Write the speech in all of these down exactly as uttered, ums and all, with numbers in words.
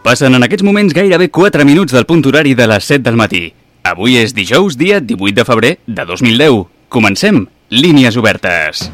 Passen en aquests moments gairebé quatre minuts del punt horari de les set del matí. Avui és dijous, dia divuit de febrer de dos mil deu. Comencem Línies Obertes.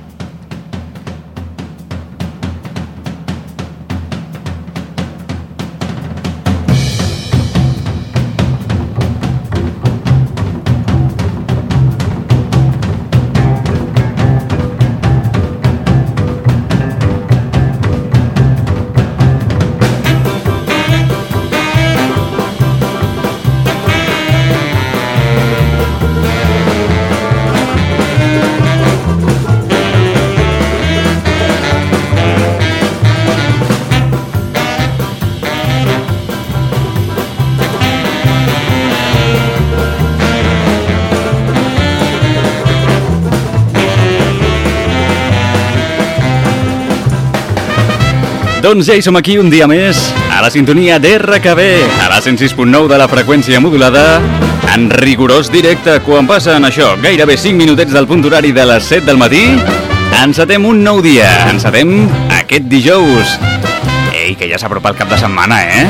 Doncs ja hi som aquí un dia més, a la sintonia d'R K B, a la cent sis punt nou de la freqüència modulada, en rigorós directe, quan passen això, gairebé cinc minutets del punt horari de les set del matí, encetem un nou dia, encetem aquest dijous. Ei, que ja s'apropa el cap de setmana, eh?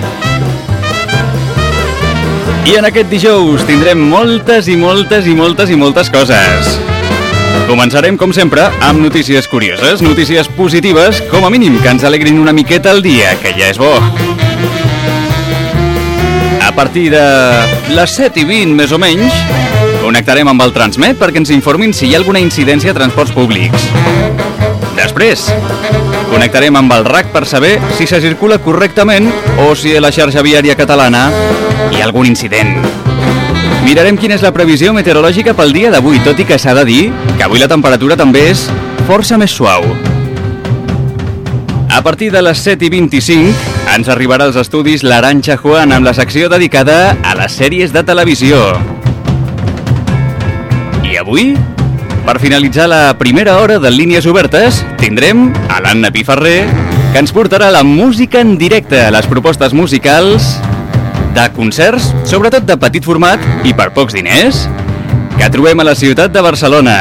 I en aquest dijous tindrem moltes i moltes i moltes i moltes coses. Començarem, com sempre, amb notícies curioses, notícies positives, com a mínim que ens alegrin una miqueta el dia, que ja és bo. A partir de les set i vint, més o menys, connectarem amb el Transmet perquè ens informin si hi ha alguna incidència a transports públics. Després, connectarem amb el R A C per saber si se circula correctament o si a la xarxa viària catalana hi ha algun incident. Mirarem quina és la previsió meteorològica pel dia d'avui, tot i que s'ha de dir que avui la temperatura també és força més suau. A partir de les set i vint-i-cinc ens arribarà als estudis l'Arantxa Juan amb la secció dedicada a les sèries de televisió. I avui, per finalitzar la primera hora de Línies Obertes, tindrem a l'Anna Piferrer, que ens portarà la música en directe, les propostes musicals de concerts, sobretot de petit format i per pocs diners, que trobem a la ciutat de Barcelona.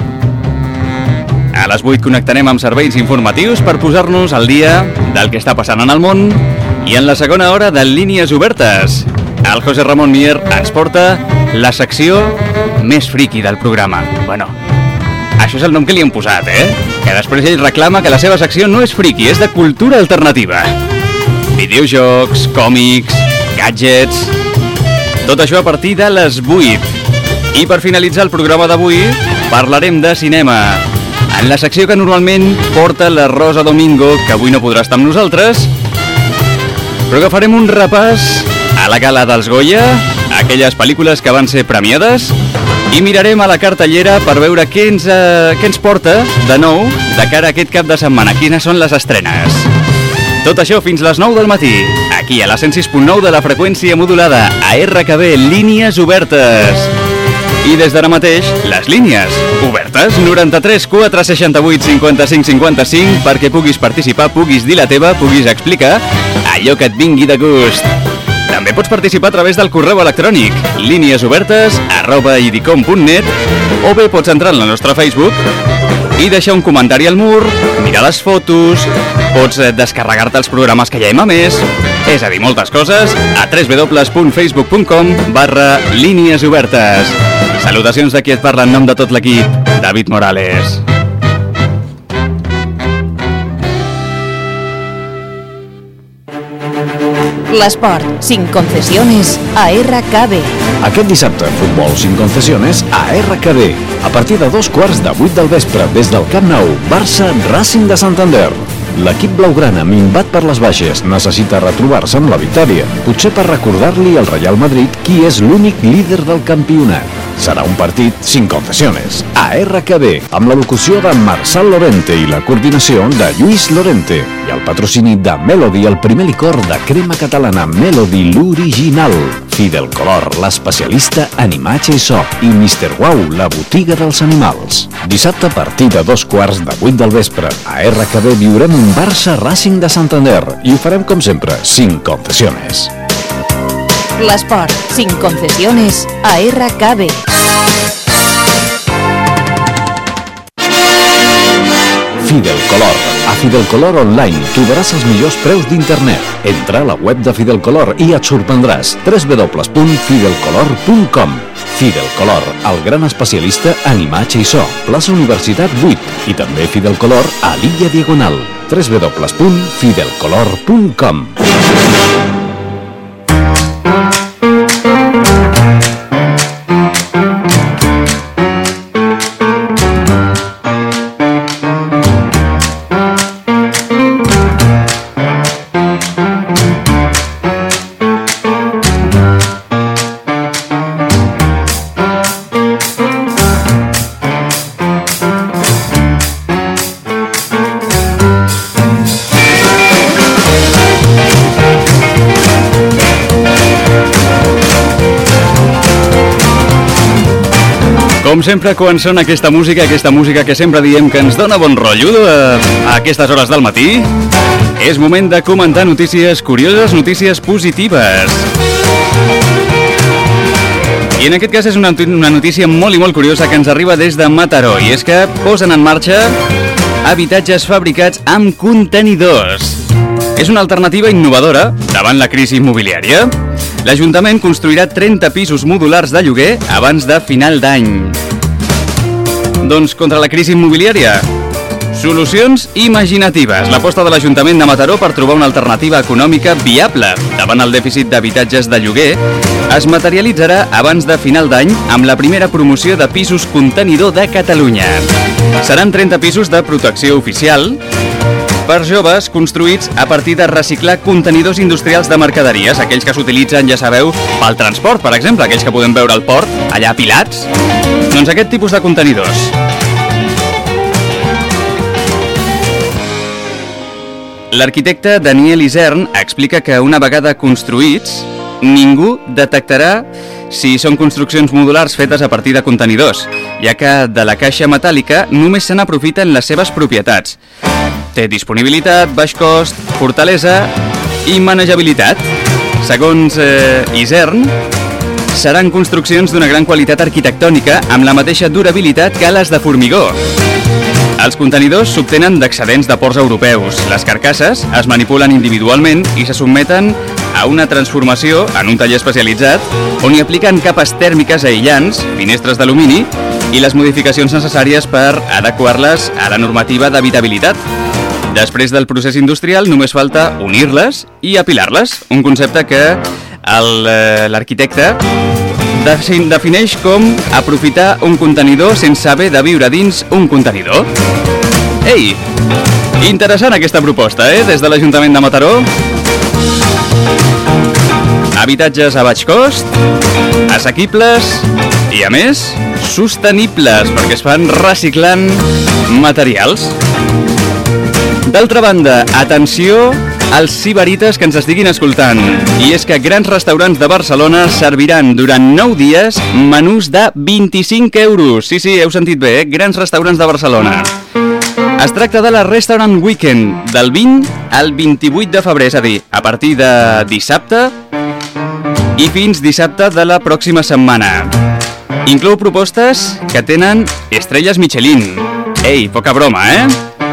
A les vuit connectarem amb serveis informatius per posar-nos al dia del que està passant en el món i en la segona hora de Línies Obertes, el José Ramon Mier ens porta la secció més friki del programa. Bueno, això és el nom que li hem posat, eh? Que després ell reclama que la seva secció no és friki, és de cultura alternativa. Videojocs, còmics, gadgets, tot això a partir de les vuit. I per finalitzar el programa d'avui parlarem de cinema, en la secció que normalment porta la Rosa Domingo, que avui no podrà estar amb nosaltres, però que farem un repàs a la gala dels Goya, aquelles pel·lícules que van ser premiades, i mirarem a la cartellera per veure què ens, eh, què ens porta de nou de cara a aquest cap de setmana, quines són les estrenes. Tot això fins les nou del matí, aquí a la cent sis punt nou de la freqüència modulada, a R K B, Línies Obertes. I des d'ara mateix, les línies obertes, noranta-tres quatre seixanta-vuit cinquanta-cinc cinquanta-cinc, perquè puguis participar, puguis dir la teva, puguis explicar allò que et vingui de gust. També pots participar a través del correu electrònic líniesobertes arroba idicom punt net, o bé pots entrar en la nostra Facebook i deixar un comentari al mur, mirar les fotos, pots descarregar-te els programes que ja hem emès, és a dir, moltes coses, a w w w punt facebook punt com barra línies obertes. Salutacions de qui et parla en nom de tot l'equip, David Morales. L'esport, sin concesiones, a R K B. Aquest dissabte, futbol sin concesiones a R K B. A partir de dos quarts de vuit del vespre, des del Camp Nou, Barça Racing de Santander. L'equip blaugrana, minvat per les baixes, necessita retrobar-se amb la victòria, potser per recordar-li al Real Madrid qui és l'únic líder del campionat. Serà un partit sin concesiones, a R K B, amb la locució de Marçal Lorente i la coordinació de Lluís Lorente, i el patrocini de Melody, el primer licor de crema catalana Melody, l'original, Fidel Color, l'especialista en imatge i so, i mister Wow, la botiga dels animals. Dissabte a partir de dos quarts de vuit del vespre, a R K B viurem un Barça Racing de Santander, i ho farem com sempre, sin concesiones. L'esport, sin concesiones, a R K B. Fidelcolor. A Fidelcolor Online trobaràs els millors preus d'internet. Entra a la web de Fidelcolor i et sorprendràs. w w w punt fidelcolor punt com. Fidelcolor, el gran especialista en imatge i so. Plaça Universitat vuit i també Fidelcolor a l'Illa Diagonal. w w w punt fidelcolor punt com. Com sempre, quan sona aquesta música, aquesta música que sempre diem que ens dona bon rotllo a, a aquestes hores del matí, és moment de comentar notícies curioses, notícies positives. I en aquest cas és una, una notícia molt i molt curiosa que ens arriba des de Mataró, i és que posen en marxa habitatges fabricats amb contenidors. És una alternativa innovadora davant la crisi immobiliària. L'Ajuntament construirà trenta pisos modulars de lloguer abans de final d'any. Doncs contra la crisi immobiliària, solucions imaginatives. L'aposta de l'Ajuntament de Mataró per trobar una alternativa econòmica viable davant el dèficit d'habitatges de lloguer es materialitzarà abans de final d'any amb la primera promoció de pisos contenidor de Catalunya. Seran trenta pisos de protecció oficial per joves construïts a partir de reciclar contenidors industrials de mercaderies, aquells que s'utilitzen, ja sabeu, pel transport, per exemple, aquells que podem veure al port, allà apilats. Doncs aquest tipus de contenidors. L'arquitecte Daniel Isern explica que una vegada construïts, ningú detectarà si són construccions modulars fetes a partir de contenidors, ja que de la caixa metàl·lica només se n'aprofiten les seves propietats. Té disponibilitat, baix cost, fortalesa i manejabilitat. Segons eh, Isern, seran construccions d'una gran qualitat arquitectònica amb la mateixa durabilitat que les de formigó. Els contenidors s'obtenen d'excedents de ports europeus. Les carcasses es manipulen individualment i se sotmeten a una transformació en un taller especialitzat on hi apliquen capes tèrmiques aïllants, finestres d'alumini i les modificacions necessàries per adequar-les a la normativa d'habitabilitat. Després del procés industrial només falta unir-les i apilar-les, un concepte que l'arquitecte defineix com aprofitar un contenidor sense haver de viure dins un contenidor. Ei, interessant aquesta proposta, eh? Des de l'Ajuntament de Mataró. Habitatges a baix cost, assequibles i, a més, sostenibles, perquè es fan reciclant materials. D'altra banda, atenció als sibarites que ens estiguin escoltant. I és que grans restaurants de Barcelona serviran durant nou dies menús de vint-i-cinc euros. Sí, sí, heu sentit bé, eh? Grans restaurants de Barcelona. Es tracta de la Restaurant Weekend, del vint al vint-i-vuit de febrer, és a dir, a partir de dissabte i fins dissabte de la pròxima setmana. Inclou propostes que tenen estrelles Michelin. Ei, poca broma, eh?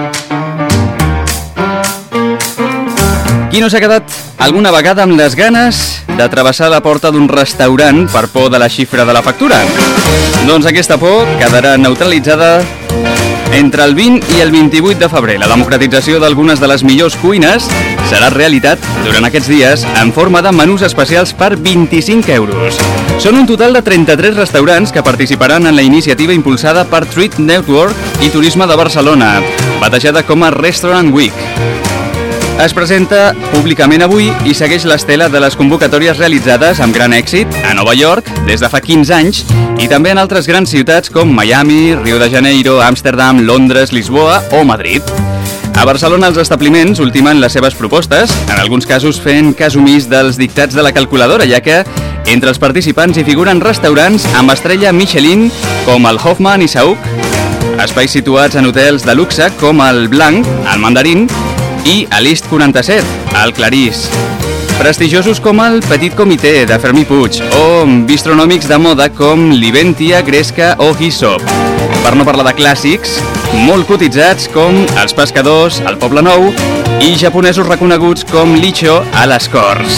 Qui no s'ha quedat alguna vegada amb les ganes de travessar la porta d'un restaurant per por de la xifra de la factura? Doncs aquesta por quedarà neutralitzada entre el vint i el vint-i-vuit de febrer. La democratització d'algunes de les millors cuines serà realitat durant aquests dies en forma de menús especials per vint-i-cinc euros. Són un total de trenta-tres restaurants que participaran en la iniciativa impulsada per Treat Network i Turisme de Barcelona, batejada com a Restaurant Week. Es presenta públicament avui i segueix l'estela de les convocatòries realitzades amb gran èxit a Nova York des de fa quinze anys i també en altres grans ciutats com Miami, Rio de Janeiro, Amsterdam, Londres, Lisboa o Madrid. A Barcelona els establiments ultimen les seves propostes, en alguns casos fent cas omís dels dictats de la calculadora, ja que entre els participants hi figuren restaurants amb estrella Michelin com el Hoffman i Sauk, espais situats en hotels de luxe com el Blanc, el Mandarín, i a l'Ist quaranta-set, al Clarís. Prestigiosos com el Petit Comité de Fermí Puig o bistronòmics de moda com l'Iventia, Gresca o Hyssop. per no parlar de clàssics molt cotitzats com Els Pescadors, El Poble Nou i japonesos reconeguts com Licho a les Corts.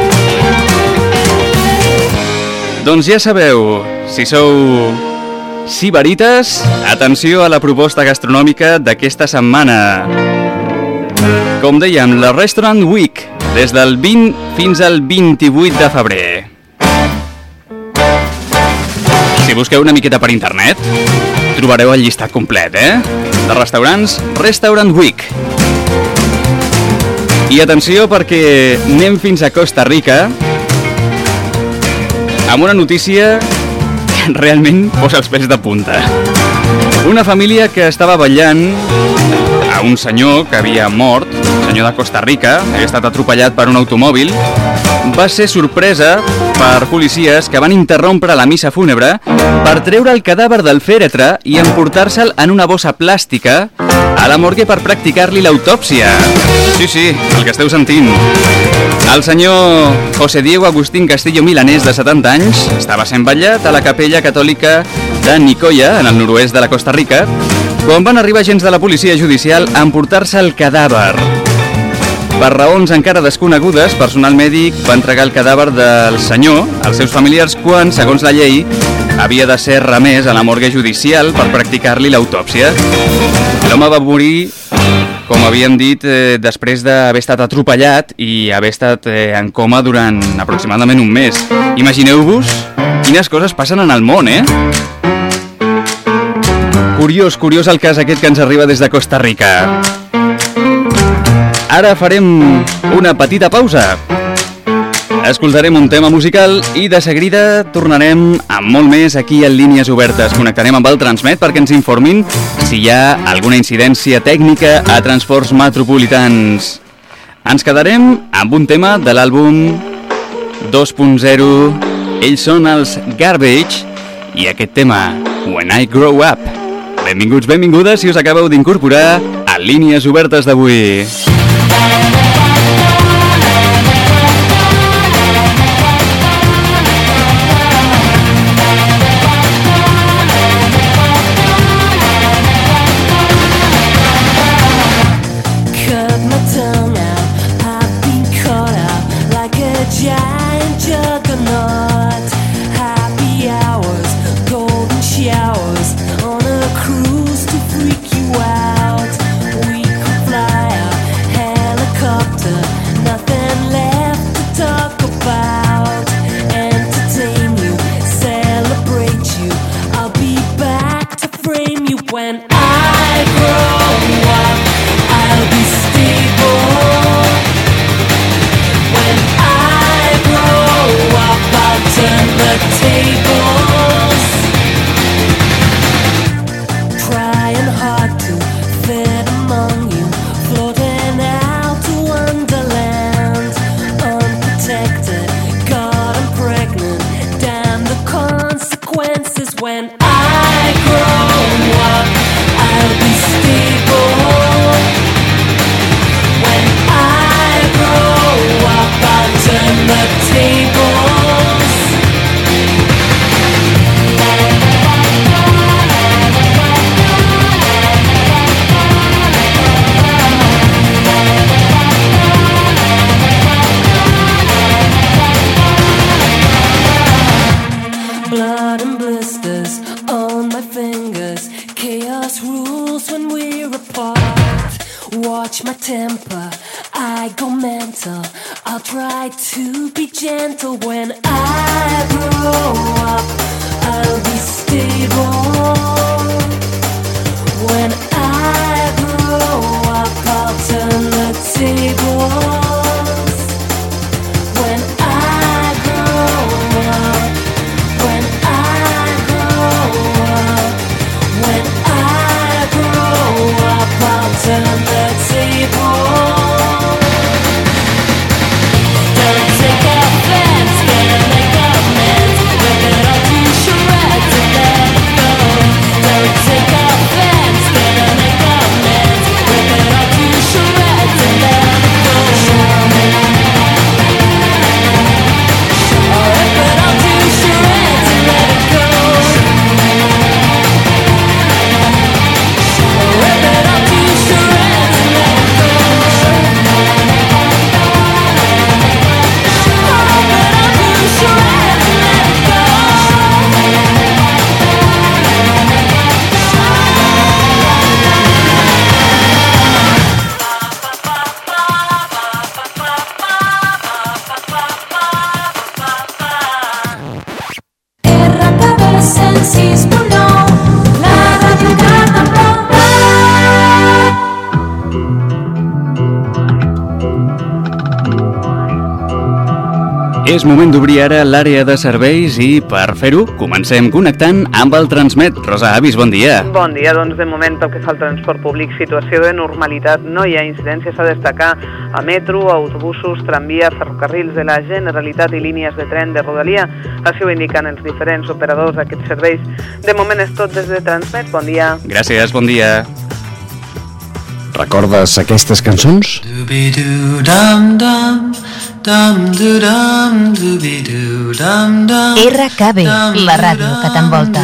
Doncs ja sabeu, si sou sibarites, atenció a la proposta gastronòmica d'aquesta setmana. Com dèiem, la Restaurant Week, des del vint fins al vint-i-vuit de febrer. Si busqueu una miqueta per internet, trobareu el llistat complet, eh? De restaurants, Restaurant Week. I atenció perquè anem fins a Costa Rica amb una notícia que realment posa els pèls de punta. Una família que estava ballant a un senyor que havia mort, un senyor de Costa Rica, havia estat atropellat per un automòbil, va ser sorpresa per policies que van interrompre la missa fúnebre per treure el cadàver del fèretre i emportar-se'l en una bossa plàstica a la morgue per practicar-li l'autòpsia. Sí, sí, el que esteu sentint. El senyor José Diego Agustín Castillo Milanés, de setanta anys, estava sent ballat a la capella catòlica de Nicoya, en el nord-oest de la Costa Rica, quan van arribar agents de la policia judicial a emportar-se el cadàver. Per raons encara desconegudes, personal mèdic va entregar el cadàver del senyor als seus familiars quan, segons la llei, havia de ser remès a la morgue judicial per practicar-li l'autòpsia. L'home va morir, com havíem dit, eh, després d'haver estat atropellat i haver estat eh, en coma durant aproximadament un mes. Imagineu-vos quines coses passen en el món, eh? Curiós, curiós el cas aquest que ens arriba des de Costa Rica. Ara farem una petita pausa. Escoltarem un tema musical i de seguida tornarem amb molt més aquí a Línies Obertes. Connectarem amb el Transmet perquè ens informin si hi ha alguna incidència tècnica a transports metropolitans. Ens quedarem amb un tema de l'àlbum dos punt zero. Ells són els Garbage i aquest tema, When I Grow Up. Benvinguts, benvingudes si us acabeu d'incorporar a Línies Obertes d'avui. Show És moment d'obrir ara l'àrea de serveis i, per fer-ho, comencem connectant amb el Transmet. Rosa Avis, bon dia. Bon dia, doncs de moment pel que fa al transport públic, situació de normalitat, no hi ha incidències a destacar a metro, autobusos, tramvia, ferrocarrils de la Generalitat i línies de tren de Rodalia. Així ho indiquen els diferents operadors d'aquests serveis. De moment és tot des de Transmet, bon dia. Gràcies, bon dia. Recordes aquestes cançons? R K B, la ràdio que t'envolta.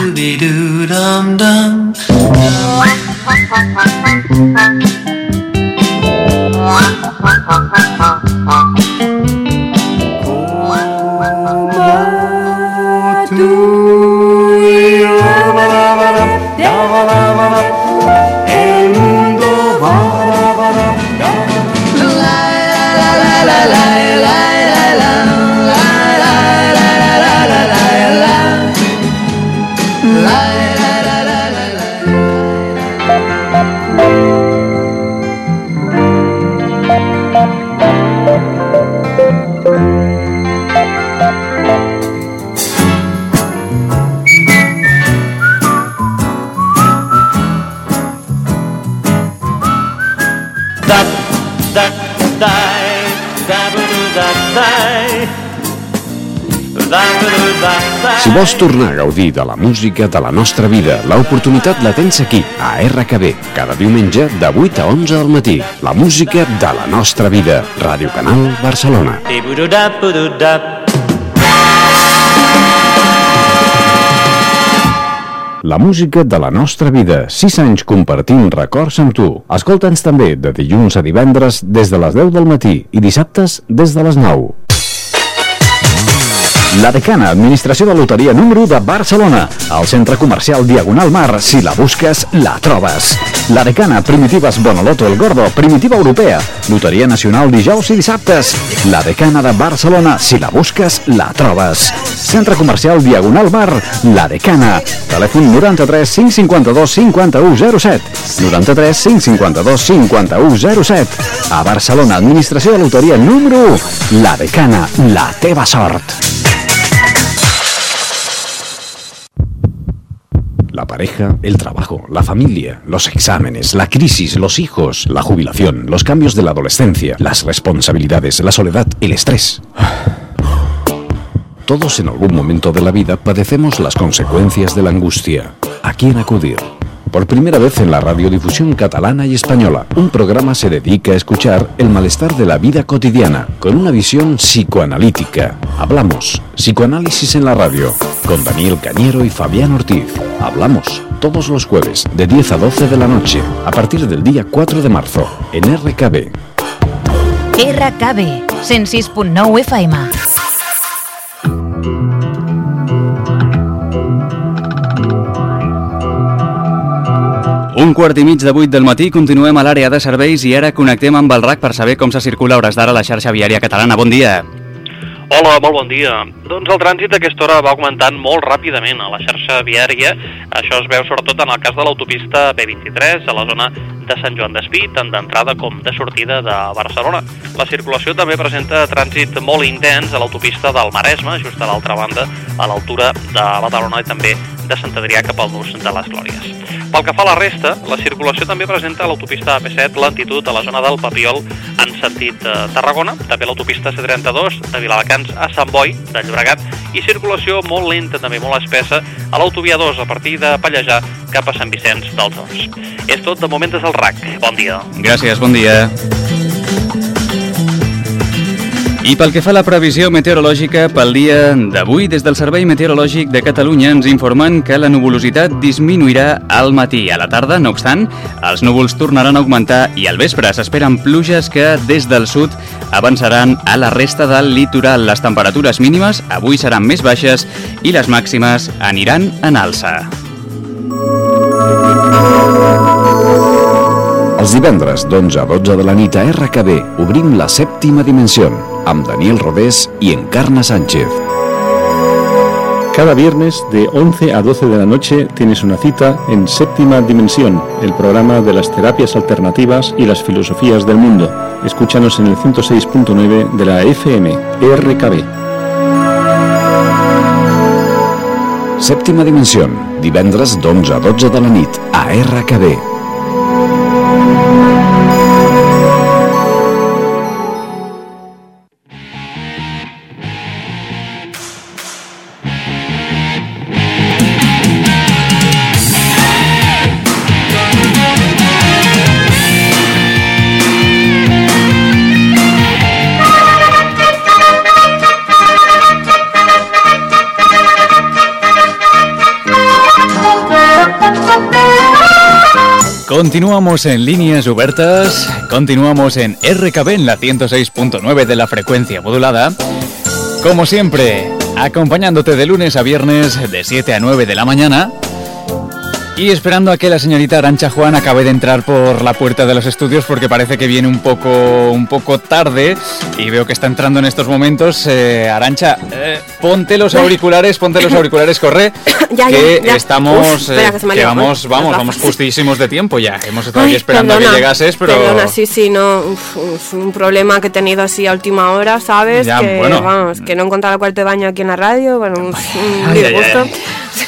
Si vols tornar a gaudir de la música de la nostra vida, l'oportunitat la tens aquí, a R K B, cada diumenge de vuit a onze del matí. La música de la nostra vida. Ràdio Canal Barcelona. La música de la nostra vida. sis anys compartint records amb tu. Escolta'ns també de dilluns a divendres des de les deu del matí i dissabtes des de les nou. La Decana, administració de loteria número u de Barcelona. Al centre comercial Diagonal Mar, si la busques, la trobes. La Decana, Primitives Bonoloto El Gordo, Primitiva Europea. Loteria nacional dijous i dissabtes. La Decana de Barcelona, si la busques, la trobes. Centre comercial Diagonal Mar, La Decana. Telèfon noranta-tres cinc cinquanta-dos cinquanta-u zero set. noranta-tres cinc cinquanta-dos cinquanta-u zero set. A Barcelona, administració de loteria número u. La Decana, la teva sort. La pareja, el trabajo, la familia, los exámenes, la crisis, los hijos, la jubilación, los cambios de la adolescencia, las responsabilidades, la soledad, el estrés. Todos en algún momento de la vida padecemos las consecuencias de la angustia. ¿A quién acudir? Por primera vez en la radiodifusión catalana y española, un programa se dedica a escuchar el malestar de la vida cotidiana, con una visión psicoanalítica. Hablamos, psicoanálisis en la radio, con Daniel Cañero y Fabián Ortiz. Hablamos, todos los jueves, de diez a doce de la noche, a partir del día cuatro de marzo, en R K B. R K B, cent sis punt nou F M. Un quart i mig de vuit del matí, continuem a l'àrea de serveis i ara connectem amb el R A C per saber com se circula a hores d'ara a la xarxa viària catalana. Bon dia. Hola, molt bon dia. Doncs el trànsit a aquesta hora va augmentant molt ràpidament a la xarxa viària. Això es veu sobretot en el cas de l'autopista B vint-i-tres, a la zona de Sant Joan d'Espí, tant d'entrada com de sortida de Barcelona. La circulació també presenta trànsit molt intens a l'autopista del Maresme, just a l'altra banda, a l'altura de Badalona i també de Sant Adrià cap al nus de les Glòries. Pel que fa a la resta, la circulació també presenta l'autopista A P set lentitud a la zona del Papiol en sentit eh, Tarragona, també l'autopista C trenta-dos de Viladecans a Sant Boi de Llobregat i circulació molt lenta, també molt espessa, a l'autovia dos a partir de Pallejà cap a Sant Vicenç dels Horts. És tot de moment des del R A C. Bon dia. Gràcies, bon dia. I pel que fa a la previsió meteorològica pel dia d'avui, des del Servei Meteorològic de Catalunya ens informen que la nuvolositat disminuirà al matí. A la tarda, no obstant, els núvols tornaran a augmentar i al vespre s'esperen pluges que des del sud avançaran a la resta del litoral. Les temperatures mínimes avui seran més baixes i les màximes aniran en alça. Els divendres d'onze a dotze de la nit a R K B obrim la séptima dimensió amb Daniel Rodés y Encarna Sánchez. Cada viernes de once a doce de la noche tienes una cita en Séptima Dimensión, el programa de las terapias alternativas y las filosofías del mundo. Escúchanos en el ciento seis punto nueve de la F M, R K B. Sèptima Dimensió, divendres d'onze a dotze de la nit, a R K B. Continuamos en Líneas Obertas, continuamos en R K B en la ciento seis punto nueve de la frecuencia modulada. Como siempre, acompañándote de lunes a viernes de siete a nueve de la mañana. Y esperando a que la señorita Arantxa Juan acabe de entrar por la puerta de los estudios, porque parece que viene un poco un poco tarde y veo que está entrando en estos momentos. Eh, Arantxa, eh, ponte los auriculares, ponte los auriculares, corre, ya, que ya, ya. estamos, Uf, espera, eh, que se me ha que liado, vamos, ¿eh? vamos, vamos justísimos de tiempo ya. Hemos estado aquí Ay, esperando perdona, a que llegases, pero... Perdona, sí, sí, no, uf, uf, un problema que he tenido así a última hora, ¿sabes? Ya, que, bueno. vamos, que no he encontrado el cuarto de baño aquí en la radio, bueno, un, un Ay, disgusto. ay, ay.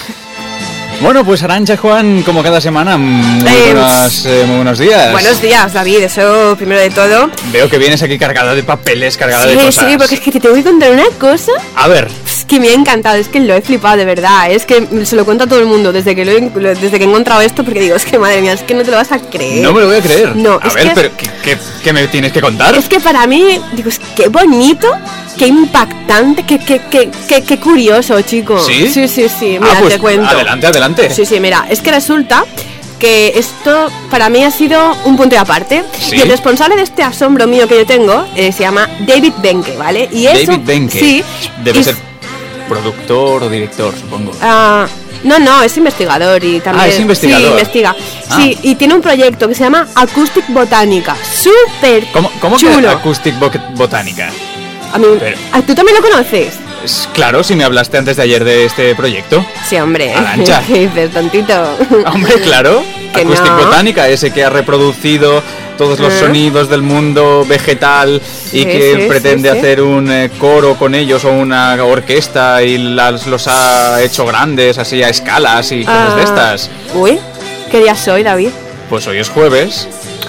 Bueno, pues Arantxa Juan, como cada semana, muy, Eh, buenos, eh, muy buenos días. Buenos días, David, eso primero de todo. Veo que vienes aquí cargada de papeles, cargada Sí, de cosas. sí, porque es que te tengo que contar una cosa. A ver, Es que me ha encantado, es que lo he flipado de verdad, es que se lo cuento a todo el mundo desde que lo he, desde que he encontrado esto, porque digo, es que madre mía, es que no te lo vas a creer. no me lo voy a creer. No, a es ver, que- pero ¿qué, qué, qué me tienes que contar? Es que para mí, digo, es que bonito, qué impactante, qué, qué, qué, qué, qué curioso, chico. ¿Sí? Sí, sí, sí, mira, ah, pues te cuento. adelante, adelante. Sí, sí, mira, es que resulta que esto para mí ha sido un punto de aparte. ¿Sí? Y el responsable de este asombro mío que yo tengo eh, se llama David Benke, ¿vale? Y eso, David Benke. Sí. Debe y- ser productor o director, supongo. Ah, no, no, es investigador y también... Ah, es investigador. Sí, investiga. Ah. Sí, y tiene un proyecto que se llama Acoustic Botánica. Súper ¿Cómo, cómo que chulo. Acoustic Bo- Botánica? A mí, Pero- ¿a ¿Tú también lo conoces? Es- Claro, si me hablaste antes de ayer de este proyecto. Sí, hombre. Arantxa. ¿Qué dices, tontito? Hombre, claro. Que Acoustic no. Botánica, ese que ha reproducido todos los Ah. sonidos del mundo vegetal y Sí, que sí, pretende sí, sí. hacer un eh, coro con ellos o una orquesta y las, los ha hecho grandes así a escalas y cosas Ah, de estas. Uy, ¿qué día soy, David? Pues hoy es jueves.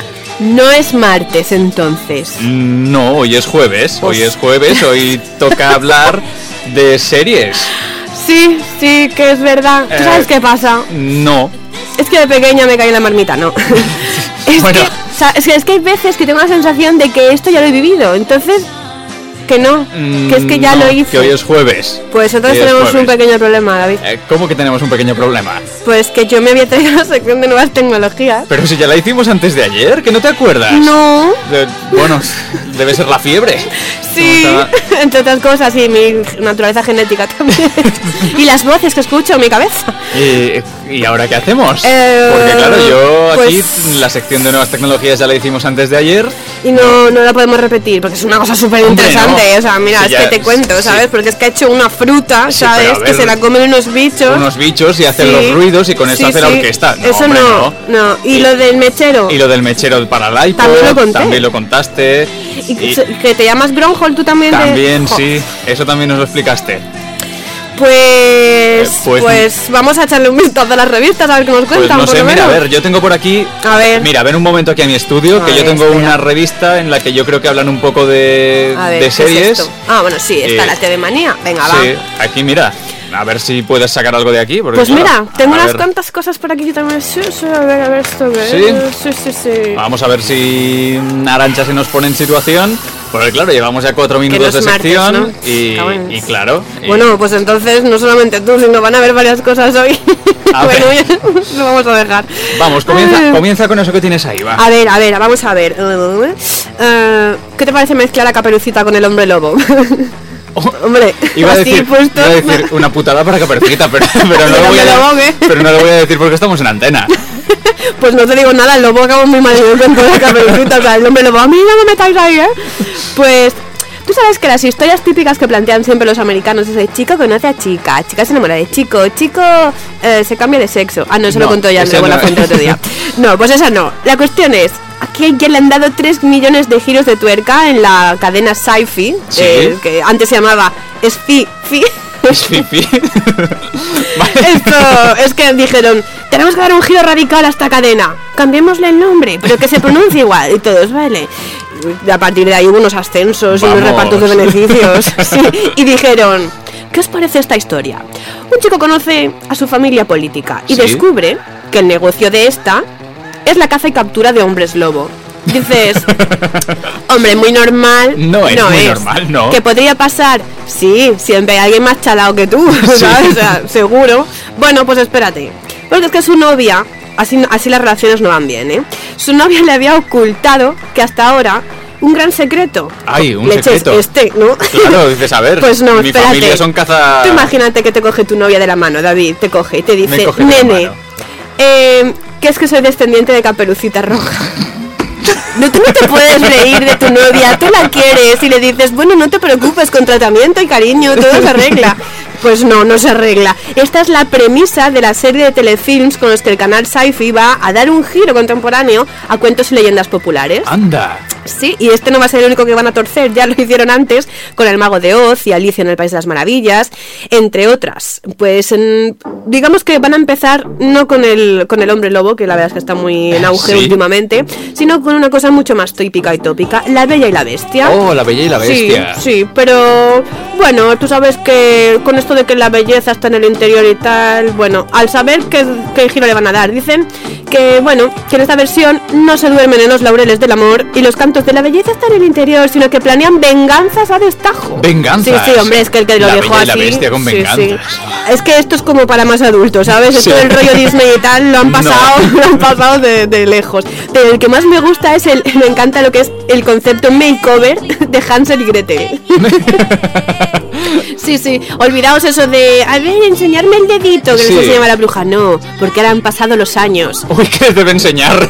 No es martes, entonces. No, hoy es jueves. Hoy Pues- es jueves, hoy toca hablar de series. Sí, sí, que es verdad. ¿Tú Eh, sabes qué pasa? No. Es que de pequeña me caí en la marmita, ¿no? es, Bueno. que, o sea, es, que, es que hay veces que tengo la sensación de que esto ya lo he vivido. Entonces, que no. Mm, que es que ya no, lo hice. Que hoy es jueves. Pues entonces Hoy es tenemos un jueves. pequeño problema, David. Eh, ¿Cómo que tenemos un pequeño problema? Pues que yo me había traído la sección de nuevas tecnologías. Pero si ya la hicimos antes de ayer, que no te acuerdas. No. De- bueno, debe ser la fiebre. Sí, ¿Cómo estaba? entre otras cosas, y mi naturaleza genética también. y las voces que escucho en mi cabeza. ¿Y, ¿Y ahora qué hacemos? Eh, Porque claro, yo aquí pues- la sección de nuevas tecnologías ya la hicimos antes de ayer. Y no, no la podemos repetir, porque es una cosa súper Hombre, interesante. no. O sea, mira, Sí, es ya- que te cuento, sí. ¿sabes? Porque es que ha hecho una fruta, Sí, ¿sabes? pero a Que ver, se la comen unos bichos. Unos bichos y hacen Sí. los ruidos y con eso Sí, hace la sí. orquesta. No, Eso hombre, no, no. ¿Y, Y- lo del mechero? Y lo del mechero para el iPod, También lo conté. también lo contaste. ¿Y y que te llamas Gronholm tú también? de- también, Jo. sí, eso también nos lo explicaste. Pues, Eh, pues- pues, vamos a echarle un vistazo a las revistas a ver qué nos Pues cuentan. no por sé, lo mira, a menos. ver, yo tengo por aquí... A ver. Mira, ven un momento aquí a mi estudio, A que yo ver, tengo espera. una revista en la que yo creo que hablan un poco de, A ver, de ¿qué es series. esto? Ah, bueno, sí, está Eh, la T V Manía. Venga, va. Sí, aquí mira, a ver si puedes sacar algo de aquí. Porque, Pues claro, mira, tengo a unas ver, cuantas cosas por aquí que también. Sí, sí, a ver, a ver esto que ¿Sí? es. Sí, sí, sí. Vamos a ver si Arantxa se nos pone en situación. Porque claro, llevamos ya cuatro minutos no es de martes, sección ¿no? y, Cago en- y claro. y- Bueno, pues entonces no solamente tú, sino van a haber varias cosas hoy. A bueno, ver. ya lo vamos a dejar. Vamos, comienza, Eh, comienza con eso que tienes ahí, va. A ver, a ver, vamos a ver. Eh, ¿Qué te parece mezclar a Caperucita con el hombre lobo? Hombre, Iba a, así decir, puesto. iba a decir una putada para Caperucita, pero, pero, no lo voy a, ¿El lobo qué? pero no lo voy a decir porque estamos en antena. Pues no te digo nada, el lobo acaba muy mal con toda la Caperucita. O sea, el hombre lobo, a mí no me metáis ahí, ¿eh? Pues. Tú sabes que las historias típicas que plantean siempre los americanos es de chico conoce a chica, chica se enamora de chico, chico eh, se cambia de sexo. Ah, no, eso No, lo contó ya ese luego no. la fuente el otro día. No, pues esa no. La cuestión es, aquí ya le han dado tres millones de giros de tuerca en la cadena Sci-Fi, Sí. eh, que antes se llamaba Sci-Fi. Es fifi. Esto es que dijeron, tenemos que dar un giro radical a esta cadena, cambiémosle el nombre, pero que se pronuncie igual. Y todos, vale. Y a partir de ahí hubo unos ascensos Vamos. y unos repartos de beneficios. Sí, y dijeron, ¿qué os parece esta historia? Un chico conoce a su familia política y ¿Sí? descubre que el negocio de esta es la caza y captura de hombres lobo. Dices, hombre, muy normal. No es no muy es. normal, no. ¿Qué podría pasar? Sí, siempre hay alguien más chalado que tú, ¿sabes? Sí. O sea, seguro. Bueno, pues espérate. Porque es que su novia, así, así las relaciones no van bien, ¿eh? Su novia le había ocultado que hasta ahora un gran secreto. Ay, un Leches, secreto. Este, ¿no? Claro, dices, a ver. Pues no, mi espérate. familia son caza. Tú imagínate que te coge tu novia de la mano, David, te coge y te dice, coge nene, eh, que es que soy descendiente de Caperucita Roja. No, tú no te puedes reír de tu novia, tú la quieres y le dices, bueno, no te preocupes, con tratamiento y cariño todo se arregla. Pues no, no se arregla. Esta es la premisa de la serie de telefilms con los que el canal Sci-Fi va a dar un giro contemporáneo a cuentos y leyendas populares. ¡Anda! Sí, y este no va a ser el único que van a torcer, ya lo hicieron antes con El Mago de Oz y Alicia en el País de las Maravillas, entre otras. Pues en, digamos que van a empezar no con el, con el hombre lobo, que la verdad es que está muy en auge ¿Sí? últimamente, sino con una cosa mucho más típica y tópica, La Bella y la Bestia. ¡Oh, La Bella y la Bestia! Sí, sí, pero bueno, tú sabes que con esto de que la belleza está en el interior y tal, bueno, al saber qué, qué giro le van a dar, dicen que, bueno, que en esta versión no se duermen en los laureles del amor y los cantos de la belleza están en el interior, sino que planean venganzas a destajo. ¿Venganzas? Sí, sí, hombre, es que el que lo la dejó bella así... y la bestia con sí, venganzas. Sí. Es que esto es como para más adultos, ¿sabes? Sí. Esto del rollo Disney y tal, lo han pasado, no. lo han pasado de, de lejos. Pero el que más me gusta es el... Me encanta lo que es el concepto makeover de Hansel y Gretel. Sí, sí, olvidaos eso de, a ver, enseñarme el dedito que sí. les enseñaba la bruja. No, porque ahora han pasado los años. Uy, ¿qué les debe enseñar?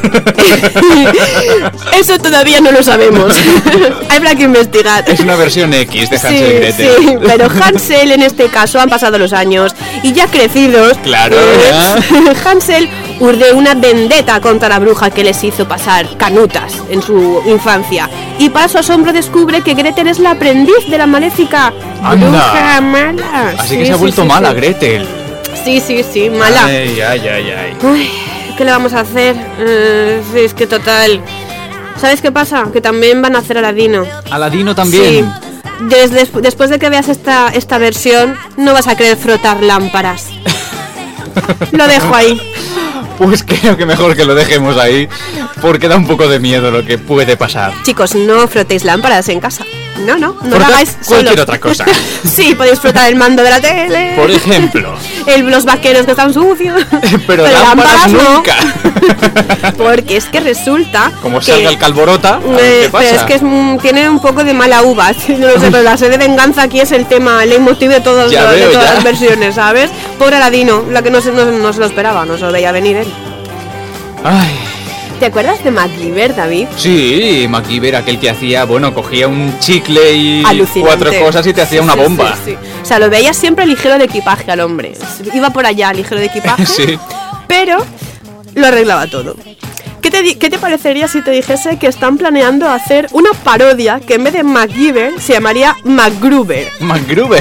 Eso todavía no lo sabemos. Habrá que investigar. Es una versión X de Hansel sí, y Gretel. Sí, pero Hansel en este caso han pasado los años y ya crecidos. Claro, eh, ya. Hansel urde una vendetta contra la bruja que les hizo pasar canutas en su infancia. Y para su asombro descubre que Gretel es la aprendiz de la maléfica bruja mala. Así sí, que se ha sí, vuelto sí, mala sí. Gretel. Sí, sí, sí, mala. Ay, ay, ay, ay. Uy, ¿qué le vamos a hacer? Uh, sí, es que total. ¿Sabes qué pasa? Que también van a hacer Aladino. ¿Aladino también? Sí. Desde, después de que veas esta, esta versión, no vas a querer frotar lámparas. Lo dejo ahí. Pues creo que mejor que lo dejemos ahí, porque da un poco de miedo lo que puede pasar. Chicos, no frotéis lámparas en casa. No, no, no Frota lo hagáis cualquier solos. otra cosa. Sí, podéis frotar el mando de la tele. Por ejemplo. El, los vaqueros que están sucios. Pero, Pero lámparas, lámparas nunca. No. Porque es que resulta Como que, salga el calborota, eh, ¿qué pasa? Pero es que es, mm, tiene un poco de mala uva. No lo sé, pero la sed de venganza aquí es el tema, el leitmotiv de, todos, ya de veo, todas ya. las versiones, ¿sabes? Pobre Aladino, la que no se, no, no se lo esperaba, no se lo veía venir él. Ay. ¿Te acuerdas de MacGyver, David? Sí, MacGyver, aquel que hacía, bueno, cogía un chicle y Alucinante. cuatro cosas y te hacía sí, una sí, bomba. Sí, sí. O sea, lo veías siempre ligero de equipaje al hombre. Iba por allá ligero de equipaje, Sí. pero lo arreglaba todo. ¿Qué te, di- ¿Qué te parecería si te dijese que están planeando hacer una parodia que en vez de MacGyver se llamaría MacGruber? MacGruber.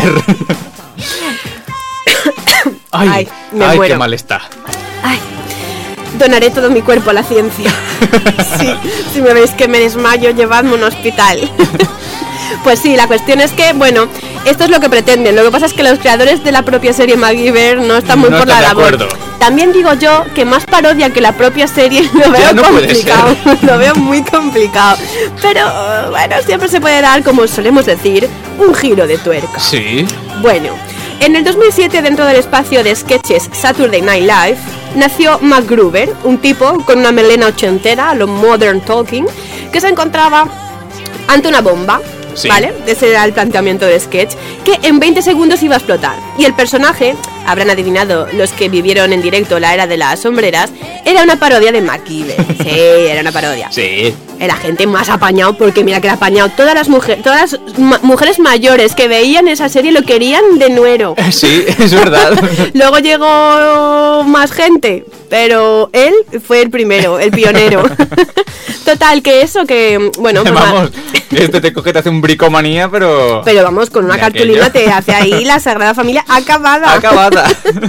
Ay, Ay, me ay, muero. qué mal está. Ay, donaré todo mi cuerpo a la ciencia. Sí, si me veis que me desmayo, llevadme a un hospital. Pues sí, la cuestión es que, bueno, esto es lo que pretenden. Lo que pasa es que los creadores de la propia serie MacGyver no están muy No por están la de labor. acuerdo. También digo yo que más parodia que la propia serie lo veo Ya no puede complicado. Lo veo muy complicado. Pero bueno, siempre se puede dar, como solemos decir, un giro de tuerca. Sí. Bueno, en el dos mil siete, dentro del espacio de sketches Saturday Night Live, nació MacGruber, un tipo con una melena ochentera, a lo Modern Talking, que se encontraba ante una bomba. Sí. ¿Vale? Ese era el planteamiento del sketch, que en veinte segundos iba a explotar. Y el personaje, habrán adivinado los que vivieron en directo la era de las sombreras, era una parodia de MacGyver. Sí, era una parodia. Sí. Era gente más apañado, porque mira que era apañado. Todas las mujeres, todas las ma- mujeres mayores que veían esa serie lo querían de nuero. Sí, es verdad. Luego llegó más gente, pero él fue el primero, el pionero. Total, que eso, que, bueno... Pues vamos, este te coge, te hace un bricomanía, pero... Pero vamos, con una cartulina te hace ahí la Sagrada Familia acabada. Acabada.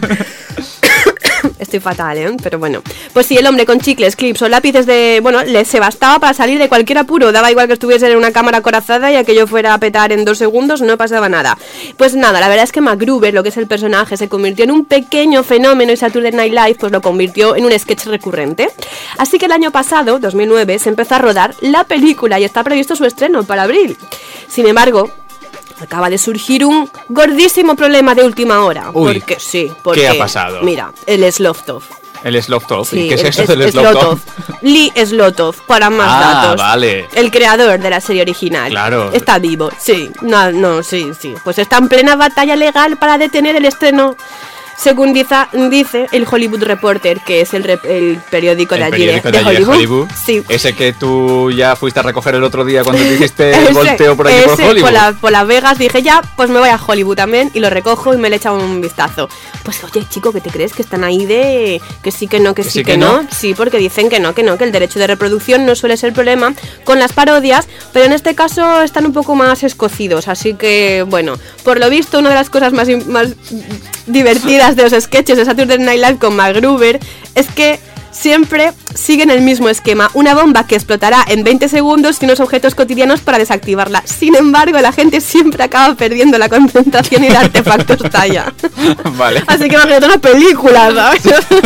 Estoy fatal, ¿eh? Pero bueno. Pues sí, el hombre con chicles, clips o lápices de... Bueno, le se bastaba para salir de cualquier apuro. Daba igual que estuviese en una cámara acorazada y aquello fuera a petar en dos segundos, no pasaba nada. Pues nada, la verdad es que MacGruber, lo que es el personaje, se convirtió en un pequeño fenómeno y Saturday Night Live pues lo convirtió en un sketch recurrente. Así que el año pasado, dos mil nueve, se empezó a rodar la película y está previsto su estreno para abril. Sin embargo... acaba de surgir un gordísimo problema de última hora. Uy, porque sí, porque... ¿qué ha pasado? Mira, el Sloftov. El Sloftov. Sí, ¿Qué es el, eso es, del Sloftov? Lee Slotov, para más ah, datos. Vale. El creador de la serie original. Claro. Está vivo, sí. No, no, sí, sí. Pues está en plena batalla legal para detener el estreno. Según dice, dice el Hollywood Reporter, que es el, rep, el periódico el de allí periódico de, de, de allí Hollywood. de Hollywood. Sí. Ese que tú ya fuiste a recoger el otro día cuando te hiciste el ese, volteo por aquí ese, por Hollywood. Por, la, por Las Vegas dije ya, pues me voy a Hollywood también y lo recojo y me le echa un vistazo. Pues oye, chico, ¿qué te crees? Que están ahí de que sí, que no, que, que sí, que, que no? no. Sí, porque dicen que no, que no, que el derecho de reproducción no suele ser problema con las parodias, pero en este caso están un poco más escocidos. Así que, bueno, por lo visto, una de las cosas más, más divertidas de los sketches de Saturday Night Live con MacGruber es que siempre siguen el mismo esquema, una bomba que explotará en veinte segundos y unos objetos cotidianos para desactivarla. Sin embargo, la gente siempre acaba perdiendo la concentración y el artefacto estalla. Vale. Así que imagínate una película, ¿sabes?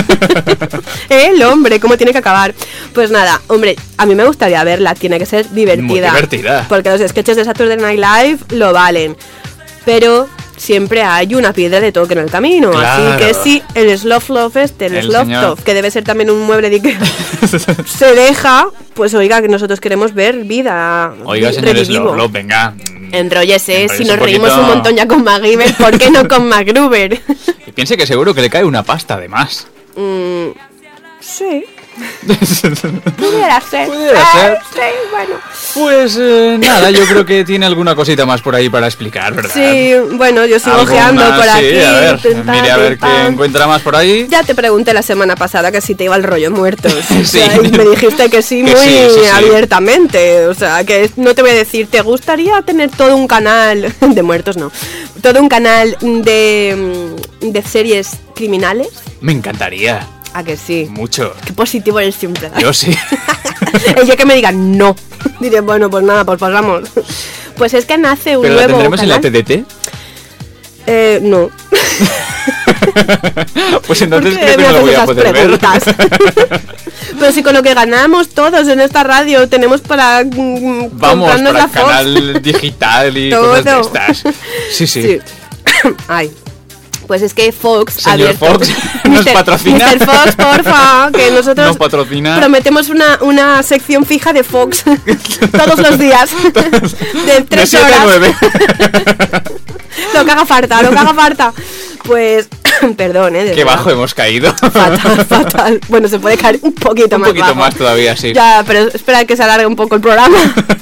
El hombre, ¿cómo tiene que acabar? Pues nada, hombre, a mí me gustaría verla, tiene que ser divertida. Muy divertida. Porque los sketches de Saturday Night Live lo valen. Pero... siempre hay una piedra de toque en el camino. Claro. Así que sí, el Sloftov este, el, el Sloftov, que debe ser también un mueble de que se deja, pues oiga, que nosotros queremos ver vida. Oiga, señor Sloftov, venga. Enróllese, si nos un reímos un montón ya con MacGruber, ¿por qué no con MacGruber? Y piense que seguro que le cae una pasta además. Mm, sí. Pudiera ser. Pudiera ser. Ah, sí, bueno. Pues eh, nada, yo creo que tiene alguna cosita más por ahí para explicar, ¿verdad? Sí, bueno, yo sigo ¿Alguna? ojeando por sí, aquí. A ver, tenta, mire a ver tenta. qué encuentra más por ahí. Ya te pregunté la semana pasada que si te iba el rollo muertos. Sí. O sea, y me dijiste que sí, que muy sí, sí, sí. abiertamente. O sea, que no te voy a decir, ¿te gustaría tener todo un canal de muertos? No. Todo un canal de, de series criminales. Me encantaría. ¿A que sí? Mucho. Qué positivo eres siempre. Yo sí. El día que me digan no, diré, bueno, pues nada, pues pasamos. Pues es que nace un ¿Pero nuevo la tendremos canal. en la T D T? Eh, no. Pues entonces ¿por qué creo que me no lo haces voy a esas poder preguntas? ver. Pero si con lo que ganamos todos en esta radio tenemos para mm, Vamos, comprarnos para la el Fox. canal digital y Todo. cosas de estas. Sí, sí. Sí. Ay. Pues es que Fox ha Señor abierto... Fox, ¿nos mister patrocina? mister Fox, porfa, que nosotros ¿Nos patrocina? prometemos una, una sección fija de Fox todos los días de tres de siete horas. a nueve. Lo que haga falta, lo que haga falta. Pues, perdón, eh. de Qué verdad. bajo hemos caído. Fatal, fatal. Bueno, se puede caer un poquito Un más poquito bajo. más todavía, sí. Ya, pero espera que se alargue un poco el programa.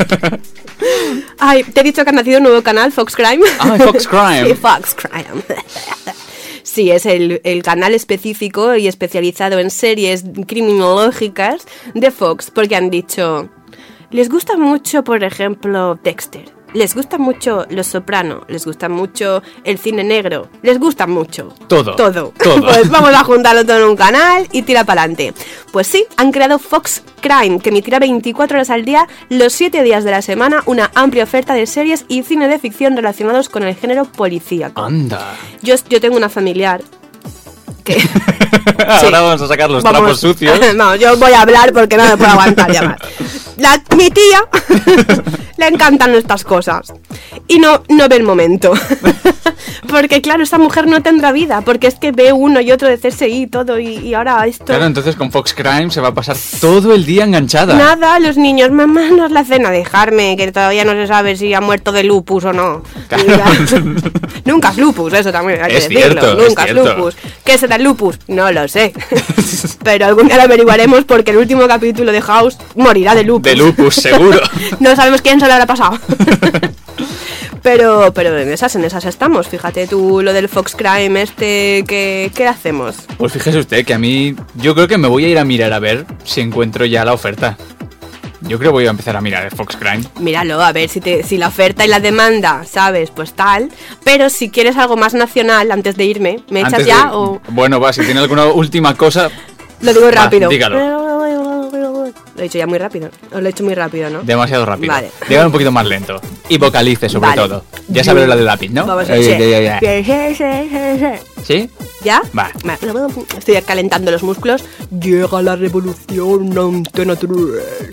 Ay, te he dicho que ha nacido un nuevo canal, Fox Crime. Ah, Fox Crime. Sí, Fox Crime. Sí, es el, el canal específico y especializado en series criminológicas de Fox, porque han dicho, les gusta mucho, por ejemplo, Dexter. Les gusta mucho Los Soprano, les gusta mucho el cine negro, les gusta mucho. Todo. Todo. Todo. Pues vamos a juntarlo todo en un canal y tira para adelante. Pues sí, han creado Fox Crime, que emitirá veinticuatro horas al día, los siete días de la semana, una amplia oferta de series y cine de ficción relacionados con el género policíaco. Anda. Yo, yo tengo una familiar que... Ahora Sí. vamos a sacar los Vamos. trapos sucios. No, yo voy a hablar porque no me puedo aguantar ya más. La, mi tía le encantan estas cosas y no, no ve el momento. Porque claro, esta mujer no tendrá vida, porque es que ve uno y otro de C S I y todo, y, y ahora esto... Claro, entonces con Fox Crime se va a pasar todo el día enganchada. Nada, los niños, mamá, no es la cena, dejarme, que todavía no se sabe si ha muerto de lupus o no. Claro. Y ya- Nunca es lupus, eso también hay que Es decirlo. cierto, es Nunca es, cierto. lupus. ¿Qué será el lupus? No lo sé. Pero algún día lo averiguaremos porque el último capítulo de House morirá de lupus. De lupus, seguro. No sabemos quién se lo habrá pasado. Pero, pero en esas, en esas estamos. Fíjate tú lo del Fox Crime este, ¿qué, qué hacemos? Pues fíjese usted que a mí, yo creo que me voy a ir a mirar a ver si encuentro ya la oferta. Yo creo que voy a empezar a mirar el Fox Crime. Míralo, a ver si, te, si la oferta y la demanda, ¿sabes? Pues tal. Pero si quieres algo más nacional, antes de irme, ¿me echas Antes ya de- o...? Bueno, va, si tiene alguna última cosa... Lo digo Va, rápido. dígalo. Lo he dicho ya muy rápido. Os lo he hecho muy rápido, ¿no? Demasiado rápido. Vale. Dígalo un poquito más lento. Y vocalice, sobre Vale. todo. Ya sabes la de lápiz, ¿no? Vamos a Eh, ver. ya, ya, ya. ¿Sí? ¿Ya? Va. Vale. Estoy calentando los músculos. Llega la revolución Antena tres.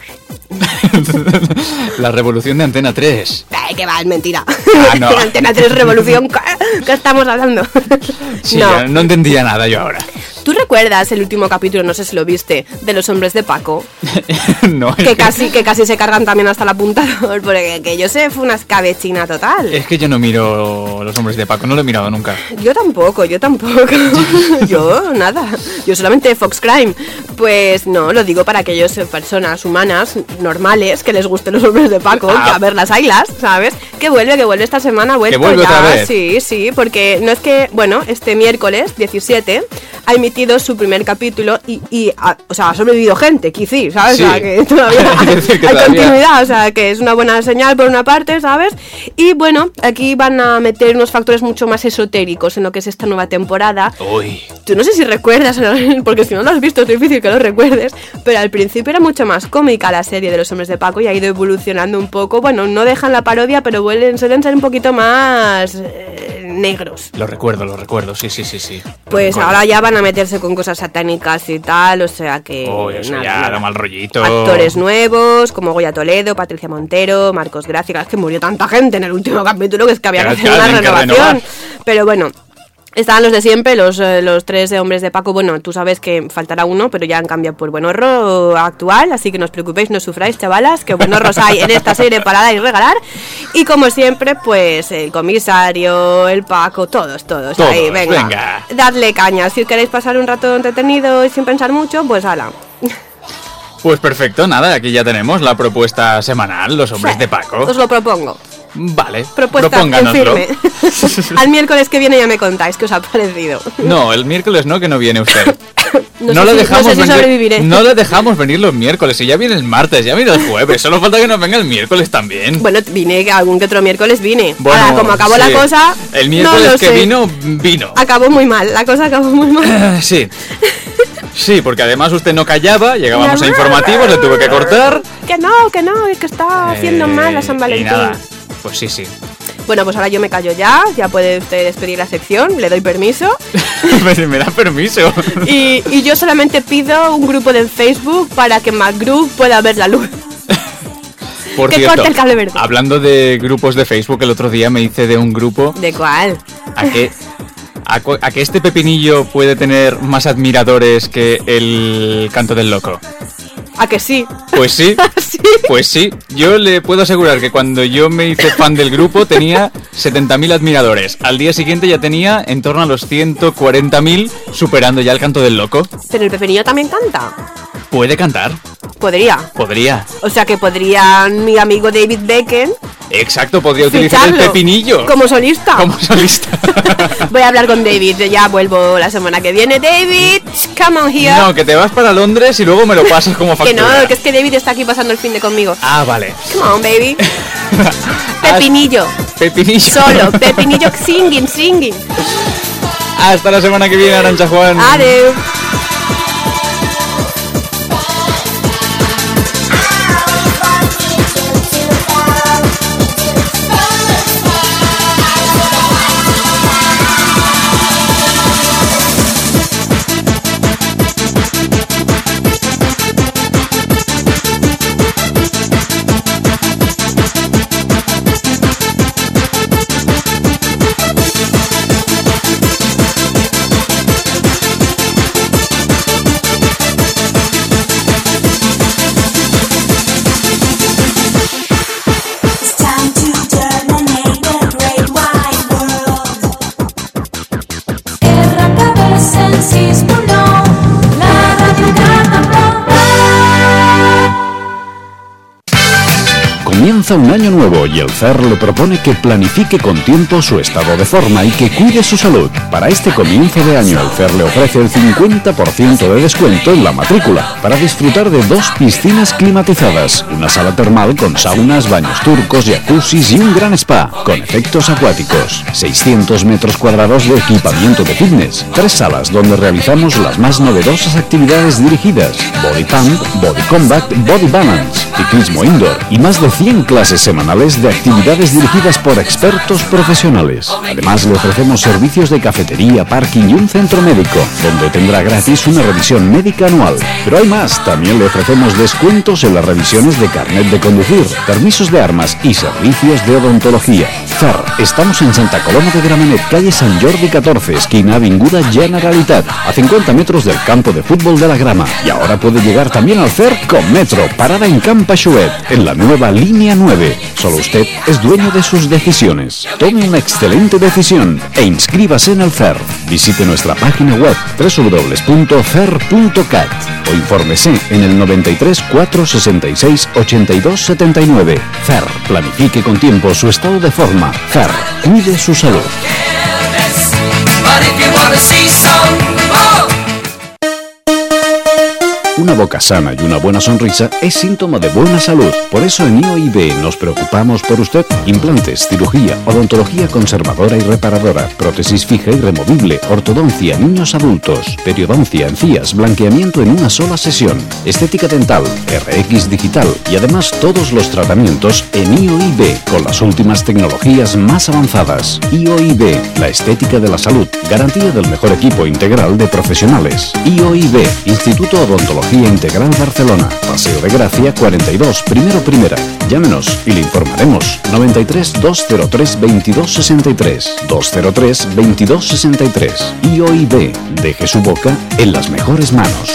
La revolución de Antena tres. Ay, que va, es mentira. Ah, no. Antena tres revolución. ¿Qué, ¿Qué estamos hablando? Sí, no. ya no entendía nada yo ahora. ¿Tú recuerdas el último capítulo, no sé si lo viste, de los hombres de Paco? No, es Que casi, que casi se cargan también hasta el apuntador, porque que yo sé, fue una escabechina total. Es que yo no miro Los Hombres de Paco, no lo he mirado nunca. Yo tampoco, yo tampoco. Yo, nada. Yo solamente Fox Crime. Pues no, lo digo para aquellas personas humanas normales que les gusten los hombres de Paco, Ah. que a ver las ailas, ¿sabes? Que vuelve, que vuelve esta semana, ha vuelto Que vuelve ya. otra vez. Sí, sí, porque no es que, bueno, este miércoles diecisiete ha emitido su primer capítulo y, y ha, o sea, ha sobrevivido gente, quizí, ¿sabes? Sí. O sea, que todavía Hay que decir que hay todavía- continuidad, o sea, que es una buena señal por una parte, ¿sabes? Y bueno, aquí van a meter unos factores mucho más esotéricos en lo que es esta nueva temporada. Uy. Tú no sé si recuerdas, porque si no lo has visto es difícil que lo recuerdes, pero al principio era mucho más cómica la serie de los hombres de Paco y ha ido evolucionando un poco. Bueno, no dejan la parodia, pero vuelven, suelen ser un poquito más eh, negros. Lo recuerdo, lo recuerdo, sí, sí, sí, sí. Lo Pues recuerdo. ahora ya van a meterse con cosas satánicas y tal, o sea que... Uy, eso nada, ya nada. da mal rollito. Actores nuevos, como Goya Toledo, Patricia Montero, Marcos Gracia, es que murió tanta gente en el último capítulo que es que había que Claro, hacer una tienen que renovación. renovar. Pero bueno, estaban los de siempre, los, eh, los tres de hombres de Paco. Bueno, tú sabes que faltará uno, pero ya han cambiado por Buenorro actual, así que no os preocupéis, no sufráis, chavalas, que Buenorros hay en esta serie para dar y regalar. Y como siempre, pues el comisario, el Paco, todos, todos, Todos, ahí, venga, venga. dadle caña. Si queréis pasar un rato entretenido y sin pensar mucho, pues ala. Pues perfecto, nada, aquí ya tenemos la propuesta semanal, Los Hombres de Paco. Os lo propongo. Vale, Propuesta en propónganoslo. firme. Al miércoles que viene ya me contáis qué os ha parecido. No, el miércoles no, que no viene usted. No, No, sé le si- dejamos no sé si venir, sobreviviré. no le dejamos venir los miércoles, y ya viene el martes, ya viene el jueves, solo falta que nos venga el miércoles también. Bueno, vine, algún que otro miércoles vine. Bueno, Ahora, como acabó sí. la cosa, El no miércoles lo que sé. vino, vino. Acabó muy mal, la cosa acabó muy mal. Sí. Sí, porque además usted no callaba, llegábamos a informativos, le tuve que cortar. Que no, que no, que está haciendo Eh, mal a San Y Valentín. nada, pues sí, sí. Bueno, pues ahora yo me callo ya, ya puede usted despedir la sección, le doy permiso. me, me da permiso. Y, y yo solamente pido un grupo de Facebook para que MacGroup pueda ver la luz. Por Que cierto, corte el cable verde. hablando de grupos de Facebook, el otro día me hice de un grupo ¿De cuál? a que, a, cu- a que este pepinillo puede tener más admiradores que el Canto del Loco. ¿A que sí? Pues sí, ¿Sí? pues sí. Yo le puedo asegurar que cuando yo me hice fan del grupo tenía setenta mil admiradores. Al día siguiente ya tenía en torno a los ciento cuarenta mil, superando ya el Canto del Loco. Pero el pepinillo también canta. ¿Puede cantar? Podría. Podría. O sea que podría mi amigo David Beckham Exacto, podría utilizar el ficharlo pepinillo como solista. como solista. Voy a hablar con David, ya vuelvo la semana que viene. David, come on here. No, que te vas para Londres y luego me lo pasas como que factura. no, que es que David está aquí pasando el fin de conmigo. Ah, vale. Come on, baby. Pepinillo. Pepinillo. Solo, Pepinillo singing, singing. Hasta la semana que viene, Arancha Juan. Adeu. Comienza un año nuevo y el C E R le propone que planifique con tiempo su estado de forma y que cuide su salud. Para este comienzo de año, el C E R le ofrece el cincuenta por ciento de descuento en la matrícula para disfrutar de dos piscinas climatizadas, una sala termal con saunas, baños turcos, jacuzzis y un gran spa con efectos acuáticos, seiscientos metros cuadrados de equipamiento de fitness, tres salas donde realizamos las más novedosas actividades dirigidas, body pump, body combat, body balance, ciclismo indoor y más de cien clases semanales de actividades dirigidas por expertos profesionales. Además, le ofrecemos servicios de cafetería, parking y un centro médico, donde tendrá gratis una revisión médica anual. Pero hay más, también le ofrecemos descuentos en las revisiones de carnet de conducir, permisos de armas y servicios de odontología. C E R, estamos en Santa Coloma de Gramenet, calle San Jordi catorce, esquina Avinguda Generalitat, a cincuenta metros del campo de fútbol de la Grama. Y ahora puede llegar también al C E R con Metro, parada en Camp Pachuet, en la nueva línea nueve. Solo usted es dueño de sus decisiones. Tome una excelente decisión e inscríbase en el C E R. Visite nuestra página web doble u doble u doble u punto c e r punto cat o infórmese en el noventa y tres, cuatrocientos sesenta y seis, ochenta y dos setenta y nueve. C E R, planifique con tiempo su estado de forma. C E R, cuide su salud. Una boca sana y una buena sonrisa es síntoma de buena salud. Por eso en I O I B nos preocupamos por usted. Implantes, cirugía, odontología conservadora y reparadora, prótesis fija y removible, ortodoncia, niños adultos, periodoncia, encías, blanqueamiento en una sola sesión, estética dental, R X digital y además todos los tratamientos en I O I B con las últimas tecnologías más avanzadas. I O I B, la estética de la salud, garantía del mejor equipo integral de profesionales. I O I B, Instituto Odontología Integral Barcelona, Paseo de Gracia cuarenta y dos, primero primera. Llámenos y le informaremos. noventa y tres, doscientos tres, veintidós sesenta y tres, doscientos tres, veintidós sesenta y tres. I O I B, deje su boca en las mejores manos.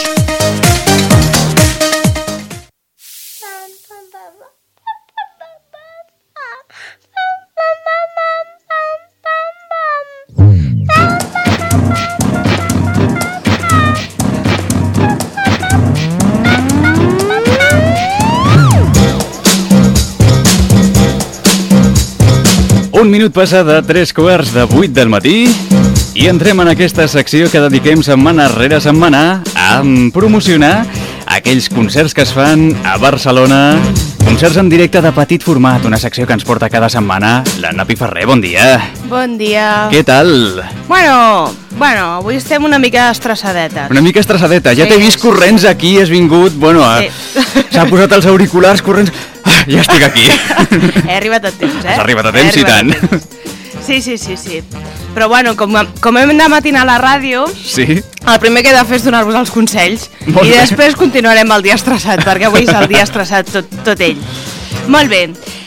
Un minut passada, tres quarts de vuit del matí, i entrem en aquesta secció que dediquem setmana rere setmana a promocionar aquells concerts que es fan a Barcelona, concerts en directe de petit format, una secció que ens porta cada setmana la Napi Ferrer. Bon dia. Bon dia. Què tal? Bueno, bueno, avui estem una mica estressadetes. Una mica estressadeta. Ja Sí, t'he vist corrents aquí, has vingut, bueno, a... Sí. s'ha posat els auriculars corrents... Ah, ja estic aquí. He arribat a temps, eh? Has arribat a temps, He i tant. arribat a temps. Sí, sí, sí, sí. Però bueno, com, com hem de matinar a la ràdio, Sí? el primer que he de fer és donar-vos els consells Molt i bé. després continuarem el dia estressat, perquè avui és el dia estressat tot, tot ell. Molt bé.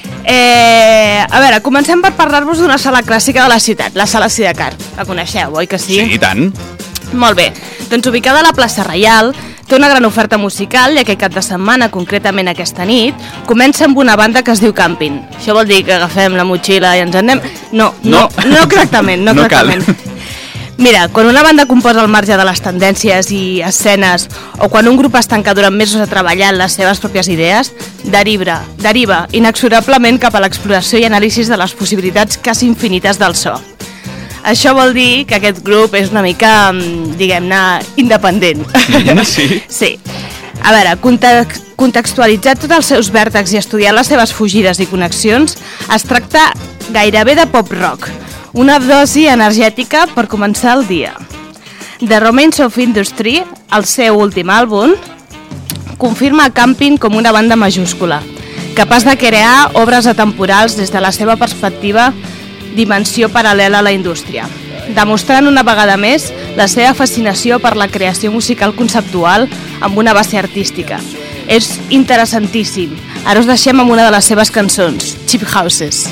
Eh, a veure, comencem per parlar-vos d'una sala clàssica de la ciutat, la Sala Sidecar. La coneixeu, oi que sí? Sí, i tant. Molt bé. Doncs ubicada a la plaça Reial, té una gran oferta musical, ja que cap de setmana, concretament aquesta nit, comença amb una banda que es diu Camping. Això vol dir que agafem la motxilla i ens en anem? No, no, no, no exactament, no, No cal. exactament. Mira, quan una banda composa al marge de les tendències i escenes, o quan un grup es tanca durant mesos a treballar en les seves pròpies idees, deriva, deriva inexorablement cap a l'exploració i anàlisi de les possibilitats quasi infinites del so. Això vol dir que aquest grup és una mica, diguem-ne, independent. Sí? Sí. A veure, context, contextualitzar tots els seus vèrtexs i estudiar les seves fugides i connexions, es tracta gairebé de pop-rock, una dosi energètica per començar el dia. The Remains of Industry, el seu últim àlbum, confirma Camping com una banda majúscula, capaç de crear obres atemporals des de la seva perspectiva, dimensió paral·lela a la indústria, demostrant una vegada més la seva fascinació per la creació musical conceptual amb una base artística. És interessantíssim. Ara us deixem amb una de les seves cançons, Cheap Houses.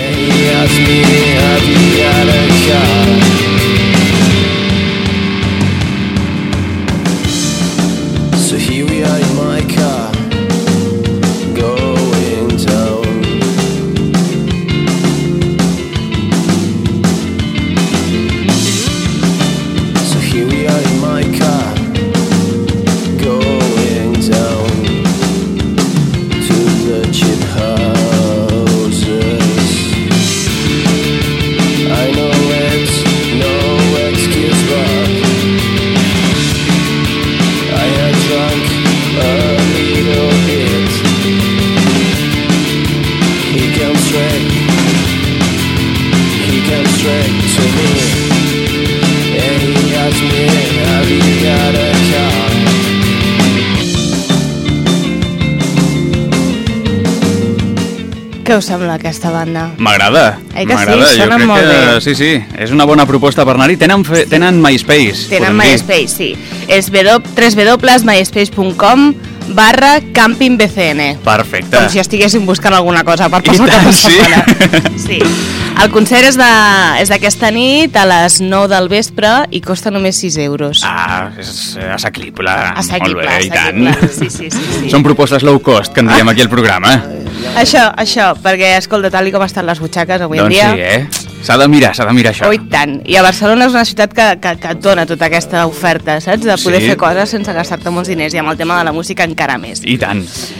So here we are in my car, going down. So here we are in my car, going down to the cheap house. Què us sembla aquesta banda? M'agrada, Eh que sí? m'agrada. Jo Sonen crec molt que bé. sí, sí, és una bona proposta per anar-hi. Tenen, fe... tenen MySpace. Tenen podem dir. MySpace, sí. És w w w punt myspace punt com barra campingbcn. Perfecte. Com si estiguéssim buscant alguna cosa per I passar el cap tant, de sí. setmana. Sí. El concert és de- és d'aquesta nit a les nou del vespre i costa només sis euros. Ah, és assequible. Assequible, Molt bé, i assequible. tant. Sí, sí, sí, sí. Són propostes low cost, que en diem aquí al programa. Això, això, perquè, escolta, tal i com estan les butxaques avui Doncs en dia... sí, eh? S'ha de mirar, s'ha de mirar això. Oh, i tant. I a Barcelona és una ciutat que, que, que et dona tota aquesta oferta, saps? De poder Sí. fer coses sense gastar-te molts diners, i amb el tema de la música encara més. I tant.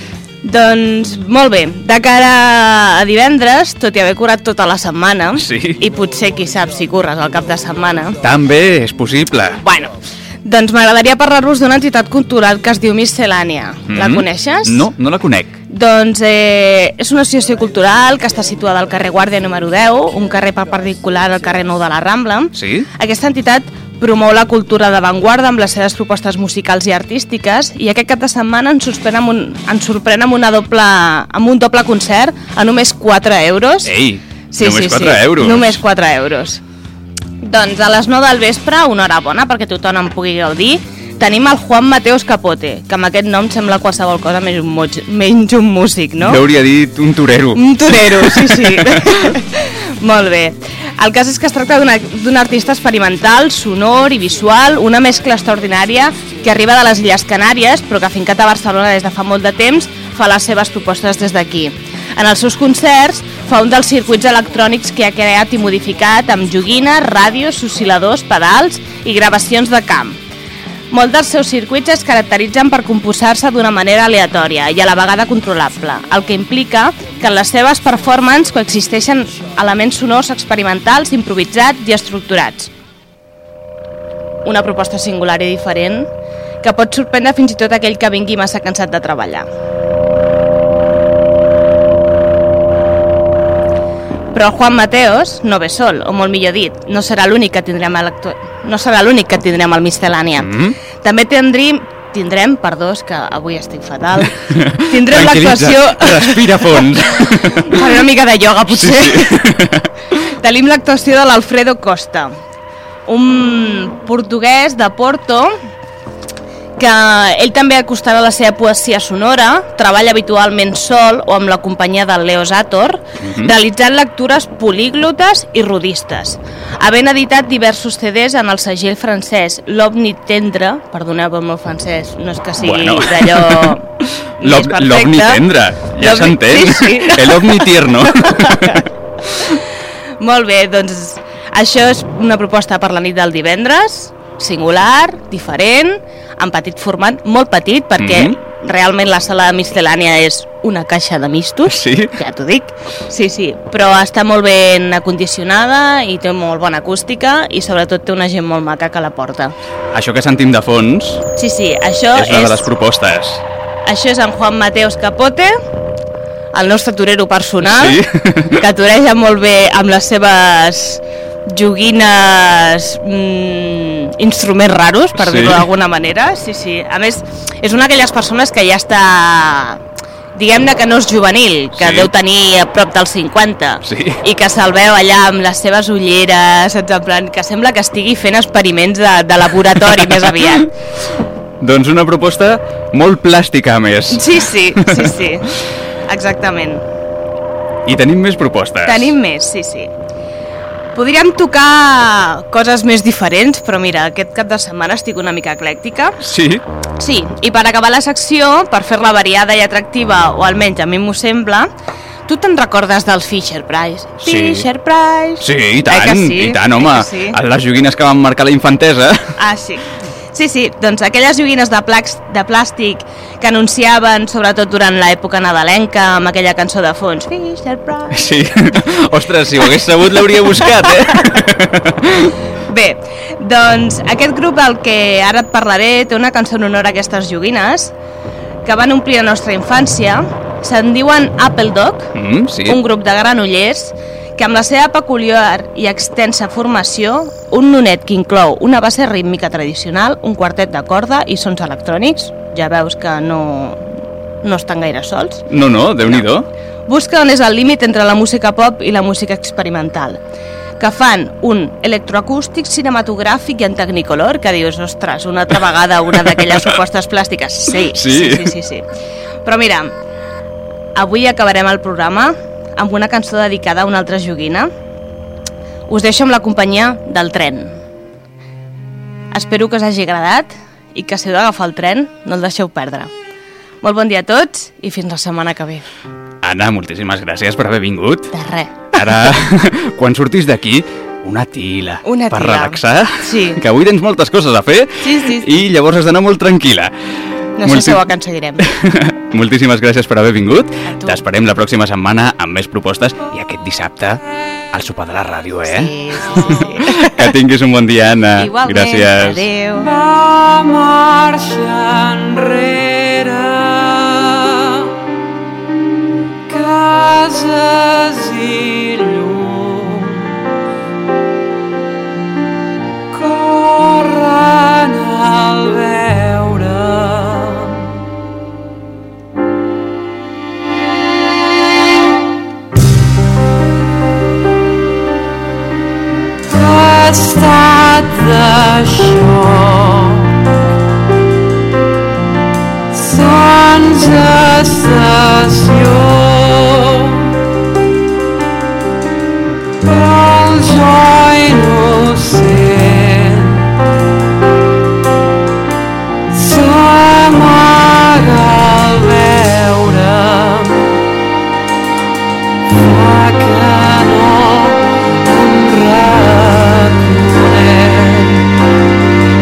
Doncs, molt bé, de cara a divendres, tot i haver curat tota la setmana, Sí. i potser, qui sap, si curres al cap de setmana, També és possible. bueno, doncs m'agradaria parlar-vos d'una entitat cultural que es diu Miscel·lània. La Mhm. coneixes? No, no la conec. Doncs eh, és una associació cultural que està situada al carrer Guàrdia número deu, un carrer perpendicular al carrer nou de la Rambla. Sí? Aquesta entitat promou la cultura d'avantguarda amb les seves propostes musicals i artístiques, i aquest cap de setmana ens sorprèn amb un, ens sorprèn amb, una doble, amb un doble concert a només quatre euros. Ei, Sí, només sí, quatre sí. euros. Només quatre euros. Doncs a les nou del vespre, una hora bona perquè tothom en pugui gaudir, tenim el Juan Mateos Capote, que amb aquest nom sembla qualsevol cosa menys un, moig, menys un músic, no? Jo hauria dit un torero. Un torero, sí, sí. Molt bé. El cas és que es tracta d'una- d'un artista experimental, sonor i visual, una mescla extraordinària que arriba de les Illes Canàries, però que fincat a Barcelona des de fa molt de temps, fa les seves propostes des d'aquí. En els seus concerts fa un dels circuits electrònics que ha creat i modificat amb joguines, ràdios, oscil·ladors, pedals i gravacions de camp. Molts dels seus circuits es caracteritzen per composar-se d'una manera aleatòria i a la vegada controlable, el que implica que en les seves performances coexisteixen elements sonors experimentals, improvisats i estructurats. Una proposta singular i diferent que pot sorprendre fins i tot aquell que vingui massa cansat de treballar. Però el Juan Mateos no ve sol, o molt millor dit, no serà l'únic que tindrem a l'actu... no serà l'únic que tindrem al Miscel·lània. Mm? També tindrim, tindrem, perdó, és que avui estic fatal, tindrem Tranquil·litza, l'actuació... respira fons. Faré una mica de ioga, potser. Sí, sí. Tenim l'actuació de l'Alfredo Costa, un portuguès de Porto, que ell també acostarà la seva poesia sonora, treballa habitualment sol o amb la companyia del Leo Zator, Mhm. realitzant lectures políglotes i rodistes. Havent editat diversos C Ds en el segell francès L'Ovni Tendre, perdoneu pel meu francès, no és que sigui Bueno. d'allò més L'ov- perfecte. L'ovni tendre, ja L'ovni- s'entén. Sí, sí. El ovni tierno. Molt bé, doncs això és una proposta per la nit del divendres, singular, diferent, en petit format, molt petit, perquè Mhm. realment la sala de Miscel·lània és una caixa de mistos, Sí? ja t'ho dic. Sí, sí, però està molt ben acondicionada i té molt bona acústica i sobretot té una gent molt maca que la porta. Això que sentim de fons Sí, sí, això és una de és, les propostes. això és en Juan Mateos Capote, el nostre torero personal, Sí. que toreja molt bé amb les seves joguines, mm, instruments raros, per Sí. dir-ho d'alguna manera. Sí, sí. A més, és una d'aquelles persones que ja està, diguem-ne que no és juvenil, que Sí. deu tenir a prop dels cinquanta, Sí. i que se'l veu allà amb les seves ulleres, saps? En plan, que sembla que estigui fent experiments de, de laboratori més aviat. Doncs una proposta molt plàstica, a més. Sí, sí, sí, sí. Exactament. I tenim més propostes. Tenim més, sí, sí. Podríem tocar coses més diferents, però mira, aquest cap de setmana estic una mica eclèctica. Sí? Sí, i per acabar la secció, per fer-la variada i atractiva, o almenys a mi m'ho sembla, tu te'n recordes dels Fisher Price? Sí. Fisher Price... Sí, i Eh tant, que sí? i tant, Eh home. que sí? Les joguines que van marcar la infantesa. Ah, sí. Sí, sí, doncs aquelles joguines de, placs, de plàstic que anunciaven, sobretot durant l'època nadalenca, amb aquella cançó de fons, Fisher Price... Sí. Ostres, si ho hagués sabut l'hauria buscat, eh? Bé, doncs aquest grup del que ara et parlaré té una cançó en honor a aquestes joguines que van omplir la nostra infància. Se'n diuen Apple Dog, Mm, sí. un grup de granollers que amb la seva peculiar i extensa formació, un nonet que inclou una base rítmica tradicional, un quartet de corda i sons electrònics, ja veus que no, no estan gaire sols. No, no, Déu-n'hi-do. Busca on és el límit entre la música pop i la música experimental, que fan un electroacústic cinematogràfic i en Technicolor, que dius, ostres, una altra vegada una d'aquelles supostes plàstiques. Sí, sí, Sí. sí, sí, sí. Però mira, avui acabarem el programa amb una cançó dedicada a una altra joguina. Us deixo amb la companyia del tren. Espero que us hagi agradat i que si heu d'agafar el tren no el deixeu perdre. Molt bon dia a tots i fins la setmana que ve. Anna, moltíssimes gràcies per haver vingut. De res. Ara, quan sortis d'aquí, una tila. Una per tila. relaxar. Sí. Que avui tens moltes coses a fer. Sí, sí, sí. I llavors has d'anar molt tranquil·la. No sé si ho aconseguirem. Moltíssimes gràcies per haver vingut. T'esperem la pròxima setmana amb més propostes i aquest dissabte al sopar de la ràdio, eh? Sí, sí, sí. Que tinguis un bon dia, Anna. Igualment. Gràcies. Adéu. Va marxar enrere, cases i llum, corren al veure. Estat de xoc, sensació, el jo innocent s'amaga al veure'm, fa que no em reconec.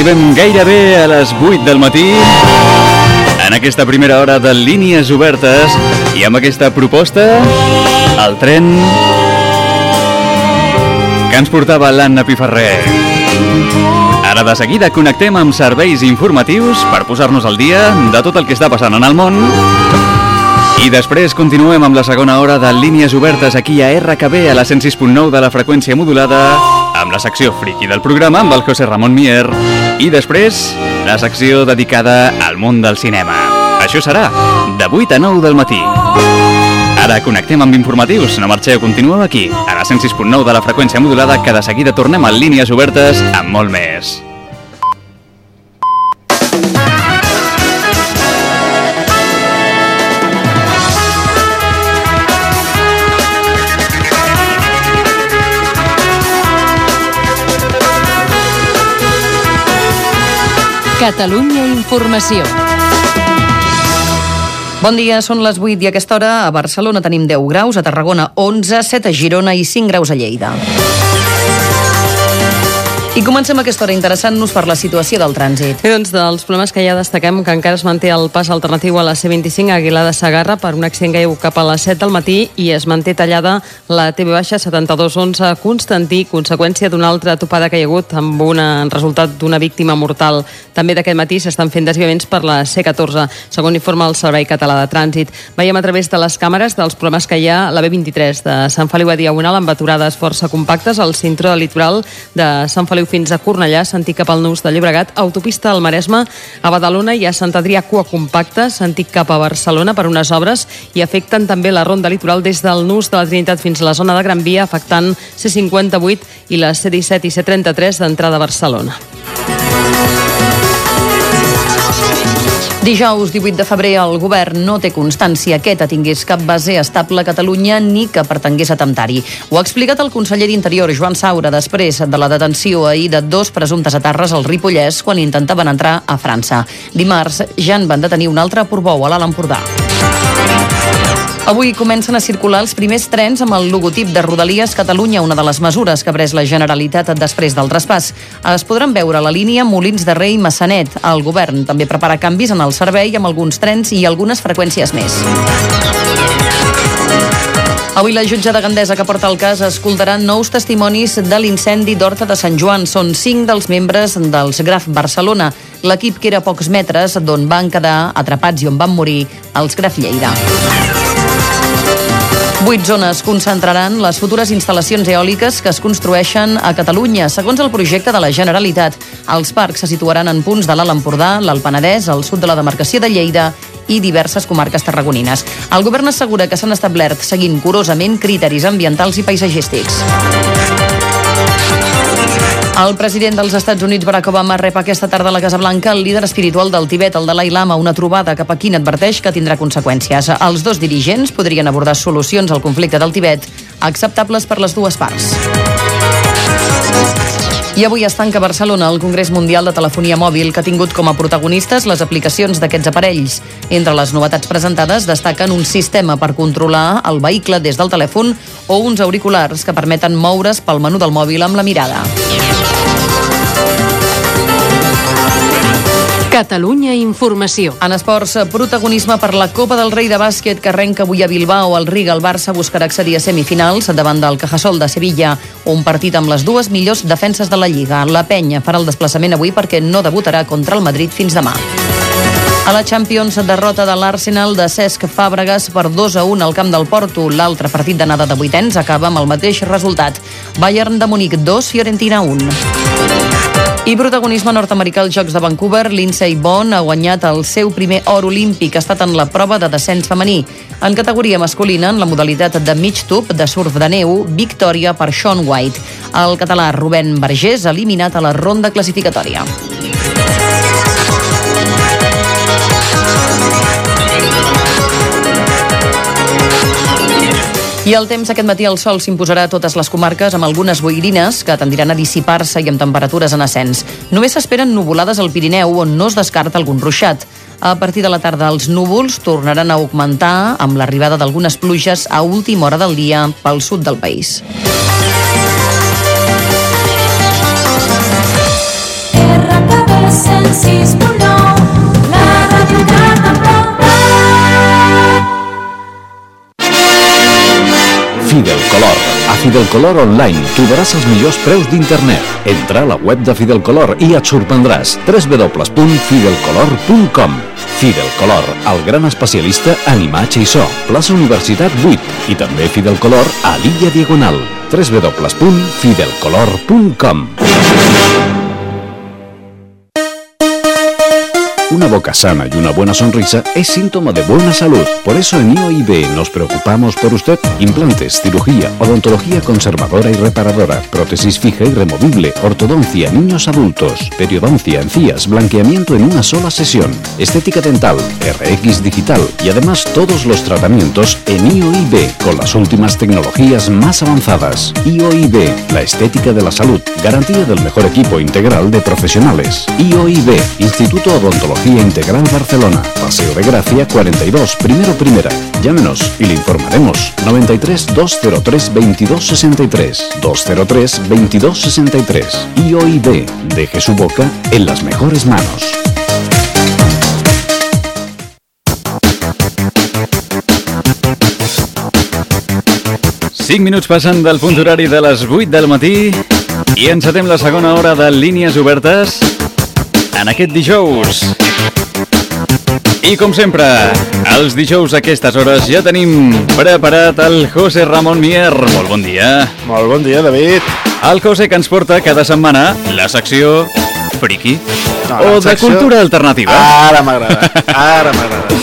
arribem gairebé a les vuit del matí en aquesta primera hora de Línies Obertes i amb aquesta proposta, el tren que ens portava l'Anna Piferrer. Ara de seguida connectem amb serveis informatius per posar-nos al dia de tot el que està passant en el món. I després continuem amb la segona hora de Línies Obertes aquí a R K B a la cent sis punt nou de la freqüència modulada, amb la secció friki del programa amb el José Ramón Mier i després la secció dedicada al món del cinema. Això serà de vuit a nou del matí. Ara connectem amb informatius, no marxeu, continueu aquí a la cent sis punt nou de la freqüència modulada, que de seguida tornem a Línies Obertes amb molt més. Catalunya Informació. Bon dia, són les vuit i a aquesta hora a Barcelona tenim deu graus, a Tarragona onze, set a Girona i cinc graus a Lleida. I comencem aquesta hora interessant-nos per la situació del trànsit. I doncs dels problemes que ja destaquem que encara es manté el pas alternatiu a la C vint-i-cinc a Aguilar de Segarra per un accident que hi ha cap a les set del matí i es manté tallada la T V setanta-dos onze Constantí, conseqüència d'una altra topada que hi ha hagut amb un resultat d'una víctima mortal. També d'aquest matí s'estan fent desviaments per la C catorze, segon informa el Servei Català de Trànsit. Veiem a través de les càmeres dels problemes que hi ha a la B vint-i-tres de Sant Feliu a Diagonal amb aturades força compactes al cinturó del litoral de Sant Feliu fins a Cornellà, sentit cap al Nus de Llobregat, autopista al Maresme, a Badalona i a Sant Adrià cua compacta, sentit cap a Barcelona per unes obres i afecten també la ronda litoral des del Nus de la Trinitat fins a la zona de Gran Via, afectant C cinquanta-vuit i la C disset i C trenta-tres d'entrada a Barcelona. Dijous divuit de febrer el govern no té constància que ETA tingués cap base estable a Catalunya ni que pretengués atemptar-hi. Ho ha explicat el conseller d'Interior, Joan Saura, després de la detenció ahir de dos presumptes atarres al Ripollès quan intentaven entrar a França. Dimarts ja en van detenir un altre a Portbou, a l'Alt Empordà. Avui comencen a circular els primers trens amb el logotip de Rodalies Catalunya, una de les mesures que ha pres la Generalitat després del traspàs. Es podran veure a la línia Molins de Rei i Massanet. El govern també prepara canvis en el servei amb alguns trens i algunes freqüències més. Avui la jutge de Gandesa que porta el cas escoltarà nous testimonis de l'incendi d'Horta de Sant Joan. Són cinc dels membres dels Graf Barcelona, l'equip que era a pocs metres d'on van quedar atrapats i on van morir els Graf Lleida. Vuit zones concentraran les futures instal·lacions eòliques que es construeixen a Catalunya. Segons el projecte de la Generalitat, els parcs se situaran en punts de l'Alt Empordà, l'Alt Penedès, al sud de la demarcació de Lleida i diverses comarques tarragonines. El govern assegura que s'han establert seguint curosament criteris ambientals i paisatgístics. El president dels Estats Units, Barack Obama, rep aquesta tarda a la Casa Blanca el líder espiritual del Tibet, el Dalai Lama, una trobada cap a qui adverteix que tindrà conseqüències. Els dos dirigents podrien abordar solucions al conflicte del Tibet acceptables per les dues parts. I avui es tanca a Barcelona el Congrés Mundial de Telefonia Mòbil, que ha tingut com a protagonistes les aplicacions d'aquests aparells. Entre les novetats presentades destaquen un sistema per controlar el vehicle des del telèfon o uns auriculars que permeten moure's pel menú del mòbil amb la mirada. Catalunya Informació. En esports, protagonisme per la Copa del Rei de bàsquet que arrenca avui a Bilbao. El Riga, el Barça, buscarà accedir a semifinals davant del Cajasol de Sevilla, un partit amb les dues millors defenses de la Lliga. La Penya farà el desplaçament avui perquè no debutarà contra el Madrid fins demà. A la Champions, derrota de l'Arsenal de Cesc Fàbregas per dos a un al camp del Porto. L'altre partit d'anada de vuitens acaba amb el mateix resultat. Bayern de Munic dos, Fiorentina un. I protagonisme nord-americà als Jocs de Vancouver. Lindsey Vonn ha guanyat el seu primer or olímpic. Ha estat en la prova de descens femení. En categoria masculina, en la modalitat de mig tub de surf de neu, victòria per Shaun White. El català Rubén Vergés ha eliminat a la ronda classificatòria. I el temps aquest matí, el sol s'imposarà a totes les comarques amb algunes boirines que tendiran a dissipar-se i amb temperatures en ascens. Només s'esperen nuvolades al Pirineu, on no es descarta algun ruixat. A partir de la tarda, els núvols tornaran a augmentar amb l'arribada d'algunes pluges a última hora del dia pel sud del país. R K B cent sis punt nou, la ràdio que t'apropa. Fidelcolor. A Fidelcolor Online trobaràs els millors preus d'internet. Entra a la web de Fidelcolor i et sorprendràs. w w w punt fidelcolor punt com. Fidelcolor, el gran especialista en imatge i so. Plaça Universitat vuit. I també Fidelcolor a l'Illa Diagonal. w w w punt fidelcolor punt com. Una boca sana y una buena sonrisa es síntoma de buena salud. Por eso en I O I B nos preocupamos por usted. Implantes, cirugía, odontología conservadora y reparadora, prótesis fija y removible, ortodoncia, niños adultos, periodoncia, encías, blanqueamiento en una sola sesión, estética dental, R X digital y además todos los tratamientos en I O I B con las últimas tecnologías más avanzadas. I O I B, la estética de la salud, garantía del mejor equipo integral de profesionales. I O I B, Instituto Odontología Integral Barcelona, Paseo de Gracia cuarenta y dos, primero primera. Llámenos y le informaremos. noventa y tres, doscientos tres, veintidós sesenta y tres, doscientos tres, veintidós sesenta y tres. I O I B, deje su boca en las mejores manos. cinc minuts passen del punt horari de les vuit del matí i encetem la segona hora de Línies Obertes en aquest dijous. I com sempre, els dijous a aquestes hores ja tenim preparat el José Ramón Mier. Molt bon dia. Molt bon dia, David. El José que ens porta cada setmana la secció friki no, o de secció... cultura alternativa. Ara m'agrada, ara m'agrada.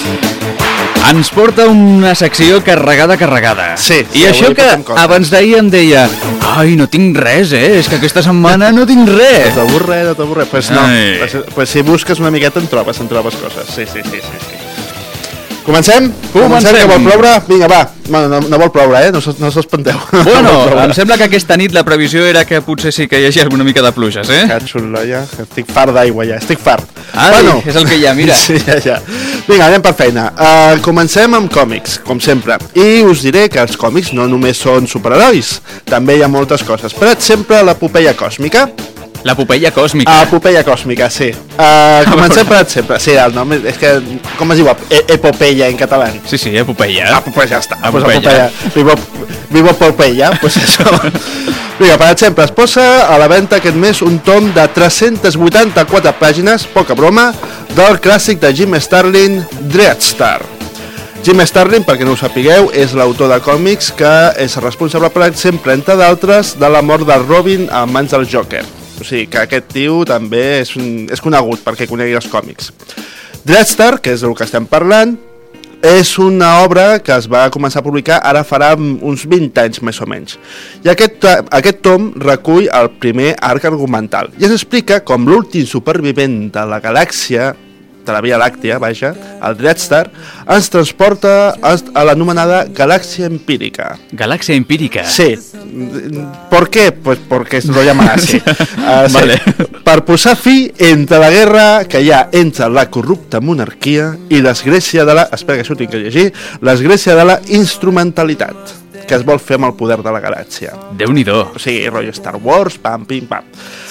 Ens porta una secció carregada, carregada. Sí, I sí, això que abans d'ahir em deia ai, no tinc res, eh? És que aquesta setmana no tinc res. No t'avorre res, no t'avorre res. Pues no, pues, pues si busques una miqueta en trobes, en trobes coses. Sí, sí, sí, sí. sí. Comencem? Comencem. Comencem, que vol ploure? Vinga, va. Bueno, no, no vol ploure, eh? No, no s'espanteu. Bueno, no em sembla que aquesta nit la previsió era que potser sí que hi hagi alguna mica de pluges, eh? Que xulo, ja. Estic fart d'aigua, ja. Estic fart. Ai, bueno, és el que hi ha, mira. Sí, ja, ja. Vinga, anem per feina. Uh, comencem amb còmics, com sempre. I us diré que els còmics no només són superherois. També hi ha moltes coses. Per exemple, l'epopeia còsmica. L'epopeia còsmica. Ah, epopeia còsmica, sí. Uh, comencem per exemple. Sí, el nom és que... Com es diu? E epopeia en català. Sí, sí, epopeia. Ah, pues ja està. Pues epopeia. Vivo, vivo epopeia, pues això. Vinga, per exemple, es posa a la venda aquest mes un tom de tres-centes vuitanta-quatre pàgines, poca broma, del clàssic de Jim Starlin, Dreadstar. Jim Starlin, perquè no ho sapigueu, és l'autor de còmics que és responsable, per exemple, entre d'altres, de la mort de Robin a mans del Joker. O sigui, que aquest tio també és, un, és conegut perquè conegui els còmics. Dreadstar, que és del que estem parlant, és una obra que es va començar a publicar ara farà uns vint anys, més o menys. I aquest, aquest tom recull el primer arc argumental i es explica com l'últim supervivent de la galàxia, de la Via Làctea, vaja, el Dreadstar, ens transporta a l'anomenada galàxia empírica. Galàxia empírica? Sí. ¿Por qué? Pues porque lo llaman así. Uh, vale. Sí. Per posar fi entre la guerra que hi ha entre la corrupta monarquia i l'església de la... Espera, que això ho tinc que llegir. L'església de la instrumentalitat, que es vol fer amb el poder de la galàxia. Déu-n'hi-do. O sigui, rotllo Star Wars, pam, pim, pam.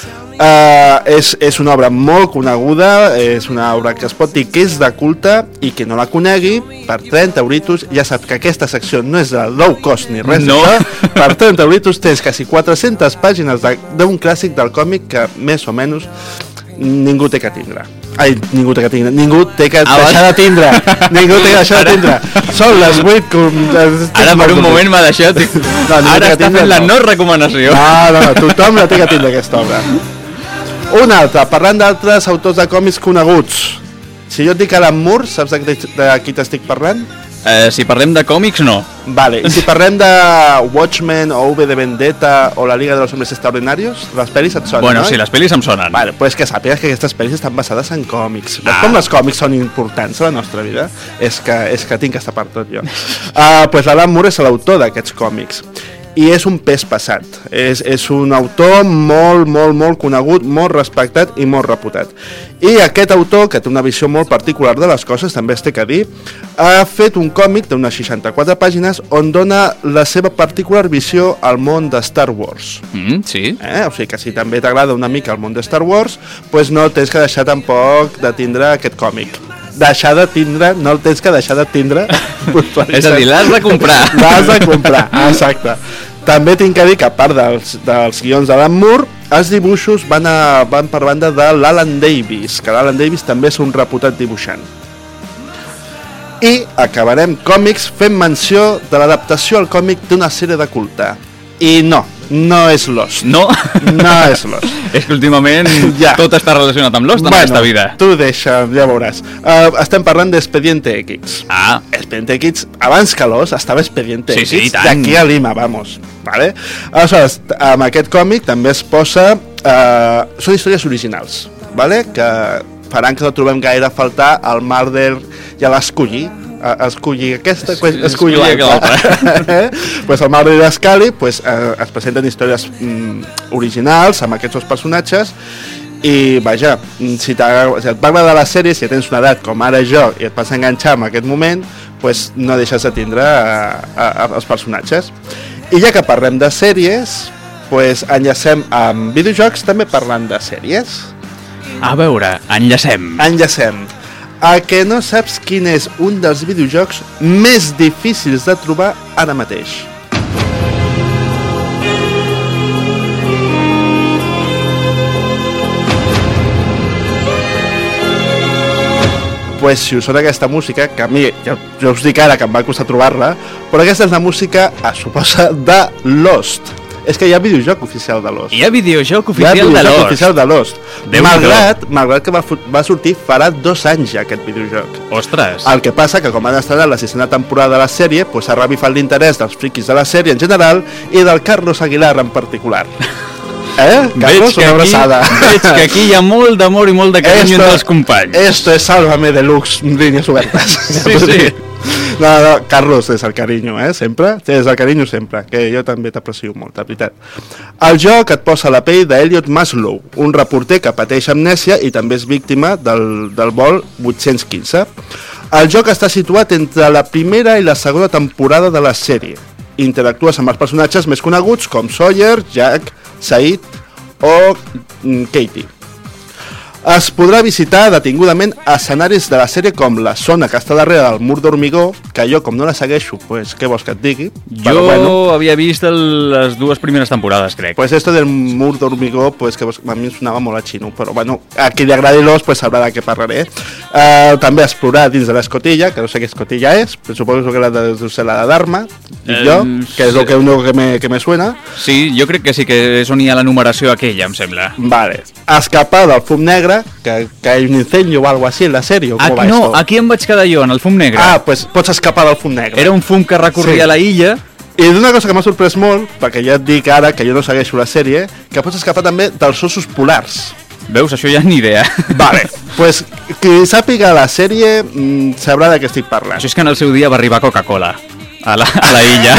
Uh, és, és una obra molt coneguda, és una obra que es pot dir que és de culte i que no la conegui, per trenta euritos, ja saps que aquesta secció no és de low cost ni res no. d'això, per trenta euritos tens quasi quatre-centes pàgines d'un clàssic del còmic que més o menys ningú té que tindre. Ai, ningú té que tindre, ningú té que ah, deixar de tindre, ningú té que deixar de tindre. Són les vuit... Com... Ara per un moment m'ha deixat... No, ara està fent la no recomanació. No, no, tothom la té que tindre aquesta obra. Una altra, parlant d'altres autors de còmics coneguts. Si jo et dic Alan Moore, saps de, de qui t'estic parlant? Eh, si parlem de còmics, no. Vale, i si parlem de Watchmen o V de Vendetta o la Liga de los Hombres Extraordinarios, les pel·lis et sonen, bueno, no? sí, les pel·lis em sonen. Vale, pues que sàpigues que aquestes pel·lis estan basades en còmics. Ah. Com els còmics són importants a la nostra vida, és que, és que tinc que estar per tot jo. Uh, pues l'Alan Moore és l'autor d'aquests còmics. i és un pes passat. És, és un autor molt, molt, molt conegut, molt respectat i molt reputat. I aquest autor, que té una visió molt particular de les coses, també es té que dir, ha fet un còmic d'unes seixanta-quatre pàgines on dona la seva particular visió al món de Star Wars. Mm, sí. Eh? O sigui que si també t'agrada una mica el món de Star Wars, pues no tens que deixar tampoc de tindre aquest còmic. Deixar de tindre, no el tens que deixar de tindre. És a dir, l'has de comprar. L'has de comprar, exacte. També tinc que dir que a part dels, dels guions d'Alan Moore, els dibuixos van, a, van per banda de l'Alan Davis, que l'Alan Davis també és un reputat dibuixant. I acabarem còmics fent menció de l'adaptació al còmic d'una sèrie de culte. I no, no és Lost. No? No és Lost. És que últimament ja. Tot està relacionat amb Lost en bueno, aquesta vida. Tu deixa, ja veuràs. Uh, estem parlant d'Expediente X. Ah. Expediente X, abans que Lost, estava Expediente sí, X, sí, d'aquí a Lima, vamos. Vale? Aleshores, amb aquest còmic també es posa... Uh, són històries originals, vale? Que faran que no trobem gaire a faltar al Mulder i a l'Esculli. Esculli aquesta, pues, esculli l'altra. Pues el Mulder i l'Scully pues, eh, es presenten històries mm, originals amb aquests dos personatges i vaja, si, si et va agradar la sèrie, si ja tens una edat com ara jo i et vas enganxar en aquest moment, pues, no deixes de tindre a, a, a, els personatges. I ja que parlem de sèries, pues, enllacem amb videojocs també parlant de sèries. A veure, enllacem. Enllacem. A que no saps quin és un dels videojocs més difícils de trobar ara mateix? Pues si us sona aquesta música, que a mi, jo, jo us dic ara que em va costar trobar-la, però aquesta és la música, a suposa, de Lost. És que hi ha videojoc oficial de Lost. Hi ha videojoc oficial, hi ha videojoc de, Lost. oficial de Lost. Déu malgrat, malgrat que va, va sortir farà dos anys ja aquest videojoc. Ostres. El que passa que com han estrenat la sisena temporada de la sèrie, pues ha revifat l'interès dels friquis de la sèrie en general i del Carlos Aguilar en particular. Eh? Carlos, una abraçada. Veig que aquí hi ha molt d'amor i molt de carinyo entre els companys. Esto es Sálvame Deluxe, línies obertes. Sí, sí. No, no, Carlos, és el carinyo, eh, sempre. És el carinyo sempre, que jo també t'aprecio molt, de veritat. El joc et posa la pell d'Elliot Maslow, un reporter que pateix amnèsia i també és víctima del, del vol vuit-cents quinze. El joc està situat entre la primera i la segona temporada de la sèrie. Interactues amb els personatges més coneguts com Sawyer, Jack, Said o Katie. Es podrà visitar detingudament escenaris de la sèrie com la zona que està darrere del mur d'hormigó, que jo, com no la segueixo, pues, què vols que et digui? Jo però, bueno, havia vist el, les dues primeres temporades, crec. Pues esto del mur d'hormigó, pues, que a mi em sonava molt a xino, però bueno, a qui li agradi l'os, pues sabrà de què parlaré. Uh, també explorar dins de l'escotilla, que no sé què escotilla és, però suposo que la de, la de Dharma, dic jo, que és el que, único que, me, que me suena. Sí, jo crec que sí, que és on hi ha la numeració aquella, em sembla. Vale. Escapar del fum negre, que, que hay un incendio o algo así en la sèrie, o com va no, esto? Aquí em vaig quedar jo, en el fum negre. Ah, pues pots escapar del fum negre. Era un fum que recorria sí. la illa. I d'una cosa que m'ha sorprès molt, perquè ja et dic ara que jo no segueixo la sèrie, que pots escapar també dels ossos polars. Veus, això ja ni idea. Vale, pues qui sàpiga la sèrie mmm, sabrà de què estic parlant. Això és que en el seu dia va arribar Coca-Cola a la, a la illa.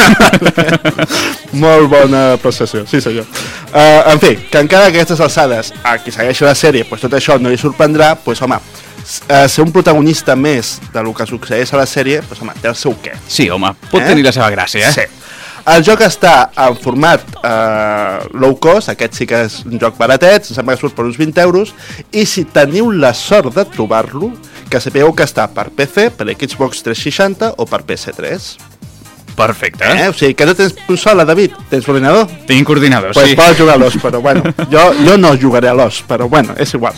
Molt bona processió, sí senyor. Uh, en fi, que encara que aquestes alçades a qui segueixi la sèrie, pues tot això no li sorprendrà, pues home, uh, ser un protagonista més del que succeeix a la sèrie, pues home, té el seu què. Sí, home, pot eh? tenir la seva gràcia, eh? Sí. El joc està en format uh, low cost, aquest sí que és un joc baratet, sembla que surt per uns vint euros, i si teniu la sort de trobar-lo, que sapigueu que està per P C, per Xbox tres seixanta o per P S tres. Perfecte. Eh? O sigui, que no tens consola, David? Tens ordinador? Tinc ordinador, pues sí. Pues pots jugar a l'os, però bueno. Jo, jo no jugaré a l'os, però bueno, és igual.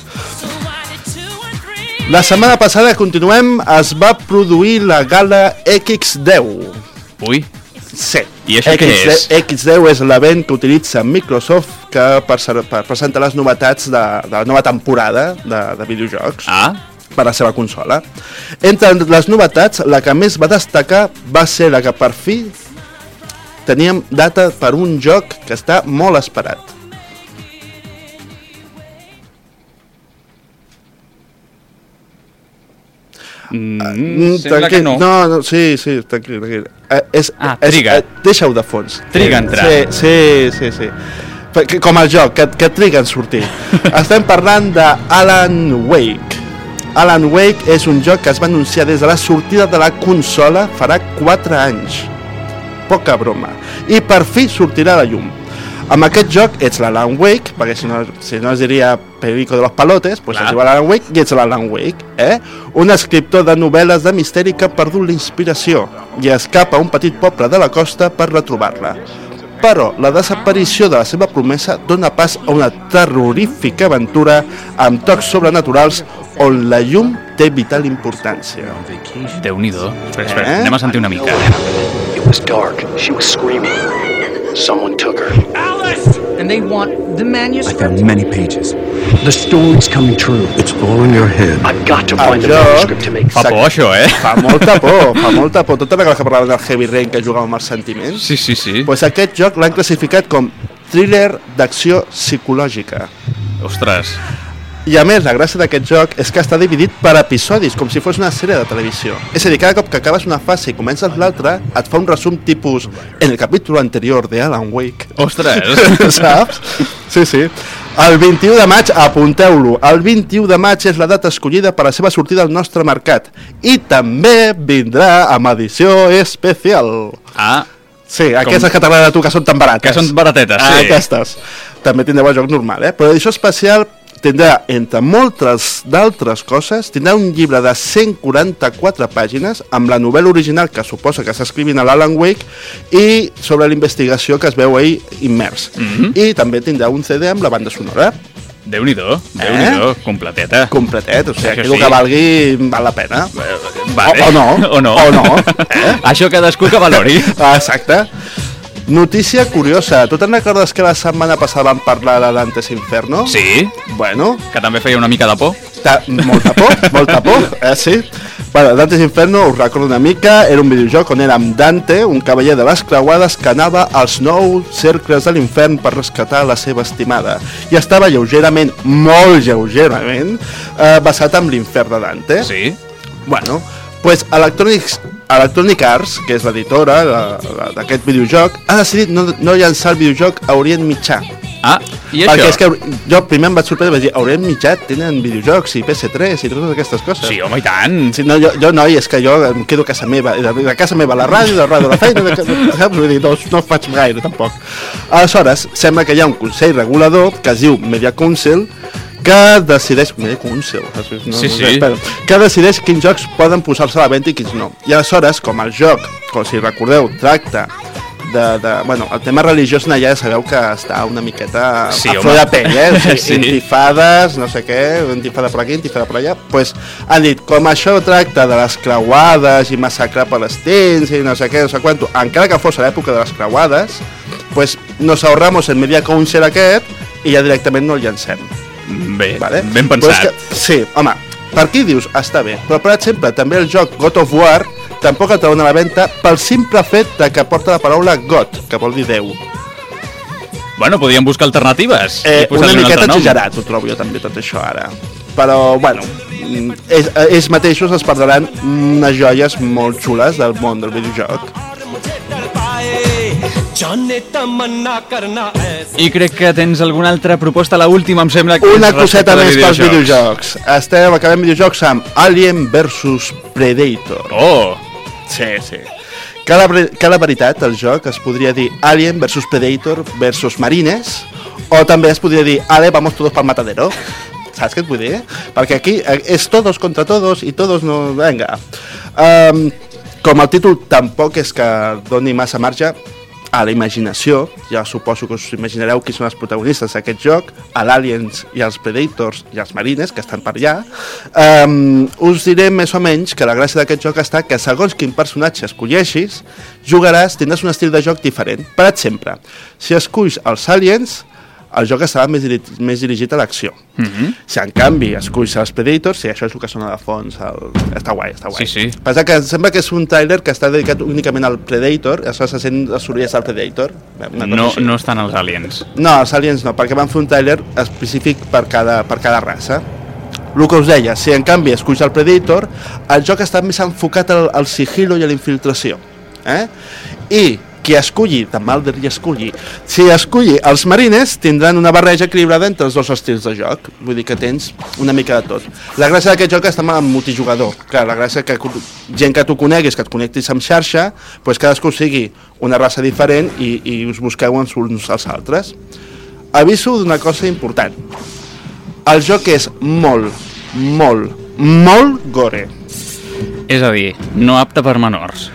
La setmana passada, continuem, es va produir la gala X deu. Ui. Sí. I això què és? X deu és l'event que utilitza Microsoft que per, per presentar les novetats de, de la nova temporada de, de videojocs. Ah. Per la seva consola. Entre les novetats, la que més va destacar va ser la que per fi teníem data per un joc que està molt esperat. Mm, sembla tranquil, que no. No, no, sí, sí, tranquil, tranquil. És, Ah, és, triga. eh, deixa-ho de fons. Triga a entrar. Sí, sí, sí, sí. Que- Com el joc, que, que triga en sortir. Estem parlant d'Alan Wake. Alan Wake és un joc que es va anunciar des de la sortida de la consola farà quatre anys. Poca broma. I per fi sortirà a la llum. Amb aquest joc ets l'Alan Wake, perquè si no, si no es diria Perico de los Palotes, doncs es diu l'Alan Wake i ets l'Alan Wake, eh? Un escriptor de novel·les de misteri que ha perdut la inspiració i escapa a un petit poble de la costa per retrobar-la. Però la desaparició de la seva promesa dona pas a una terrorífica aventura amb tocs sobrenaturals on la llum té vital importància. Déu-n'hi-do. Espera, espera, Eh? anem a sentir una mica. It was dark. She was screaming. Someone took her. Alice! And they want the I manuscript? found many pages. The story's coming true. It's all in your head. I've got to find the manuscript to make Fa por, això, eh? Fa molta por, fa molta por. Tota la que parlaven del Heavy Rain, que jugava amb els sentiments. Sí, sí, sí. Pues aquest joc l'han classificat com thriller d'acció psicològica. Ostres. I a més, la gràcia d'aquest joc és que està dividit per episodis, com si fos una sèrie de televisió. És a dir, cada cop que acabes una fase i comences l'altra, et fa un resum tipus en el capítol anterior de Alan Wake. Ostres! Saps? Sí, sí. El vint-i-u de maig, apunteu-lo, el vint-i-u de maig és la data escollida per a la seva sortida al nostre mercat. I també vindrà amb edició especial. Ah. Sí, aquestes que t'agraden a tu, que són tan barates. Que són baratetes, sí. Ah, aquestes. També tindreu el joc normal, eh? Però l'edició especial tindrà, entre moltes d'altres coses, tindrà un llibre de cent quaranta-quatre pàgines amb la novel·la original que suposa que s'escrivint a l'Alan Wake i sobre la investigació que es veu ahir immers. Mhm. I també tindrà un C D amb la banda sonora. Déu-n'hi-do, Déu-n'hi-do, completeta. Completet, o sigui, Això que sí. el que valgui val la pena. Vale. O, o no. O no. O no. Eh? Això cadascú que valori. Exacte. Notícia curiosa. Tu te'n recordes que la setmana passada vam parlar de Dantes Inferno? Sí. Bueno. Que també feia una mica de por. Ta molta por, molta por, eh, sí. Bueno, Dantes Inferno, us recordo una mica, era un videojoc on érem Dante, un cavaller de les creuades que anava als nou cercles de l'infern per rescatar la seva estimada. I estava lleugerament, molt lleugerament, eh, basat en l'infern de Dante. Sí. Bueno, pues Electronic, Electronic Arts, que és l'editora d'aquest videojoc, ha decidit no, no llançar el videojoc a Orient Mitjà. Ah, i Perquè això? és que jo primer em vaig sorprendre i vaig dir, a Orient Mitjà tenen videojocs i P S tres i totes aquestes coses. Sí, home, i tant. Sí, no, jo, jo, noi, és que jo em quedo a casa meva, i de, de casa meva a la ràdio, de la ràdio a la feina, de, saps? Vull dir, no, no faig gaire, tampoc. Aleshores, sembla que hi ha un consell regulador que es diu Media Council, que decideix... Media Council, no, Sí, no sí. sé, però, que decideix quins jocs poden posar-se a la venda i quins no. I aleshores, com el joc, com si recordeu, tracta de, de, bueno, el tema religiós allà ja sabeu que està una miqueta Sí, a home. flor de pell, eh? O sigui, Sí. Intifades, no sé què, intifada per aquí, intifada per allà, pues han dit, com això tracta de les creuades i massacrar palestins i no sé què, no sé quanto, encara que fos a l'època de les creuades, pues nos ahorramos el Media Council aquest i ja directament no el llancem. Bé, vale? ben Però és pensat. que, sí, home, per aquí dius, està bé, però per exemple, també el joc God of War tampoc el treuen a la venda pel simple fet de que porta la paraula God, que vol dir Déu. Bueno, podríem buscar alternatives. Eh, i posar-li una un miqueta altre nom. exagerat, ho trobo jo també tot això ara. Però, bueno, mm, ells, ells mateixos es perdran unes joies molt xules del món del videojoc. I crec que tens alguna altra proposta, la última em sembla que Una és coseta respecte de més pels videojocs. Estem acabant videojocs amb Alien versus Predator. Oh! Sí, sí. Que la, que la veritat, el joc es podria dir Alien versus Predator versus Marines, o també es podria dir Ale, vamos todos pa'l matadero. Saps què et vull dir? Perquè aquí eh, és todos contra todos i todos no... Venga. Um, com el títol tampoc és que doni massa marge a la imaginació, ja suposo que us imaginareu qui són els protagonistes d'aquest joc, a l'Aliens i els Predators i els Marines, que estan per allà, um, us diré més o menys que la gràcia d'aquest joc està que segons quin personatge escolleixis, jugaràs, tindràs un estil de joc diferent. Per exemple, si esculls els Aliens, el joc estarà més, diri més dirigit a l'acció. Mm -hmm. Si en canvi esculls els Predators, sí, això és el que sona de fons, el... està guai, està guai. Sí, sí. Passa que sembla que és un trailer que està dedicat únicament al Predator, això se sent els sorolls del Predator. No, no estan els aliens. No, els aliens no, perquè van fer un trailer específic per cada, per cada raça. El que us deia, si en canvi esculls el Predator, el joc està més enfocat al, al sigilo i a la infiltració. Eh? I qui esculli, de mal dir esculli, si esculli els marines tindran una barreja equilibrada entre els dos estils de joc, vull dir que tens una mica de tot. La gràcia d'aquest joc està amb multijugador, clar, la gràcia que gent que tu coneguis, que et connectis amb xarxa, doncs cadascú sigui una raça diferent i, i us busqueu uns als altres. Aviso d'una cosa important, el joc és molt, molt, molt gore. És a dir, no apte per menors.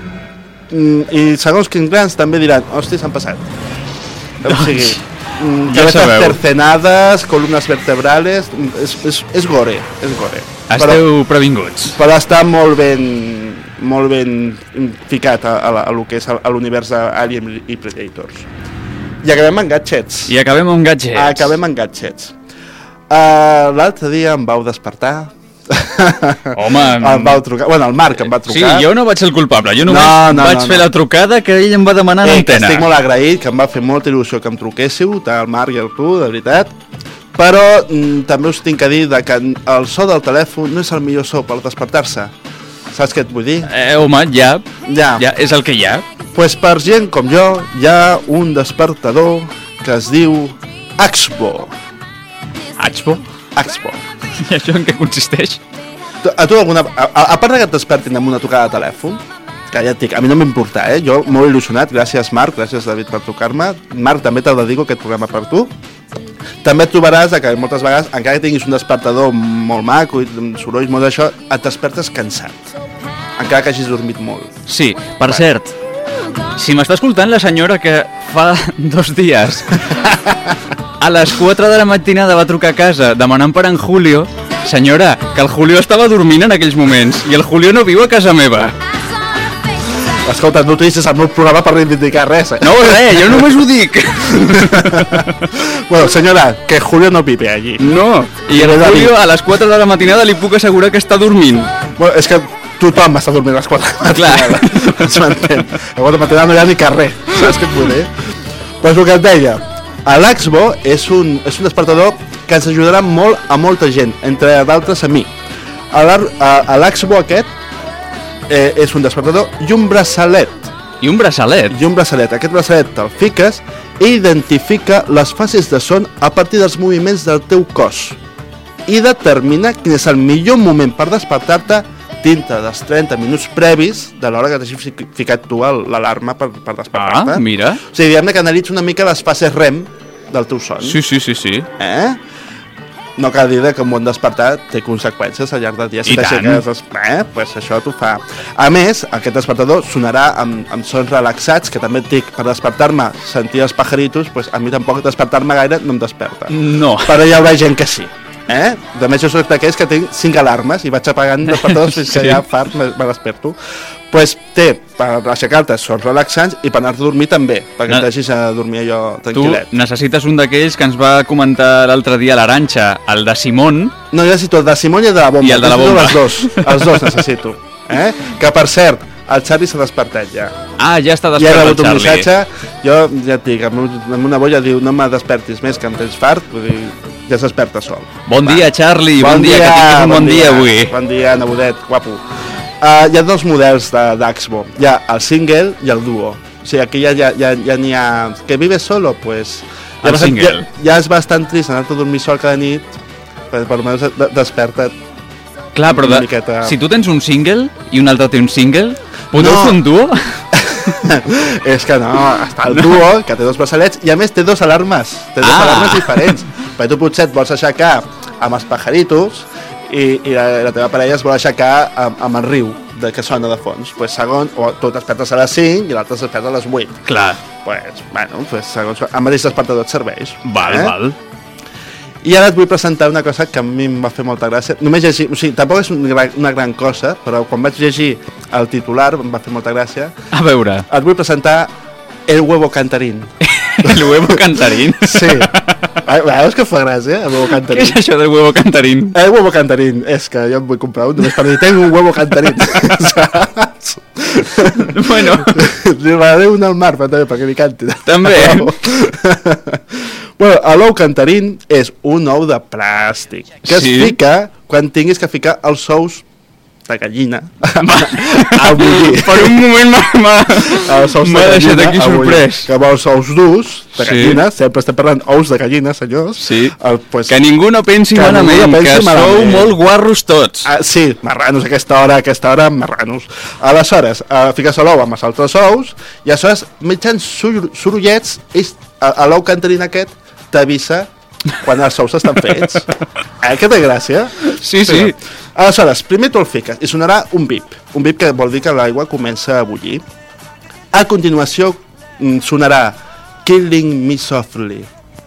I segons quins grans també diran, hosti, s'han passat. O sigui, ja sabeu. Cercenades, columnes vertebrales, és, és, és gore, és gore. Esteu però, previnguts. Però està molt ben, molt ben ficat a, a, a, a lo que és a, a l'univers d'Alien i Predators. I acabem amb gadgets. I acabem amb gadgets. Acabem amb gadgets. Uh, L'altre dia em vau despertar. Home, em vau trucar, bueno, el Marc em va trucar. Sí, jo no vaig ser el culpable, jo només no, no, vaig no, fer no. la trucada que ell em va demanar en antena. Estic molt agraït, que em va fer molta il·lusió que em truquéssiu, el Marc i el tu, de veritat. Però mm, també us tinc que dir que el so del telèfon no és el millor so per despertar-se. Saps què et vull dir? Eh, home, ja, ja, ja és el que hi ha. Pues per gent com jo, hi ha un despertador que es diu Axbo. Axbo? Axbo. I això en què consisteix? A tu alguna... A, a part que et despertin amb una trucada de telèfon, que ja et dic, a mi no m'importa, eh? Jo molt il·lusionat, gràcies Marc, gràcies David per trucar-me. Marc, també te'l dedico aquest programa per tu. També et trobaràs que moltes vegades, encara que tinguis un despertador molt maco i sorolls, molt d'això, et despertes cansat. Encara que hagis dormit molt. Sí, per Va. cert, si m'està escoltant la senyora que fa dos dies a les quatre de la matinada va trucar a casa demanant per en Julio, senyora, que el Julio estava dormint en aquells moments i el Julio no viu a casa meva. Escolta, no utilitzes el meu programa per reivindicar res, eh? No, res, jo només ho dic. Bueno, senyora, que Julio no vive allí. No, i el Julio a les quatre de la matinada li puc assegurar que està dormint. Bueno, és que tothom està dormint a les quatre de la matinada. Clar. Es m'entén. A quatre de la matinada no hi ha ni carrer. Saps què et vull dir? Pues el que et deia, l'Axbo és un, és un despertador que ens ajudarà molt a molta gent, entre d'altres a mi. L'Axbo aquest eh, és un despertador i un braçalet. I un braçalet? I un braçalet. Aquest braçalet te'l fiques i identifica les fases de son a partir dels moviments del teu cos i determina quin és el millor moment per despertar-te dintre dels trenta minuts previs de l'hora que t'hagis ficat tu l'alarma per, per despertar-te. Ah, mira. O sigui, diguem-ne que analitza una mica les fases REM del teu son. Sí, sí, sí, sí. Eh? No cal dir que un bon despertar té conseqüències al llarg del dia. Si I tant. Eh? Pues això t'ho fa. A més, aquest despertador sonarà amb, amb sons relaxats, que també et dic, per despertar-me, sentir els pajaritos, pues a mi tampoc despertar-me gaire no em desperta. No. Però hi haurà gent que sí. Eh? De més, jo soc d'aquells que tinc cinc alarmes i vaig apagant despertadors fins que sí. Ja fart me, me desperto. Pues té per aixecar-te sons relaxants i per anar a dormir també, perquè no. T'hagis a dormir allò tranquil·let. Tu necessites un d'aquells que ens va comentar l'altre dia l'Aranxa, el de Simón. No, jo necessito el de Simón i el de la bomba. I el de la bomba. Els dos, els dos necessito. Eh? Que per cert, el Xavi s'ha despertat ja. Ah, ja està despertat ja el Xavi. Ja he rebut un missatge, jo ja et dic, amb una bolla diu no me despertis més que em tens fart, vull dir, ja s'esperta sol. Bon Va. dia, Charlie, bon, bon dia, dia, que tinguis un bon, bon dia, dia avui. Bon dia, nebudet, guapo. Uh, hi ha dos models d'Axbo, hi ha el single i el duo. O sigui, aquí ja, ja, ja, ja n'hi ha... Que vives solo, pues... El ja, single. Ja, ja és bastant trist anar-te a dormir sol cada nit, però per almenys de, desperta't. Clar, però de, miqueta... si tu tens un single i un altre té un single, podeu no. fer un duo? És que no, està el duo, que té dos braçalets, i a més té dos alarmes, té dos ah. alarmes diferents. Perquè tu potser et vols aixecar amb els pajaritos i, i la, la teva parella es vol aixecar amb, amb el riu de, que sona de fons. Pues segon, o tu t'espertes a les cinc i l'altre s'esperta a les vuit. Clar. Pues, bueno, pues, segons, el mateix despertador et serveix. Val, eh? val. I ara et vull presentar una cosa que a mi em va fer molta gràcia. Només llegir, o sigui, tampoc és una, una gran cosa, però quan vaig llegir el titular em va fer molta gràcia. A veure. Et vull presentar El Huevo Cantarín. El Huevo Cantarín? Sí. Veus que fa gràcia, el Huevo Cantarín? Què és això del Huevo Cantarín? El Huevo Cantarín, és que jo em vull comprar un, només per dir, tengo un Huevo Cantarín. Saps? Bueno. Li regalaré un al mar, però també, perquè li canti. També. Bueno, l'ou cantarín és un ou de plàstic que sí. es fica quan tinguis que ficar els ous de gallina a bullir. Per un moment m'ha m'ha deixat aquí sorprès. Que vols ous durs de Sí. gallina, sempre estem parlant ous de gallina, senyors. Sí. El, pues, Que ningú no pensi que malament, ningú no pensi que sou malament. molt guarros tots. Ah, sí, marranos, a aquesta hora, a aquesta hora, marranos. Aleshores, uh, fiques l'ou amb els altres ous i aleshores, mitjans sur sorollets, és, a l'ou cantarín aquest t'avisa quan els ous estan fets. Eh, que té gràcia? Sí, sí. Però, aleshores, primer tu el fiques i sonarà un bip. Un bip que vol dir que l'aigua comença a bullir. A continuació mm, sonarà Killing Me Softly.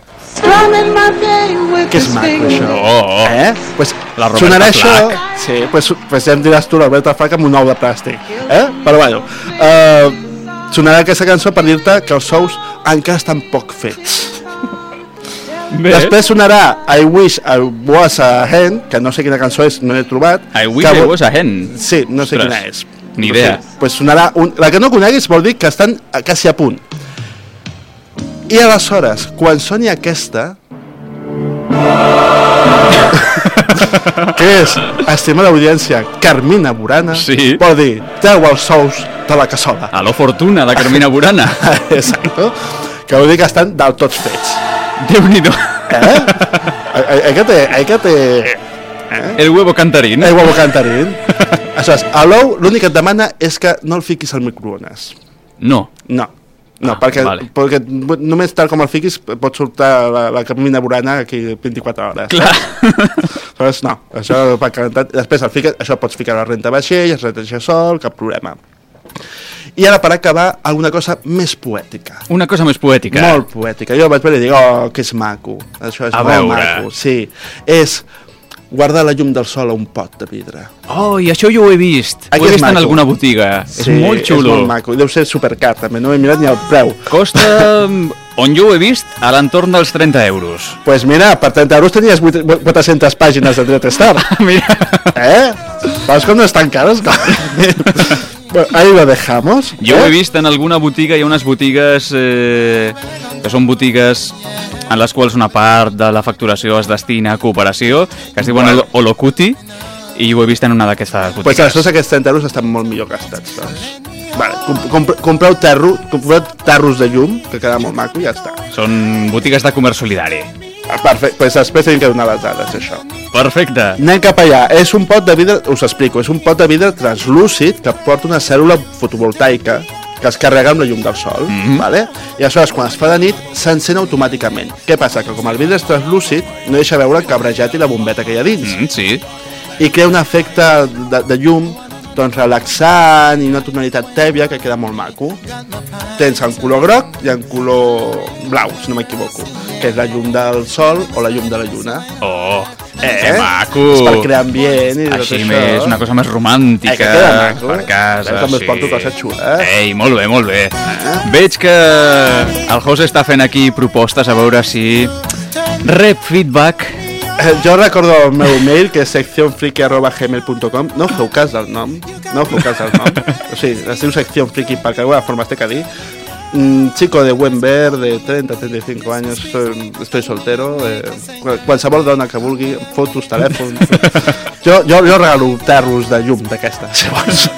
Que és maco, això. Oh, oh. Eh? Pues, La Roberta sonarà això... Flack. Sí, pues, pues ja em diràs tu la Roberta Flack amb un ou de plàstic. Eh? Però bueno, uh, sonarà aquesta cançó per dir-te que els ous encara estan poc fets. Bé. Després sonarà I Wish I Was a Hen, que no sé quina cançó és, no l'he trobat. I Wish que I vol- Was a Hen. Sí, no sé Ostres, quina és. ni No idea. sé. Pues sonarà un... La que no coneguis vol dir que estan a- quasi a punt. I aleshores, quan soni aquesta... que és, estimada audiència, Carmina Burana, sí. vol dir, treu els ous de la cassola. A lo Fortuna, de Carmina Burana. Exacto. Que vol dir que estan del tots fets. Déu-n'hi-do. Eh? Hay, hay que te... Hay que te... Eh? El huevo cantarín. El huevo cantarín. Aleshores, a l'ou l'únic que et demana és que no el fiquis al microones. No. No. No, Ah, perquè, vale. perquè només tal com el fiquis pot sortir la, la Carmina Burana aquí vint-i-quatre hores. Clar. Aleshores, no, això per calentar, després el fiques, això pots ficar a la renta vaixell, es renta sol, cap problema. I ara per acabar, alguna cosa més poètica. Una cosa més poètica. Molt poètica. Jo vaig veure i dic, oh, que és maco. Això és A molt veure. maco. Sí, és guardar la llum del sol a un pot de vidre. Oh, i això jo ho he vist. Aquí ho he és vist en maco. alguna botiga. Sí, és molt xulo. És molt maco. I deu ser supercar, també. No he mirat ni el preu. Costa, on jo ho he vist, a l'entorn dels trenta euros. Pues mira, per trenta euros tenies quatre-centes pàgines de Dret Star. Mira. Eh? Veus com no estan cares? Bueno, ahí lo dejamos. Jo eh? ho he vist en alguna botiga, hi ha unes botigues eh, que són botigues en les quals una part de la facturació es destina a cooperació, que es diuen Bueno. Holocuti, i ho he vist en una d'aquestes botigues. Pues aleshores aquests trenta euros estan molt millor gastats, doncs. Vale, comp comp compreu, terro, compreu tarros de llum, que queda molt maco, i ja està. Són botigues de comerç solidari. Ah, perfecte, pues després tenim que donar les dades, això. Perfecte. Anem cap allà. És un pot de vidre, us explico, és un pot de vidre translúcid que porta una cèl·lula fotovoltaica que es carrega amb la llum del sol, mm -hmm. vale? I aleshores, quan es fa de nit, s'encén automàticament. Què passa? Que com el vidre és translúcid, no deixa veure el cabrejat i la bombeta que hi ha dins. Mm, sí. I crea un efecte de, de llum doncs relaxant i una tonalitat tèbia que queda molt maco. Tens en color groc i en color blau, si no m'equivoco, que és la llum del sol o la llum de la lluna. Oh, eh? que maco. És per crear ambient i tot Així això. més, una cosa més romàntica. Eh, que queda maco. Per casa, Veus com es sí. porto cosa xula, eh? Ei, molt bé, molt bé. Eh? Veig que el José està fent aquí propostes a veure si rep feedback. Eh, jo recordo el meu mail, que és seccionfriki arroba gmail punto com. No feu cas del nom. No feu cas del nom. O sigui, es diu seccionfriki perquè d'alguna forma es té que dir. Un chico de buen ver, de trenta a treinta y cinco años, estoy, estoy soltero. Eh, qualsevol dona que vulgui, fotos, telèfons... Jo, jo, jo regalo terros de llum d'aquesta, si vols.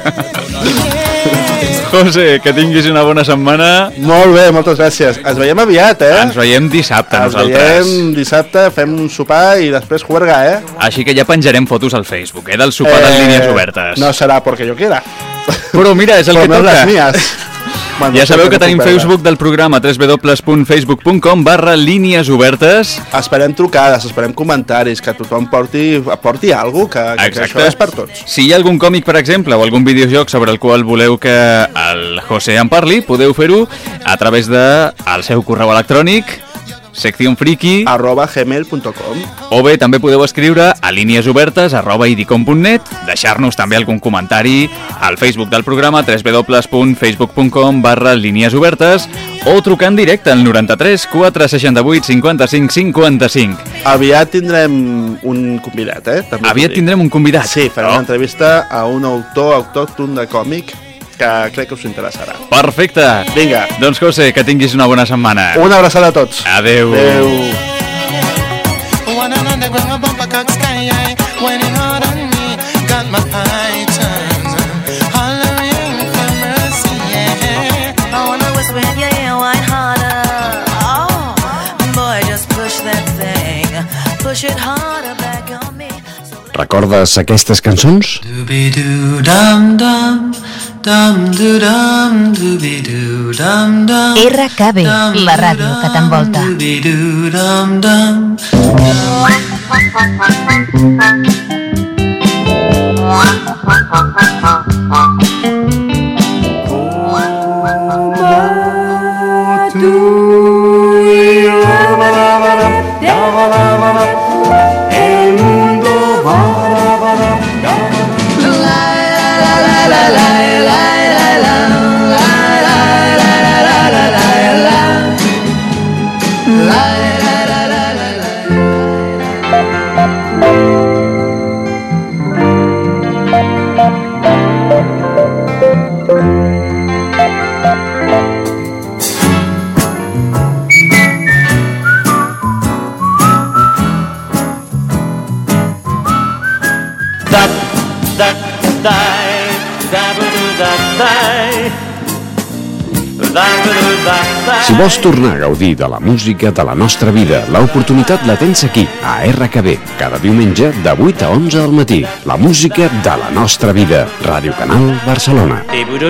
José, que tinguis una bona setmana. Molt bé, moltes gràcies. Ens veiem aviat, eh? Ens veiem dissabte, Ens nosaltres. veiem dissabte, fem un sopar i després juerga, eh? Així que ja penjarem fotos al Facebook, eh, del sopar de línies obertes. No serà perquè jo quiera. Però mira, és el Però que no toca. les mías. Bueno, Ja no sé sabeu què que no tenim puc perdre. Facebook del programa, w w w punt facebook punt com barra línies obertes. Esperem trucades, esperem comentaris, que tothom porti, porti alguna cosa, que, que Exacte. això és per tots. Si hi ha algun còmic, per exemple, o algun videojoc sobre el qual voleu que el José en parli, podeu fer-ho a través del de seu correu electrònic, seccionfriki, arroba gmail punto com. o bé també podeu escriure a líniesobertes arroba idicom punt net, deixar-nos també algun comentari al Facebook del programa, w w w punt facebook punt com barra línies obertes, o trucar en directe al noranta-tres quatre seixanta-vuit cinquanta-cinc cinquanta-cinc. Aviat tindrem un convidat, eh? També Aviat us ho dic. tindrem un convidat. Sí, farem Oh. una entrevista a un autor autòcton de còmic que crec que us interessarà. Perfecte. Vinga. Doncs José, que tinguis una bona setmana. Una abraçada a tots. Adeu. Adeu. One and underground bumper cock sky, when it hard on me, got my eye. Recordes aquestes cançons? R K B, la ràdio que t'envolta. El mundo va, Si vols tornar a gaudir de la música de la nostra vida, l'oportunitat la tens aquí, a R K B, cada diumenge de vuit a onze del matí. La música de la nostra vida. Ràdio Canal Barcelona.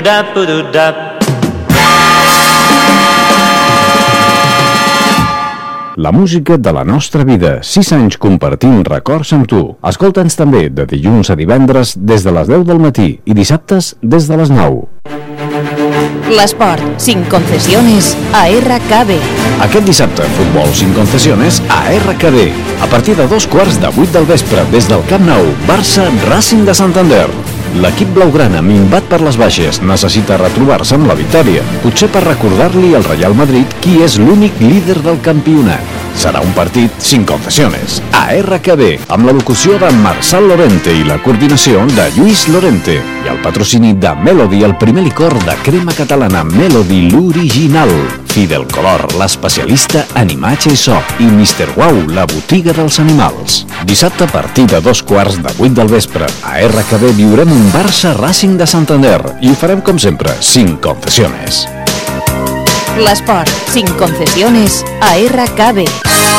La música de la nostra vida. sis anys compartint records amb tu. Escolta'ns també de dilluns a divendres des de les deu del matí i dissabtes des de les nou. L'esport, sin concesiones, a R K B. Aquest dissabte, futbol sin concesiones a R K B. A partir de dos quarts de vuit del vespre, des del Camp Nou, Barça Racing de Santander. L'equip blaugrana, minvat per les baixes, necessita retrobar-se amb la victòria, potser per recordar-li al Real Madrid qui és l'únic líder del campionat. Serà un partit sin concesiones, a R K B, amb la locució de Marçal Lorente i la coordinació de Lluís Lorente, i el patrocini de Melody, el primer licor de crema catalana Melody, l'original, Fidel Color, l'especialista en imatge i so, i mister Wow, la botiga dels animals. Dissabte a partir de dos quarts de vuit del vespre, a R K B viurem un Barça Racing de Santander i ho farem com sempre, sin concesiones. L'esport, sin concesiones, a R K B.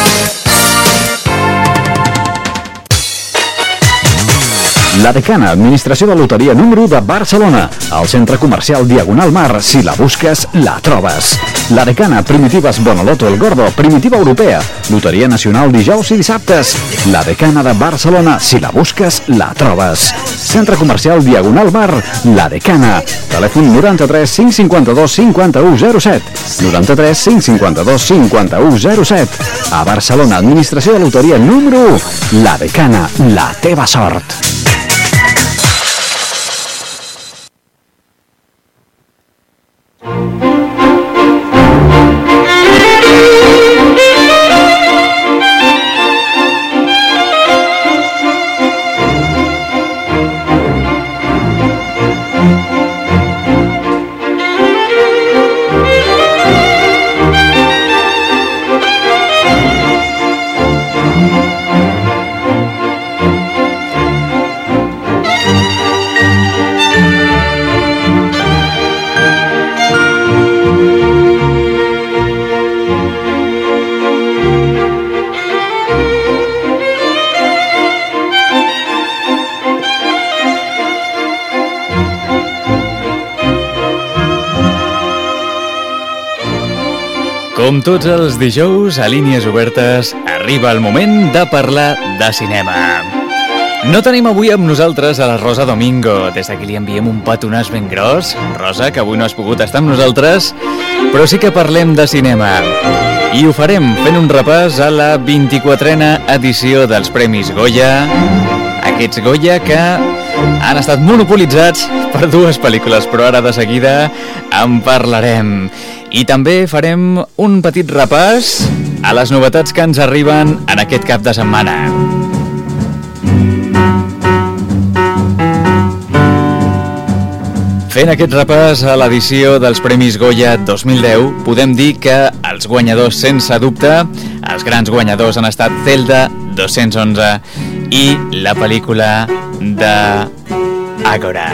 La Decana, administració de loteria número u de Barcelona. Al centre comercial Diagonal Mar, si la busques, la trobes. La Decana, Primitives Bonoloto El Gordo, Primitiva Europea. Loteria nacional dijous i dissabtes. La Decana de Barcelona, si la busques, la trobes. Centre comercial Diagonal Mar, La Decana. Telèfon noranta-tres cinc cinquanta-dos cinquanta-u zero set. noranta-tres cinc cinquanta-dos cinquanta-u zero set. A Barcelona, administració de loteria número u. La Decana, la teva sort. Com tots els dijous, a Línies Obertes, arriba el moment de parlar de cinema. No tenim avui amb nosaltres a la Rosa Domingo. Des d'aquí li enviem un petonàs ben gros. Rosa, que avui no has pogut estar amb nosaltres, però sí que parlem de cinema. I ho farem fent un repàs a la vint-i-quatrena edició dels Premis Goya. Aquests Goya que han estat monopolitzats per dues pel·lícules, però ara de seguida en parlarem. I també farem un petit repàs a les novetats que ens arriben en aquest cap de setmana. Fent aquest repàs a l'edició dels Premis Goya dos mil deu, podem dir que els guanyadors, sense dubte, els grans guanyadors han estat Zelda dos-cents onze i la pel·lícula de Ágora.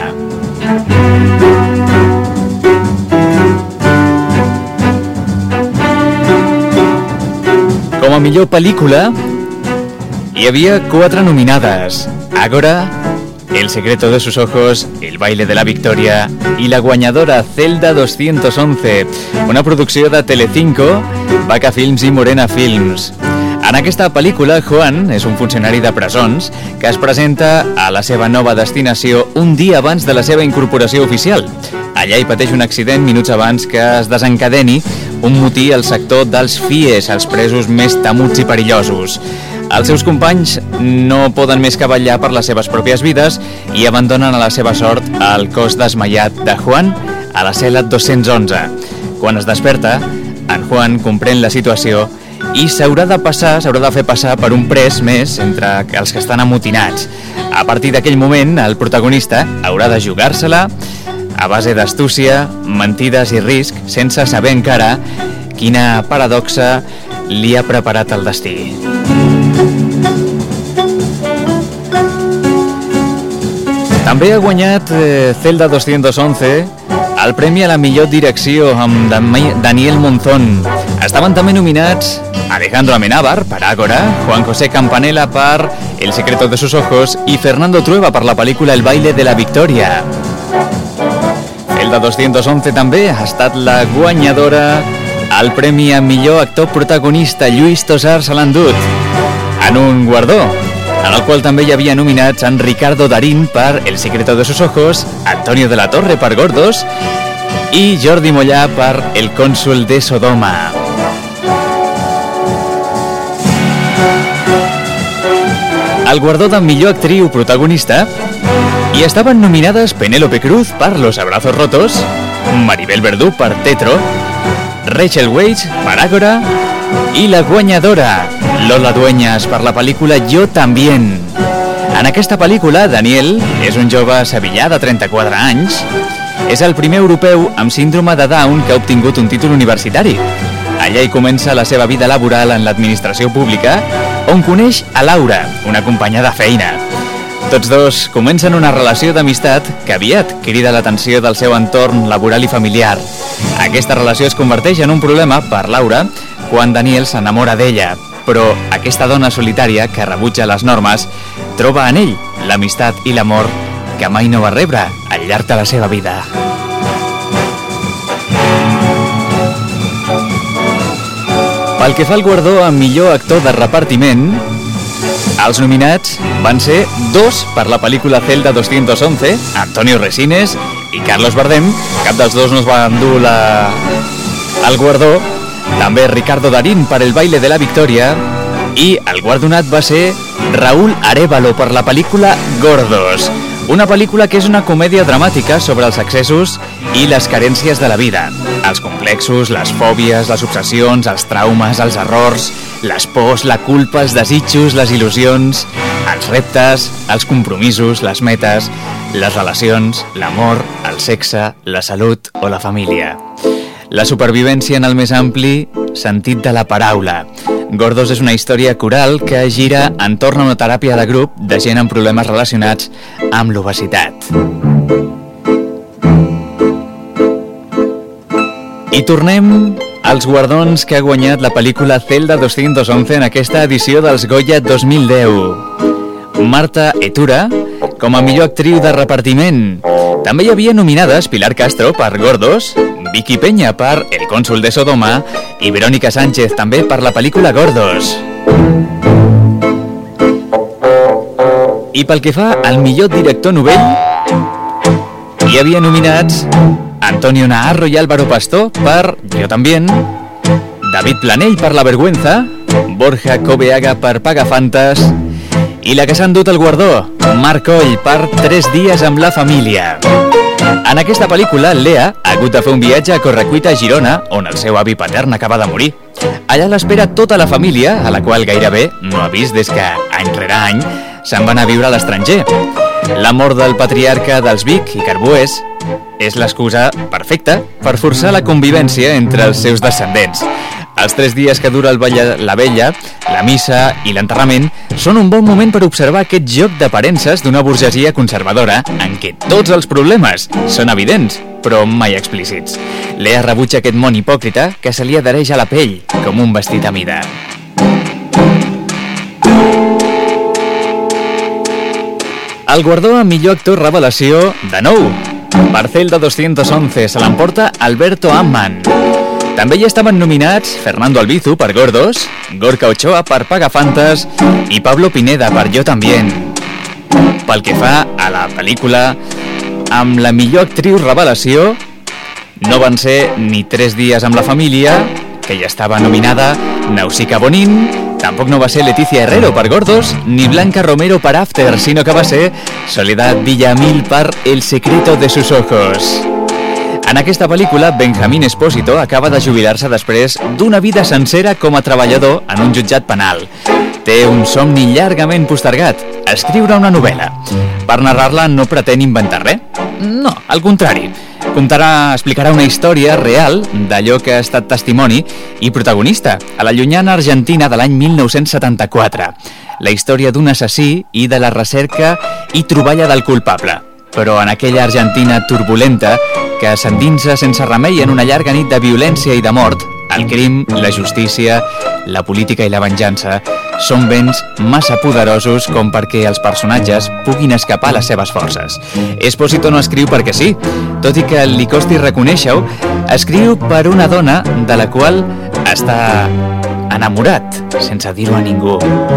Com a millor pel·lícula, Hi havia quatre nominades: Ágora, El secreto de sus ojos, El baile de la victoria i la guanyadora Celda doscientos once, una producció de Telecinco, Vaca Films i Morena Films. En aquesta pel·lícula, Juan és un funcionari de presons que es presenta a la seva nova destinació un dia abans de la seva incorporació oficial. Allà hi pateix un accident minuts abans que es desencadeni un motí al sector dels F I Es, els presos més temuts i perillosos. Els seus companys no poden més que vetllar per les seves pròpies vides i abandonen a la seva sort el cos desmaiat de Juan a la cel·la dos-cents onze. Quan es desperta, en Juan comprèn la situació i s'haurà de passar, s'haurà de fer passar per un pres més entre els que estan amotinats. A partir d'aquell moment, el protagonista haurà de jugar-se-la a base d'astúcia, mentides i risc, sense saber encara quina paradoxa li ha preparat el destí. També ha guanyat eh, Celda doscientos once el premi a la millor direcció amb Daniel Monzón. Estaven també nominats Alejandro Amenábar per Ágora, Juan José Campanella per El secreto de sus ojos i Fernando Trueba per la pel·lícula El baile de la victoria. Celda doscientos once també ha estat la guanyadora al premi a millor actor protagonista Lluís Tosar se l'ha endut en un guardó, en el qual també hi havia nominats en Ricardo Darín per El secreto de sus ojos, Antonio de la Torre per Gordos i Jordi Mollà per El cònsul de Sodoma. El guardó de millor actriu protagonista hi estaven nominades Penélope Cruz per Los abrazos rotos, Maribel Verdú per Tetro, Rachel Weisz per Ágora i la guanyadora Lola Dueñas per la pel·lícula Yo también. En aquesta pel·lícula, Daniel és un jove sevillà de trenta-quatre anys. És el primer europeu amb síndrome de Down que ha obtingut un títol universitari. Allà hi comença la seva vida laboral en l'administració pública, on coneix a Laura, una companya de feina. Tots dos comencen una relació d'amistat que aviat crida l'atenció del seu entorn laboral i familiar. Aquesta relació es converteix en un problema per Laura quan Daniel s'enamora d'ella, però aquesta dona solitària que rebutja les normes troba en ell l'amistat i l'amor que mai no va rebre al llarg de la seva vida. Pel que fa al guardó a millor actor de repartiment, els nominats van ser dos per la pel·lícula Celda doscientos once, Antonio Resines i Carlos Bardem. Cap dels dos no es va endur la... el guardó. També Ricardo Darín per El baile de la victoria i el guardonat va ser Raúl Arévalo per la pel·lícula Gordos, una pel·lícula que és una comèdia dramàtica sobre els excessos i les carències de la vida, els complexos, les fòbies, les obsessions, els traumes, els errors, les pors, la culpa, els desitjos, les il·lusions, els reptes, els compromisos, les metes, les relacions, l'amor, el sexe, la salut o la família. La supervivència en el més ampli sentit de la paraula. Gordos és una història coral que gira entorn a una teràpia de grup de gent amb problemes relacionats amb l'obesitat. I tornem als guardons que ha guanyat la pel·lícula Celda doscientos once en aquesta edició dels Goya dos mil deu. Marta Etura com a millor actriu de repartiment. També hi havia nominades Pilar Castro per Gordos, Vicky Peña per El cònsul de Sodoma i Verónica Sánchez també per la pel·lícula Gordos. I pel que fa al millor director novell, hi havia nominats Antonio Naharro i Álvaro Pastor per Yo también, David Planell per La vergüenza, Borja Coveaga per Pagafantas i la que s'ha endut el guardó, Marc Coll per Tres dies amb la família. En aquesta pel·lícula, Lea ha hagut de fer un viatge a correcuita a Girona, on el seu avi patern acaba de morir. Allà l'espera tota la família, a la qual gairebé no ha vist des que, any rere any, se'n van a viure a l'estranger. La mort del patriarca dels Vic i Carbués és l'excusa perfecta per forçar la convivència entre els seus descendents. Els tres dies que dura el balla, la vella, la missa i l'enterrament són un bon moment per observar aquest joc d'aparences d'una burgesia conservadora en què tots els problemes són evidents, però mai explícits. Lea rebutja aquest món hipòcrita que se li adhereix a la pell com un vestit a mida. El guardó a millor actor revelació, de nou, per Celda doscientos once se l'emporta Alberto Amman. També hi estaven nominats Fernando Albizu per Gordos, Gorka Ochoa per Pagafantas i Pablo Pineda per Yo También. Pel que fa a la pel·lícula, amb la millor actriu revelació, no van ser ni Tres dies amb la família, que ja estava nominada, Nausicaa Bonin, tampoc no va ser Leticia Herrero per Gordos, ni Blanca Romero per After, sinó que va ser Soledad Villamil per El secreto de sus ojos. En aquesta pel·lícula, Benjamín Espósito acaba de jubilar-se després d'una vida sencera com a treballador en un jutjat penal. Té un somni llargament postergat, escriure una novel·la. Per narrar-la no pretén inventar res. No, al contrari. Contarà, explicarà una història real d'allò que ha estat testimoni i protagonista a la llunyana Argentina de l'any mil nou-cents setanta-quatre. La història d'un assassí i de la recerca i troballa del culpable. Però en aquella Argentina turbulenta que s'endinsa sense remei en una llarga nit de violència i de mort, el crim, la justícia, la política i la venjança són béns massa poderosos com perquè els personatges puguin escapar a les seves forces. Espósito no escriu perquè sí, tot i que li costi reconèixer-ho, escriu per una dona de la qual està enamorat, sense dir-ho a ningú.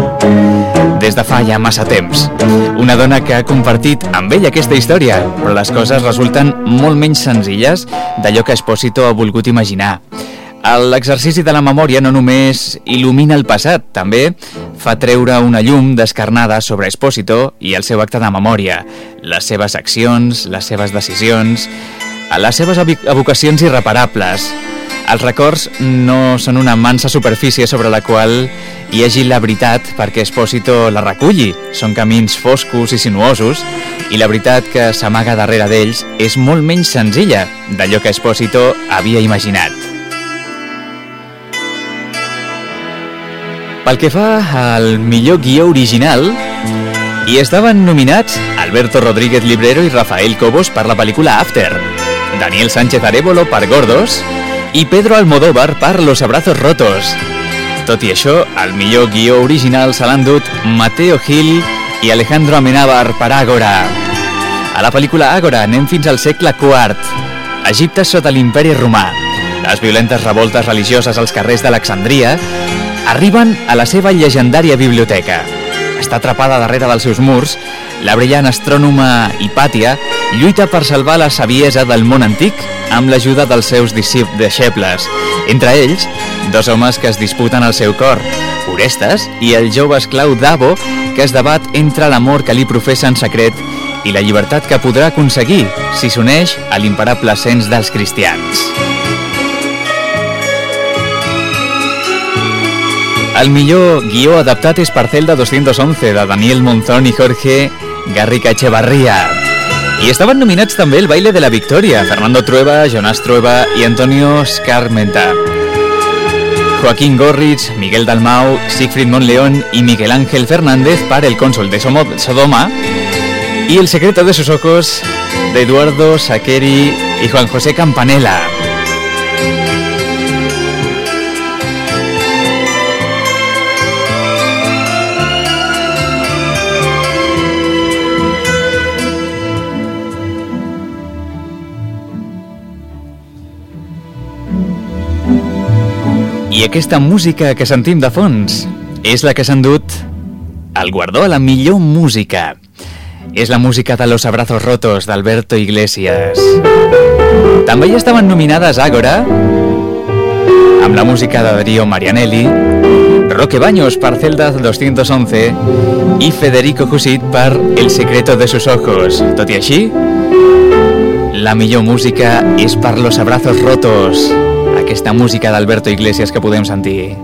Des de fa ja massa temps. Una dona que ha compartit amb ell aquesta història, però les coses resulten molt menys senzilles d'allò que Espósito ha volgut imaginar. L'exercici de la memòria no només il·lumina el passat, també fa treure una llum descarnada sobre Espósito i el seu acte de memòria, les seves accions, les seves decisions, les seves evocacions irreparables. Els records no són una mansa superfície sobre la qual hi hagi la veritat perquè Espósito la reculli. Són camins foscos i sinuosos i la veritat que s'amaga darrere d'ells és molt menys senzilla d'allò que Espósito havia imaginat. Pel que fa al millor guió original, hi estaven nominats Alberto Rodríguez Librero i Rafael Cobos per la pel·lícula After, Daniel Sánchez Arévolo per Gordos i Pedro Almodóvar per Los abrazos rotos. Tot i això, el millor guió original se l'han dut Mateo Gil i Alejandro Amenábar per Ágora. A la pel·lícula Ágora anem fins al segle quart, Egipte sota l'imperi romà. Les violentes revoltes religioses als carrers d'Alexandria arriben a la seva llegendària biblioteca. Està atrapada darrere dels seus murs, la brillant astrònoma Hipàtia lluita per salvar la saviesa del món antic amb l'ajuda dels seus deixebles. Entre ells, dos homes que es disputen el seu cor, Orestes i el jove esclau Davo, que es debat entre l'amor que li professa en secret i la llibertat que podrà aconseguir si s'uneix a l'imparable cens dels cristians. El millor guió adaptat és per Celda doscientos once, de Daniel Monzón i Jorge Garriga Echevarría. I estaven nominats també el Baile de la Victoria, Fernando Trueba, Jonás Trueba i Antonio Scarmenta. Joaquín Gorrich, Miguel Dalmau, Siegfried Monleón i Miguel Ángel Fernández per El cónsul de Sodoma y El secreto de sus ojos, de Eduardo Saqueri y Juan José Campanella. I aquesta música que sentim de fons és la que s'ha endut el guardó a la millor música. És la música de Los abrazos rotos d'Alberto Iglesias. També hi estaven nominades Ágora, amb la música de Darío Marianelli, Roque Baños per Celda doscientos once i Federico Jusit per El secreto de sus ojos. Tot i així, la millor música és per Los abrazos rotos, aquesta música d'Alberto Iglesias que podem sentir.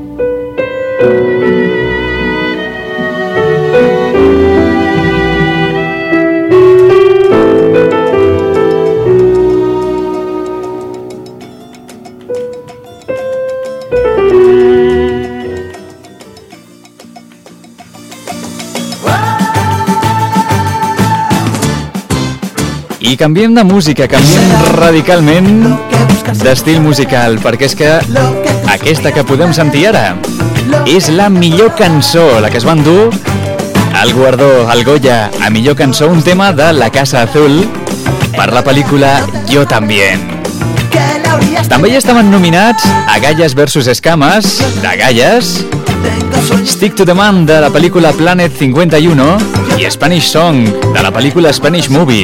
I canviem de música, canviem radicalment d'estil musical, perquè és que aquesta que podem sentir ara és la millor cançó, la que es va endur el guardó, el Goya, a millor cançó, un tema de La Casa Azul per la pel·lícula Yo También. També hi estaven nominats a Gallas versus Escamas, de Gallas, Stick to the Man, de la pel·lícula Planet cincuenta y uno, i Spanish Song, de la pel·lícula Spanish Movie.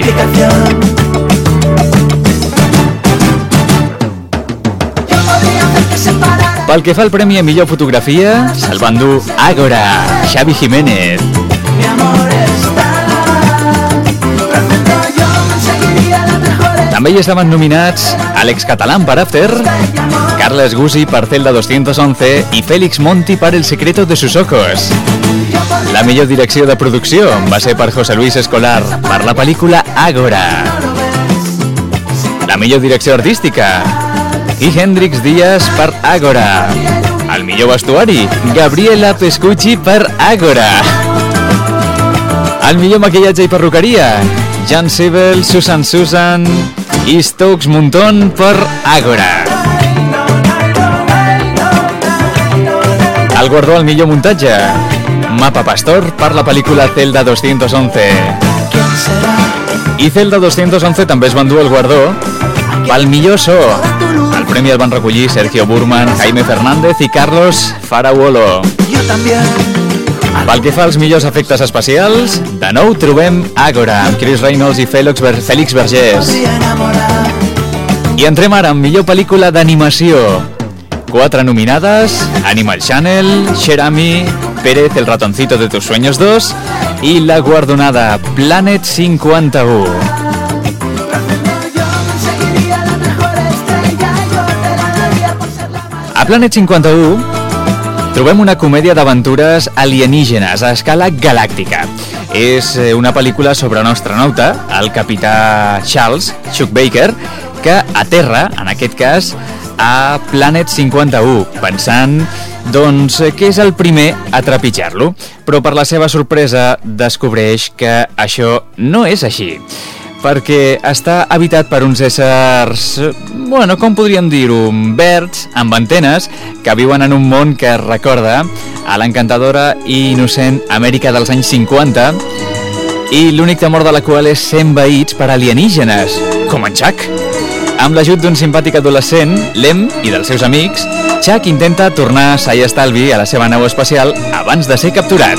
Pel que fa al premi a millor fotografia, se'l va endur Ágora, Xavi Jiménez. També hi estaven nominats Àlex Catalán per After, Carles Gusi per Celda doscientos once i Félix Monti per El secreto de sus ojos. La millor direcció de producció va ser per José Luis Escolar per la pel·lícula Ágora. La millor direcció artística i Hendrix Díaz per Ágora. El millor vestuari, Gabriela Pescucci per Ágora. El millor maquillatge i perruqueria, Jan Sibel, Susan Susan i Stokes Monton per Ágora. El guardó al millor muntatge, Mapa Pastor per la pel·lícula Celda doscientos once. I Celda doscientos once també es va endur el guardó pel millor so. El premi el van recollir Sergio Burman, Jaime Fernández i Carlos Farauolo. Pel que fa als millors efectes especials, de nou trobem Ágora, amb Chris Reynolds i Félix, Ver Félix Vergés. I entrem ara en millor pel·lícula d'animació. Quatre nominades: Animal Channel, Cherami, Pérez, El ratoncito de tus sueños dos i la guardonada Planet cinquanta u. A Planet cinquanta u trobem una comèdia d'aventures alienígenes a escala galàctica. És una pel·lícula sobre un astronauta, el capità Charles Chuck Baker, que aterra, en aquest cas, a Planet cinquanta u, pensant doncs, que és el primer a trepitjar-lo. Però per la seva sorpresa descobreix que això no és així, perquè està habitat per uns éssers, bueno, com podríem dir-ho, verds, amb antenes, que viuen en un món que recorda a l'encantadora i innocent Amèrica dels anys cinquanta, i l'únic temor de la qual és ser envaïts per alienígenes, com en Chuck. Amb l'ajut d'un simpàtic adolescent, Lem, i dels seus amics, Chuck intenta tornar sa i estalvi a la seva nau espacial abans de ser capturat.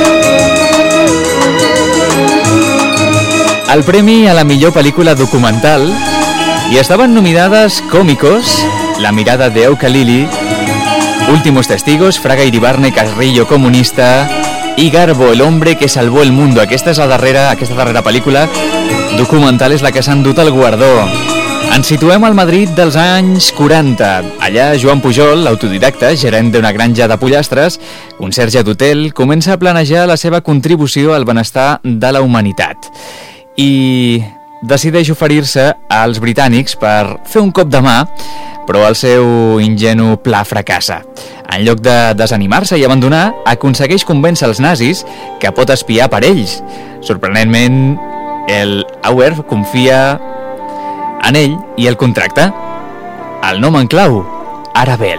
El premi a la millor pel·lícula documental hi estaven nominades Cómicos, La mirada de Eucalili, Últimos testigos, Fraga Iribarne, Carrillo comunista i Garbo, el hombre que salvó el mundo. Aquesta és la darrera, aquesta darrera pel·lícula documental és la que s'ha endut el guardó. Ens situem al Madrid dels anys quaranta. Allà Joan Pujol, l'autodidacta, gerent d'una granja de pollastres, conserge d'hotel, comença a planejar la seva contribució al benestar de la humanitat. I decideix oferir-se als britànics per fer un cop de mà, però el seu ingenu pla fracassa. En lloc de desanimar-se i abandonar, aconsegueix convèncer els nazis que pot espiar per ells. Sorprenentment, el Auer confia en ell i el contracta. El nom en clau, Arabel.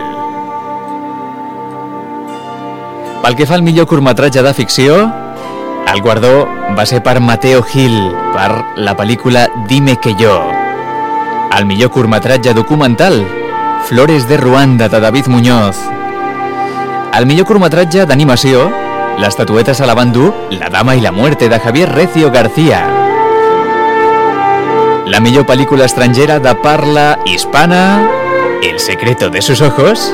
Pel que fa al millor curtmetratge de ficció, el guardó va ser per Mateo Gil, per la pel·lícula Dime que yo. El millor curtmetratge documental, Flores de Ruanda, de David Muñoz. El millor curtmetratge d'animació, l'estatueta se la va endur La dama y la muerte, de Javier Recio García. La millor pel·lícula estrangera de parla hispana, El secreto de sus ojos.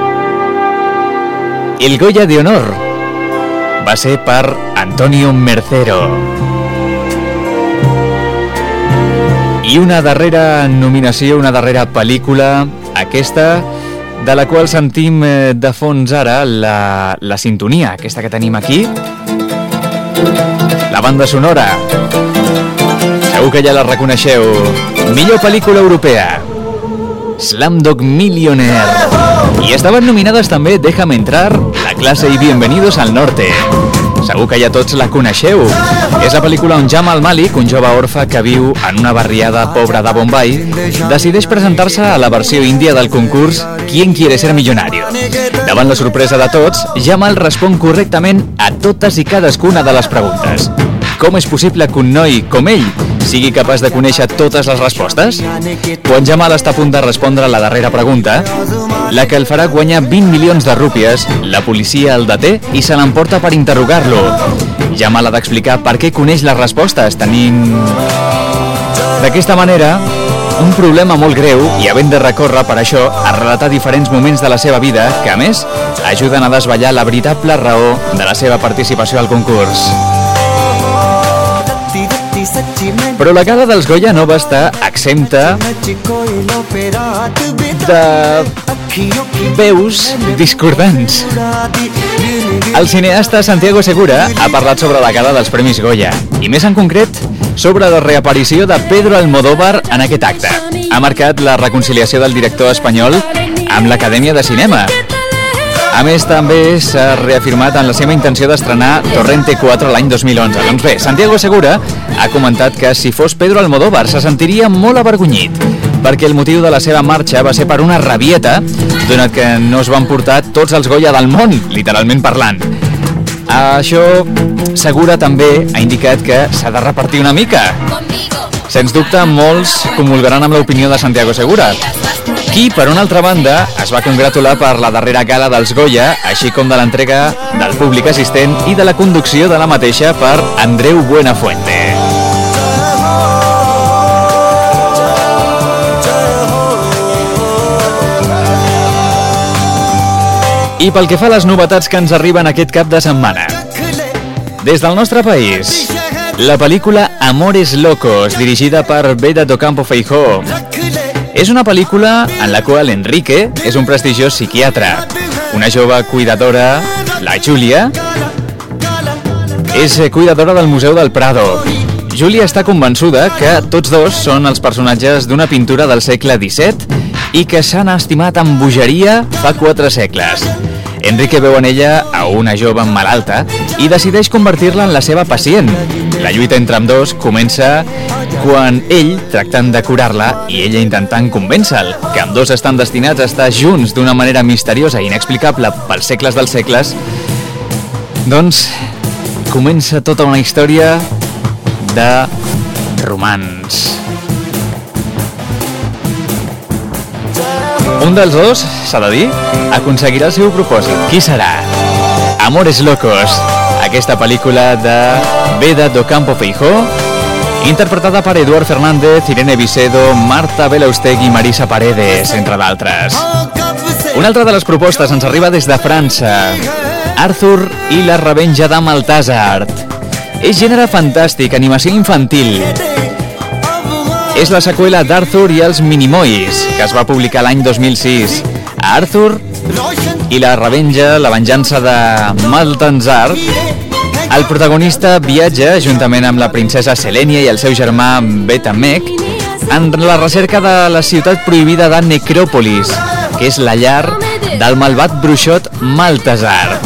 El Goya de honor va ser per Antonio Mercero. I una darrera nominació, una darrera pel·lícula, aquesta de la qual sentim de fons ara la, la sintonia, aquesta que tenim aquí. La banda sonora. Segur que ja la reconeixeu. Millor pel·lícula europea, Slumdog Millionaire. I estaven nominades també Déjame entrar, La clase y Bienvenidos al norte. segur que ja tots la coneixeu. És la pel·lícula on Jamal Malik, un jove orfe que viu en una barriada pobra de Bombay, decideix presentar-se a la versió índia del concurs ¿Quién quiere ser millonario? Davant la sorpresa de tots, Jamal respon correctament a totes i cadascuna de les preguntes. Com és possible que un noi com ell sigui capaç de conèixer totes les respostes? Quan Jamal està a punt de respondre la darrera pregunta, la que el farà guanyar vint milions de rúpies, la policia el deté i se l'emporta per interrogar-lo. Jamal ha d'explicar per què coneix les respostes, tenint d'aquesta manera un problema molt greu i havent de recórrer per això a relatar diferents moments de la seva vida que, a més, ajuden a desvetllar la veritable raó de la seva participació al concurs. Però la gala dels Goya no va estar exempta de veus discordants. El cineasta Santiago Segura ha parlat sobre la gala dels Premis Goya i, més en concret, sobre la reaparició de Pedro Almodóvar en aquest acte. Ha marcat la reconciliació del director espanyol amb l'Acadèmia de Cinema. A més, també s'ha reafirmat en la seva intenció d'estrenar Torrente quatre l'any dos mil onze. Doncs bé, Santiago Segura ha comentat que si fos Pedro Almodóvar se sentiria molt avergonyit, perquè el motiu de la seva marxa va ser per una rabieta, donat que no es van portar tots els Goya del món, literalment parlant. Això, Segura també ha indicat que s'ha de repartir una mica. Sens dubte, molts comulgaran amb l'opinió de Santiago Segura, qui, per una altra banda, es va congratular per la darrera gala dels Goya, així com de l'entrega del públic assistent i de la conducció de la mateixa per Andreu Buenafuente. I pel que fa a les novetats que ens arriben aquest cap de setmana. Des del nostre país, la pel·lícula Amores Locos, dirigida per Beda do Campo Feijó. És una pel·lícula en la qual Enrique és un prestigiós psiquiatre. Una jove cuidadora, la Júlia, és cuidadora del Museu del Prado. Júlia està convençuda que tots dos són els personatges d'una pintura del segle disset i que s'han estimat amb bogeria fa quatre segles. Enrique veu en ella a una jove malalta i decideix convertir-la en la seva pacient. La lluita entre ambdós comença quan ell tractant de curar-la i ella intentant convèncer-la que ambdós estan destinats a estar junts d'una manera misteriosa i inexplicable pels segles dels segles. Doncs comença tota una història de romans. Un dels dos, s'ha de dir, aconseguirà el seu propòsit. Qui serà? Amores Locos, aquesta pel·lícula de Beda do Campo Feijó, interpretada per Eduard Fernández, Irene Vicedo, Marta Belausteg i Marisa Paredes, entre d'altres. Una altra de les propostes ens arriba des de França. Arthur i la revenja de Maltazard. És gènere fantàstic, animació infantil. És la seqüela d'Arthur i els Minimoys, que es va publicar l'any dos mil sis. A Arthur i la revenja, la venjança de Maltazard, el protagonista viatja, juntament amb la princesa Selenia i el seu germà Betamek, en la recerca de la ciutat prohibida de Necròpolis, que és la llar del malvat bruixot Maltazard.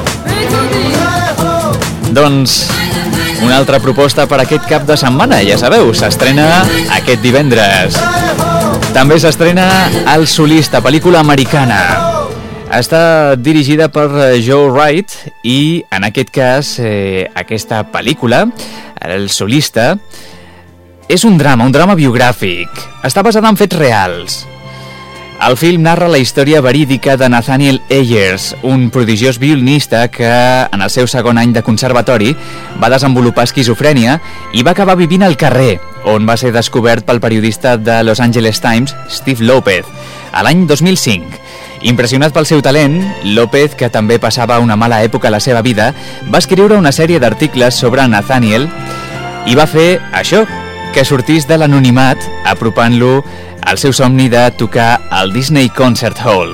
Doncs una altra proposta per aquest cap de setmana, ja sabeu, s'estrena aquest divendres. També s'estrena El solista, pel·lícula americana. Està dirigida per Joe Wright i, en aquest cas, eh, aquesta pel·lícula, El solista, és un drama, un drama biogràfic. Està basada en fets reals. El film narra la història verídica de Nathaniel Ayers, un prodigiós violinista que, en el seu segon any de conservatori, va desenvolupar esquizofrènia i va acabar vivint al carrer, on va ser descobert pel periodista de Los Angeles Times, Steve Lopez, a l'any dos mil cinc. Impressionat pel seu talent, López, que també passava una mala època a la seva vida, va escriure una sèrie d'articles sobre Nathaniel i va fer això, que sortís de l'anonimat, apropant-lo al seu somni de tocar al Disney Concert Hall.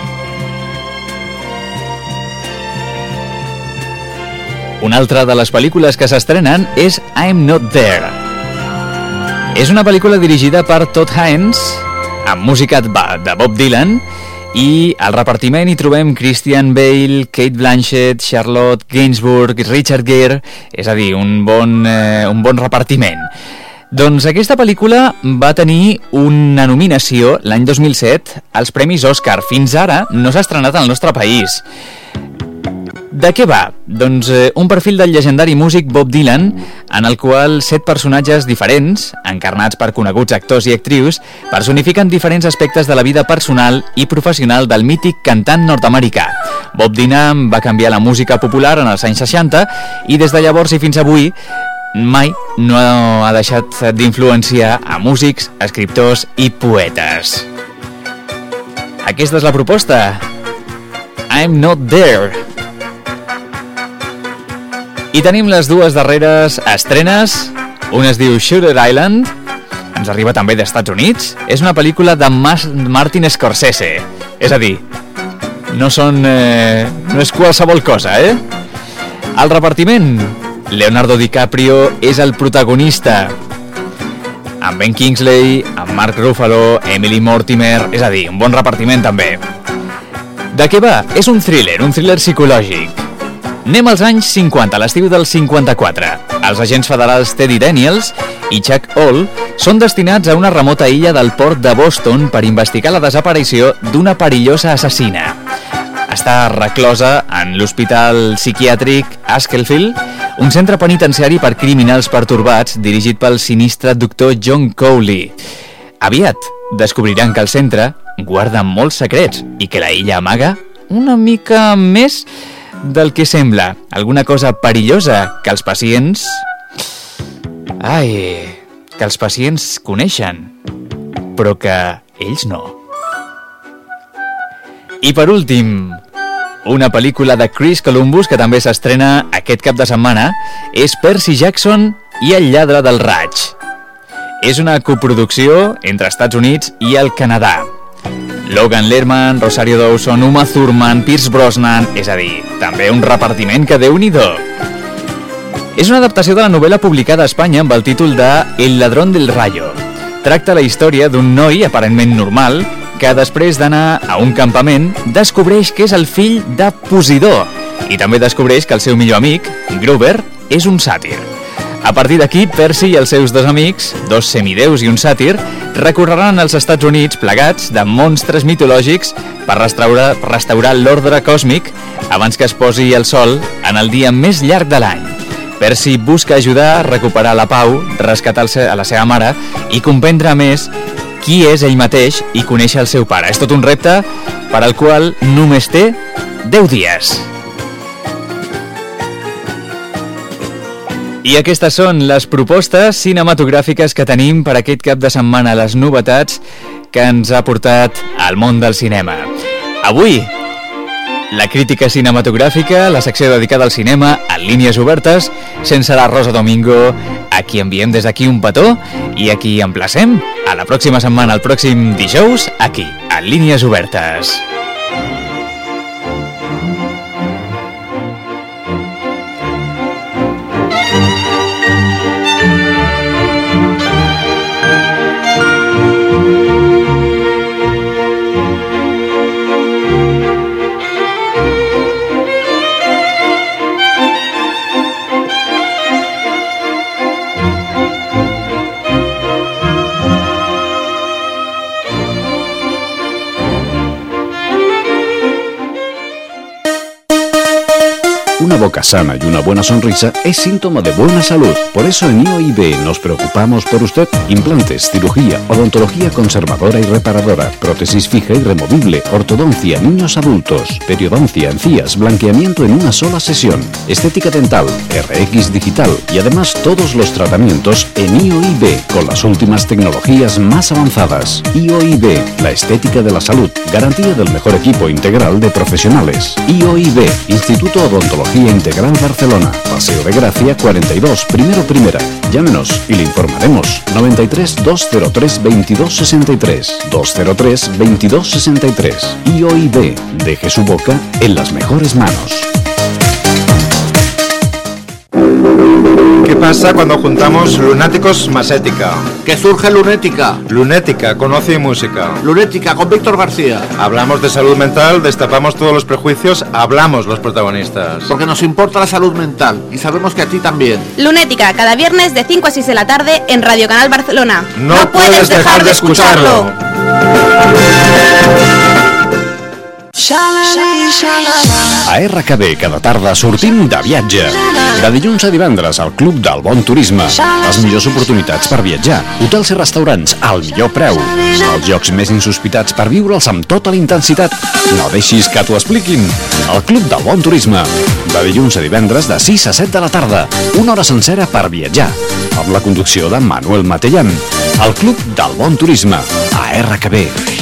Una altra de les pel·lícules que s'estrenen és I'm Not There. És una pel·lícula dirigida per Todd Haynes, amb música de Bob Dylan, i al repartiment hi trobem Christian Bale, Kate Blanchett, Charlotte Gainsbourg, Richard Gere, és a dir, un bon, eh, un bon repartiment. Doncs aquesta pel·lícula va tenir una nominació l'any dos mil set als Premis Òscar. Fins ara no s'ha estrenat al nostre país. De què va? Doncs eh, un perfil del llegendari músic Bob Dylan, en el qual set personatges diferents, encarnats per coneguts actors i actrius, personifiquen diferents aspectes de la vida personal i professional del mític cantant nord-americà. Bob Dylan va canviar la música popular en els anys seixanta i des de llavors i fins avui mai no ha deixat d'influenciar a músics, escriptors i poetes. Aquesta és la proposta. I'm Not There. I tenim les dues darreres estrenes. Una es diu Shooter Island, ens arriba també dels Estats Units. És una pel·lícula de Martin Scorsese. És a dir, no són... Eh, no és qualsevol cosa, eh? Al repartiment, Leonardo DiCaprio és el protagonista, amb Ben Kingsley, amb Mark Ruffalo, Emily Mortimer, és a dir, un bon repartiment també. De què va? És un thriller, un thriller psicològic. Anem als anys cinquanta, a l'estiu del cinquanta-quatre. Els agents federals Teddy Daniels i Chuck Hall són destinats a una remota illa del port de Boston per investigar la desaparició d'una perillosa assassina. Està reclosa en l'hospital psiquiàtric Askelfield, un centre penitenciari per criminals pertorbats dirigit pel sinistre doctor John Cowley. Aviat descobriran que el centre guarda molts secrets i que la illa amaga una mica més del que sembla, alguna cosa perillosa que els pacients... Ai, que els pacients coneixen, però que ells no. I per últim, una pel·lícula de Chris Columbus que també s'estrena aquest cap de setmana és Percy Jackson i el lladre del raig. És una coproducció entre Estats Units i el Canadà. Logan Lerman, Rosario Dawson, Uma Thurman, Pierce Brosnan, és a dir, també un repartiment que Déu-n'hi-do. És una adaptació de la novel·la publicada a Espanya amb el títol de El ladrón del rayo. Tracta la història d'un noi aparentment normal que després d'anar a un campament descobreix que és el fill de Posidó i també descobreix que el seu millor amic, Grover, és un sàtir. A partir d'aquí, Percy i els seus dos amics, dos semideus i un sàtir, recorreran als Estats Units plegats de monstres mitològics per restaurar, restaurar l'ordre còsmic abans que es posi el sol en el dia més llarg de l'any. Percy busca ajudar a recuperar la pau, rescatar a la seva mare i comprendre més qui és ell mateix i conèixer el seu pare. És tot un repte per al qual només té deu dies. I aquestes són les propostes cinematogràfiques que tenim per aquest cap de setmana, les novetats que ens ha portat al món del cinema. Avui, la crítica cinematogràfica, la secció dedicada al cinema en línies obertes, sense la Rosa Domingo, a qui enviem des d'aquí un petó i a qui emplacem a la pròxima setmana, el pròxim dijous, aquí, a Línies Obertes. Una boca sana y una buena sonrisa es síntoma de buena salud. Por eso en I O I B nos preocupamos por usted. Implantes, cirugía, odontología conservadora y reparadora, prótesis fija y removible, ortodoncia, niños adultos, periodoncia, encías, blanqueamiento en una sola sesión, estética dental, R X digital y además todos los tratamientos en I O I B con las últimas tecnologías más avanzadas. I O I B, la estética de la salud, garantía del mejor equipo integral de profesionales. I O I B, Instituto Odontología Integral Barcelona, Paseo de Gracia cuarenta y dos, primero primera. Llámenos y le informaremos. noventa y tres, doscientos tres, veintidós sesenta y tres, doscientos tres, veintidós sesenta y tres. I O I B, deje su boca en las mejores manos. ¿Qué pasa? pasa cuando juntamos Lunáticos más Ética? ¿Qué surge Lunética? Lunética, conoce y música. Lunética con Víctor García. Hablamos de salud mental, destapamos todos los prejuicios, hablamos los protagonistas. Porque nos importa la salud mental y sabemos que a ti también. Lunética, cada viernes de cinco a seis de la tarde en Radio Canal Barcelona. No, no puedes dejar de escucharlo. A R K B cada tarda sortim de viatge. De dilluns a divendres al Club del Bon Turisme. Les millors oportunitats per viatjar, hotels i restaurants al millor preu. Els llocs més insospitats per viure'ls amb tota la intensitat. No deixis que t'ho expliquin. El Club del Bon Turisme. De dilluns a divendres de sis a set de la tarda. Una hora sencera per viatjar. Amb la conducció de Manuel Matellán. El Club del Bon Turisme. A R K B.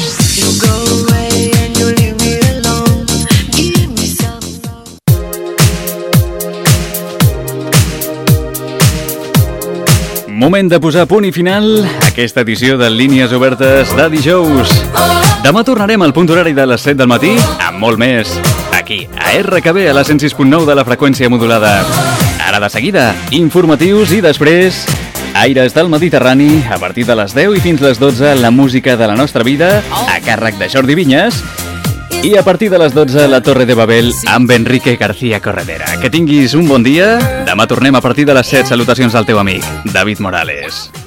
Moment de posar punt i final a aquesta edició de Línies Obertes de dijous. Demà tornarem al punt horari de les set del matí amb molt més, aquí, a R K B, a la cent sis punt nou de la freqüència modulada. Ara de seguida, informatius i després, aires del Mediterrani, a partir de les deu i fins les dotze, la música de la nostra vida, a càrrec de Jordi Vinyes. I a partir de les dotze, la Torre de Babel amb Enrique García Corredera. Que tinguis un bon dia. Demà tornem a partir de les set. Salutacions al teu amic, David Morales.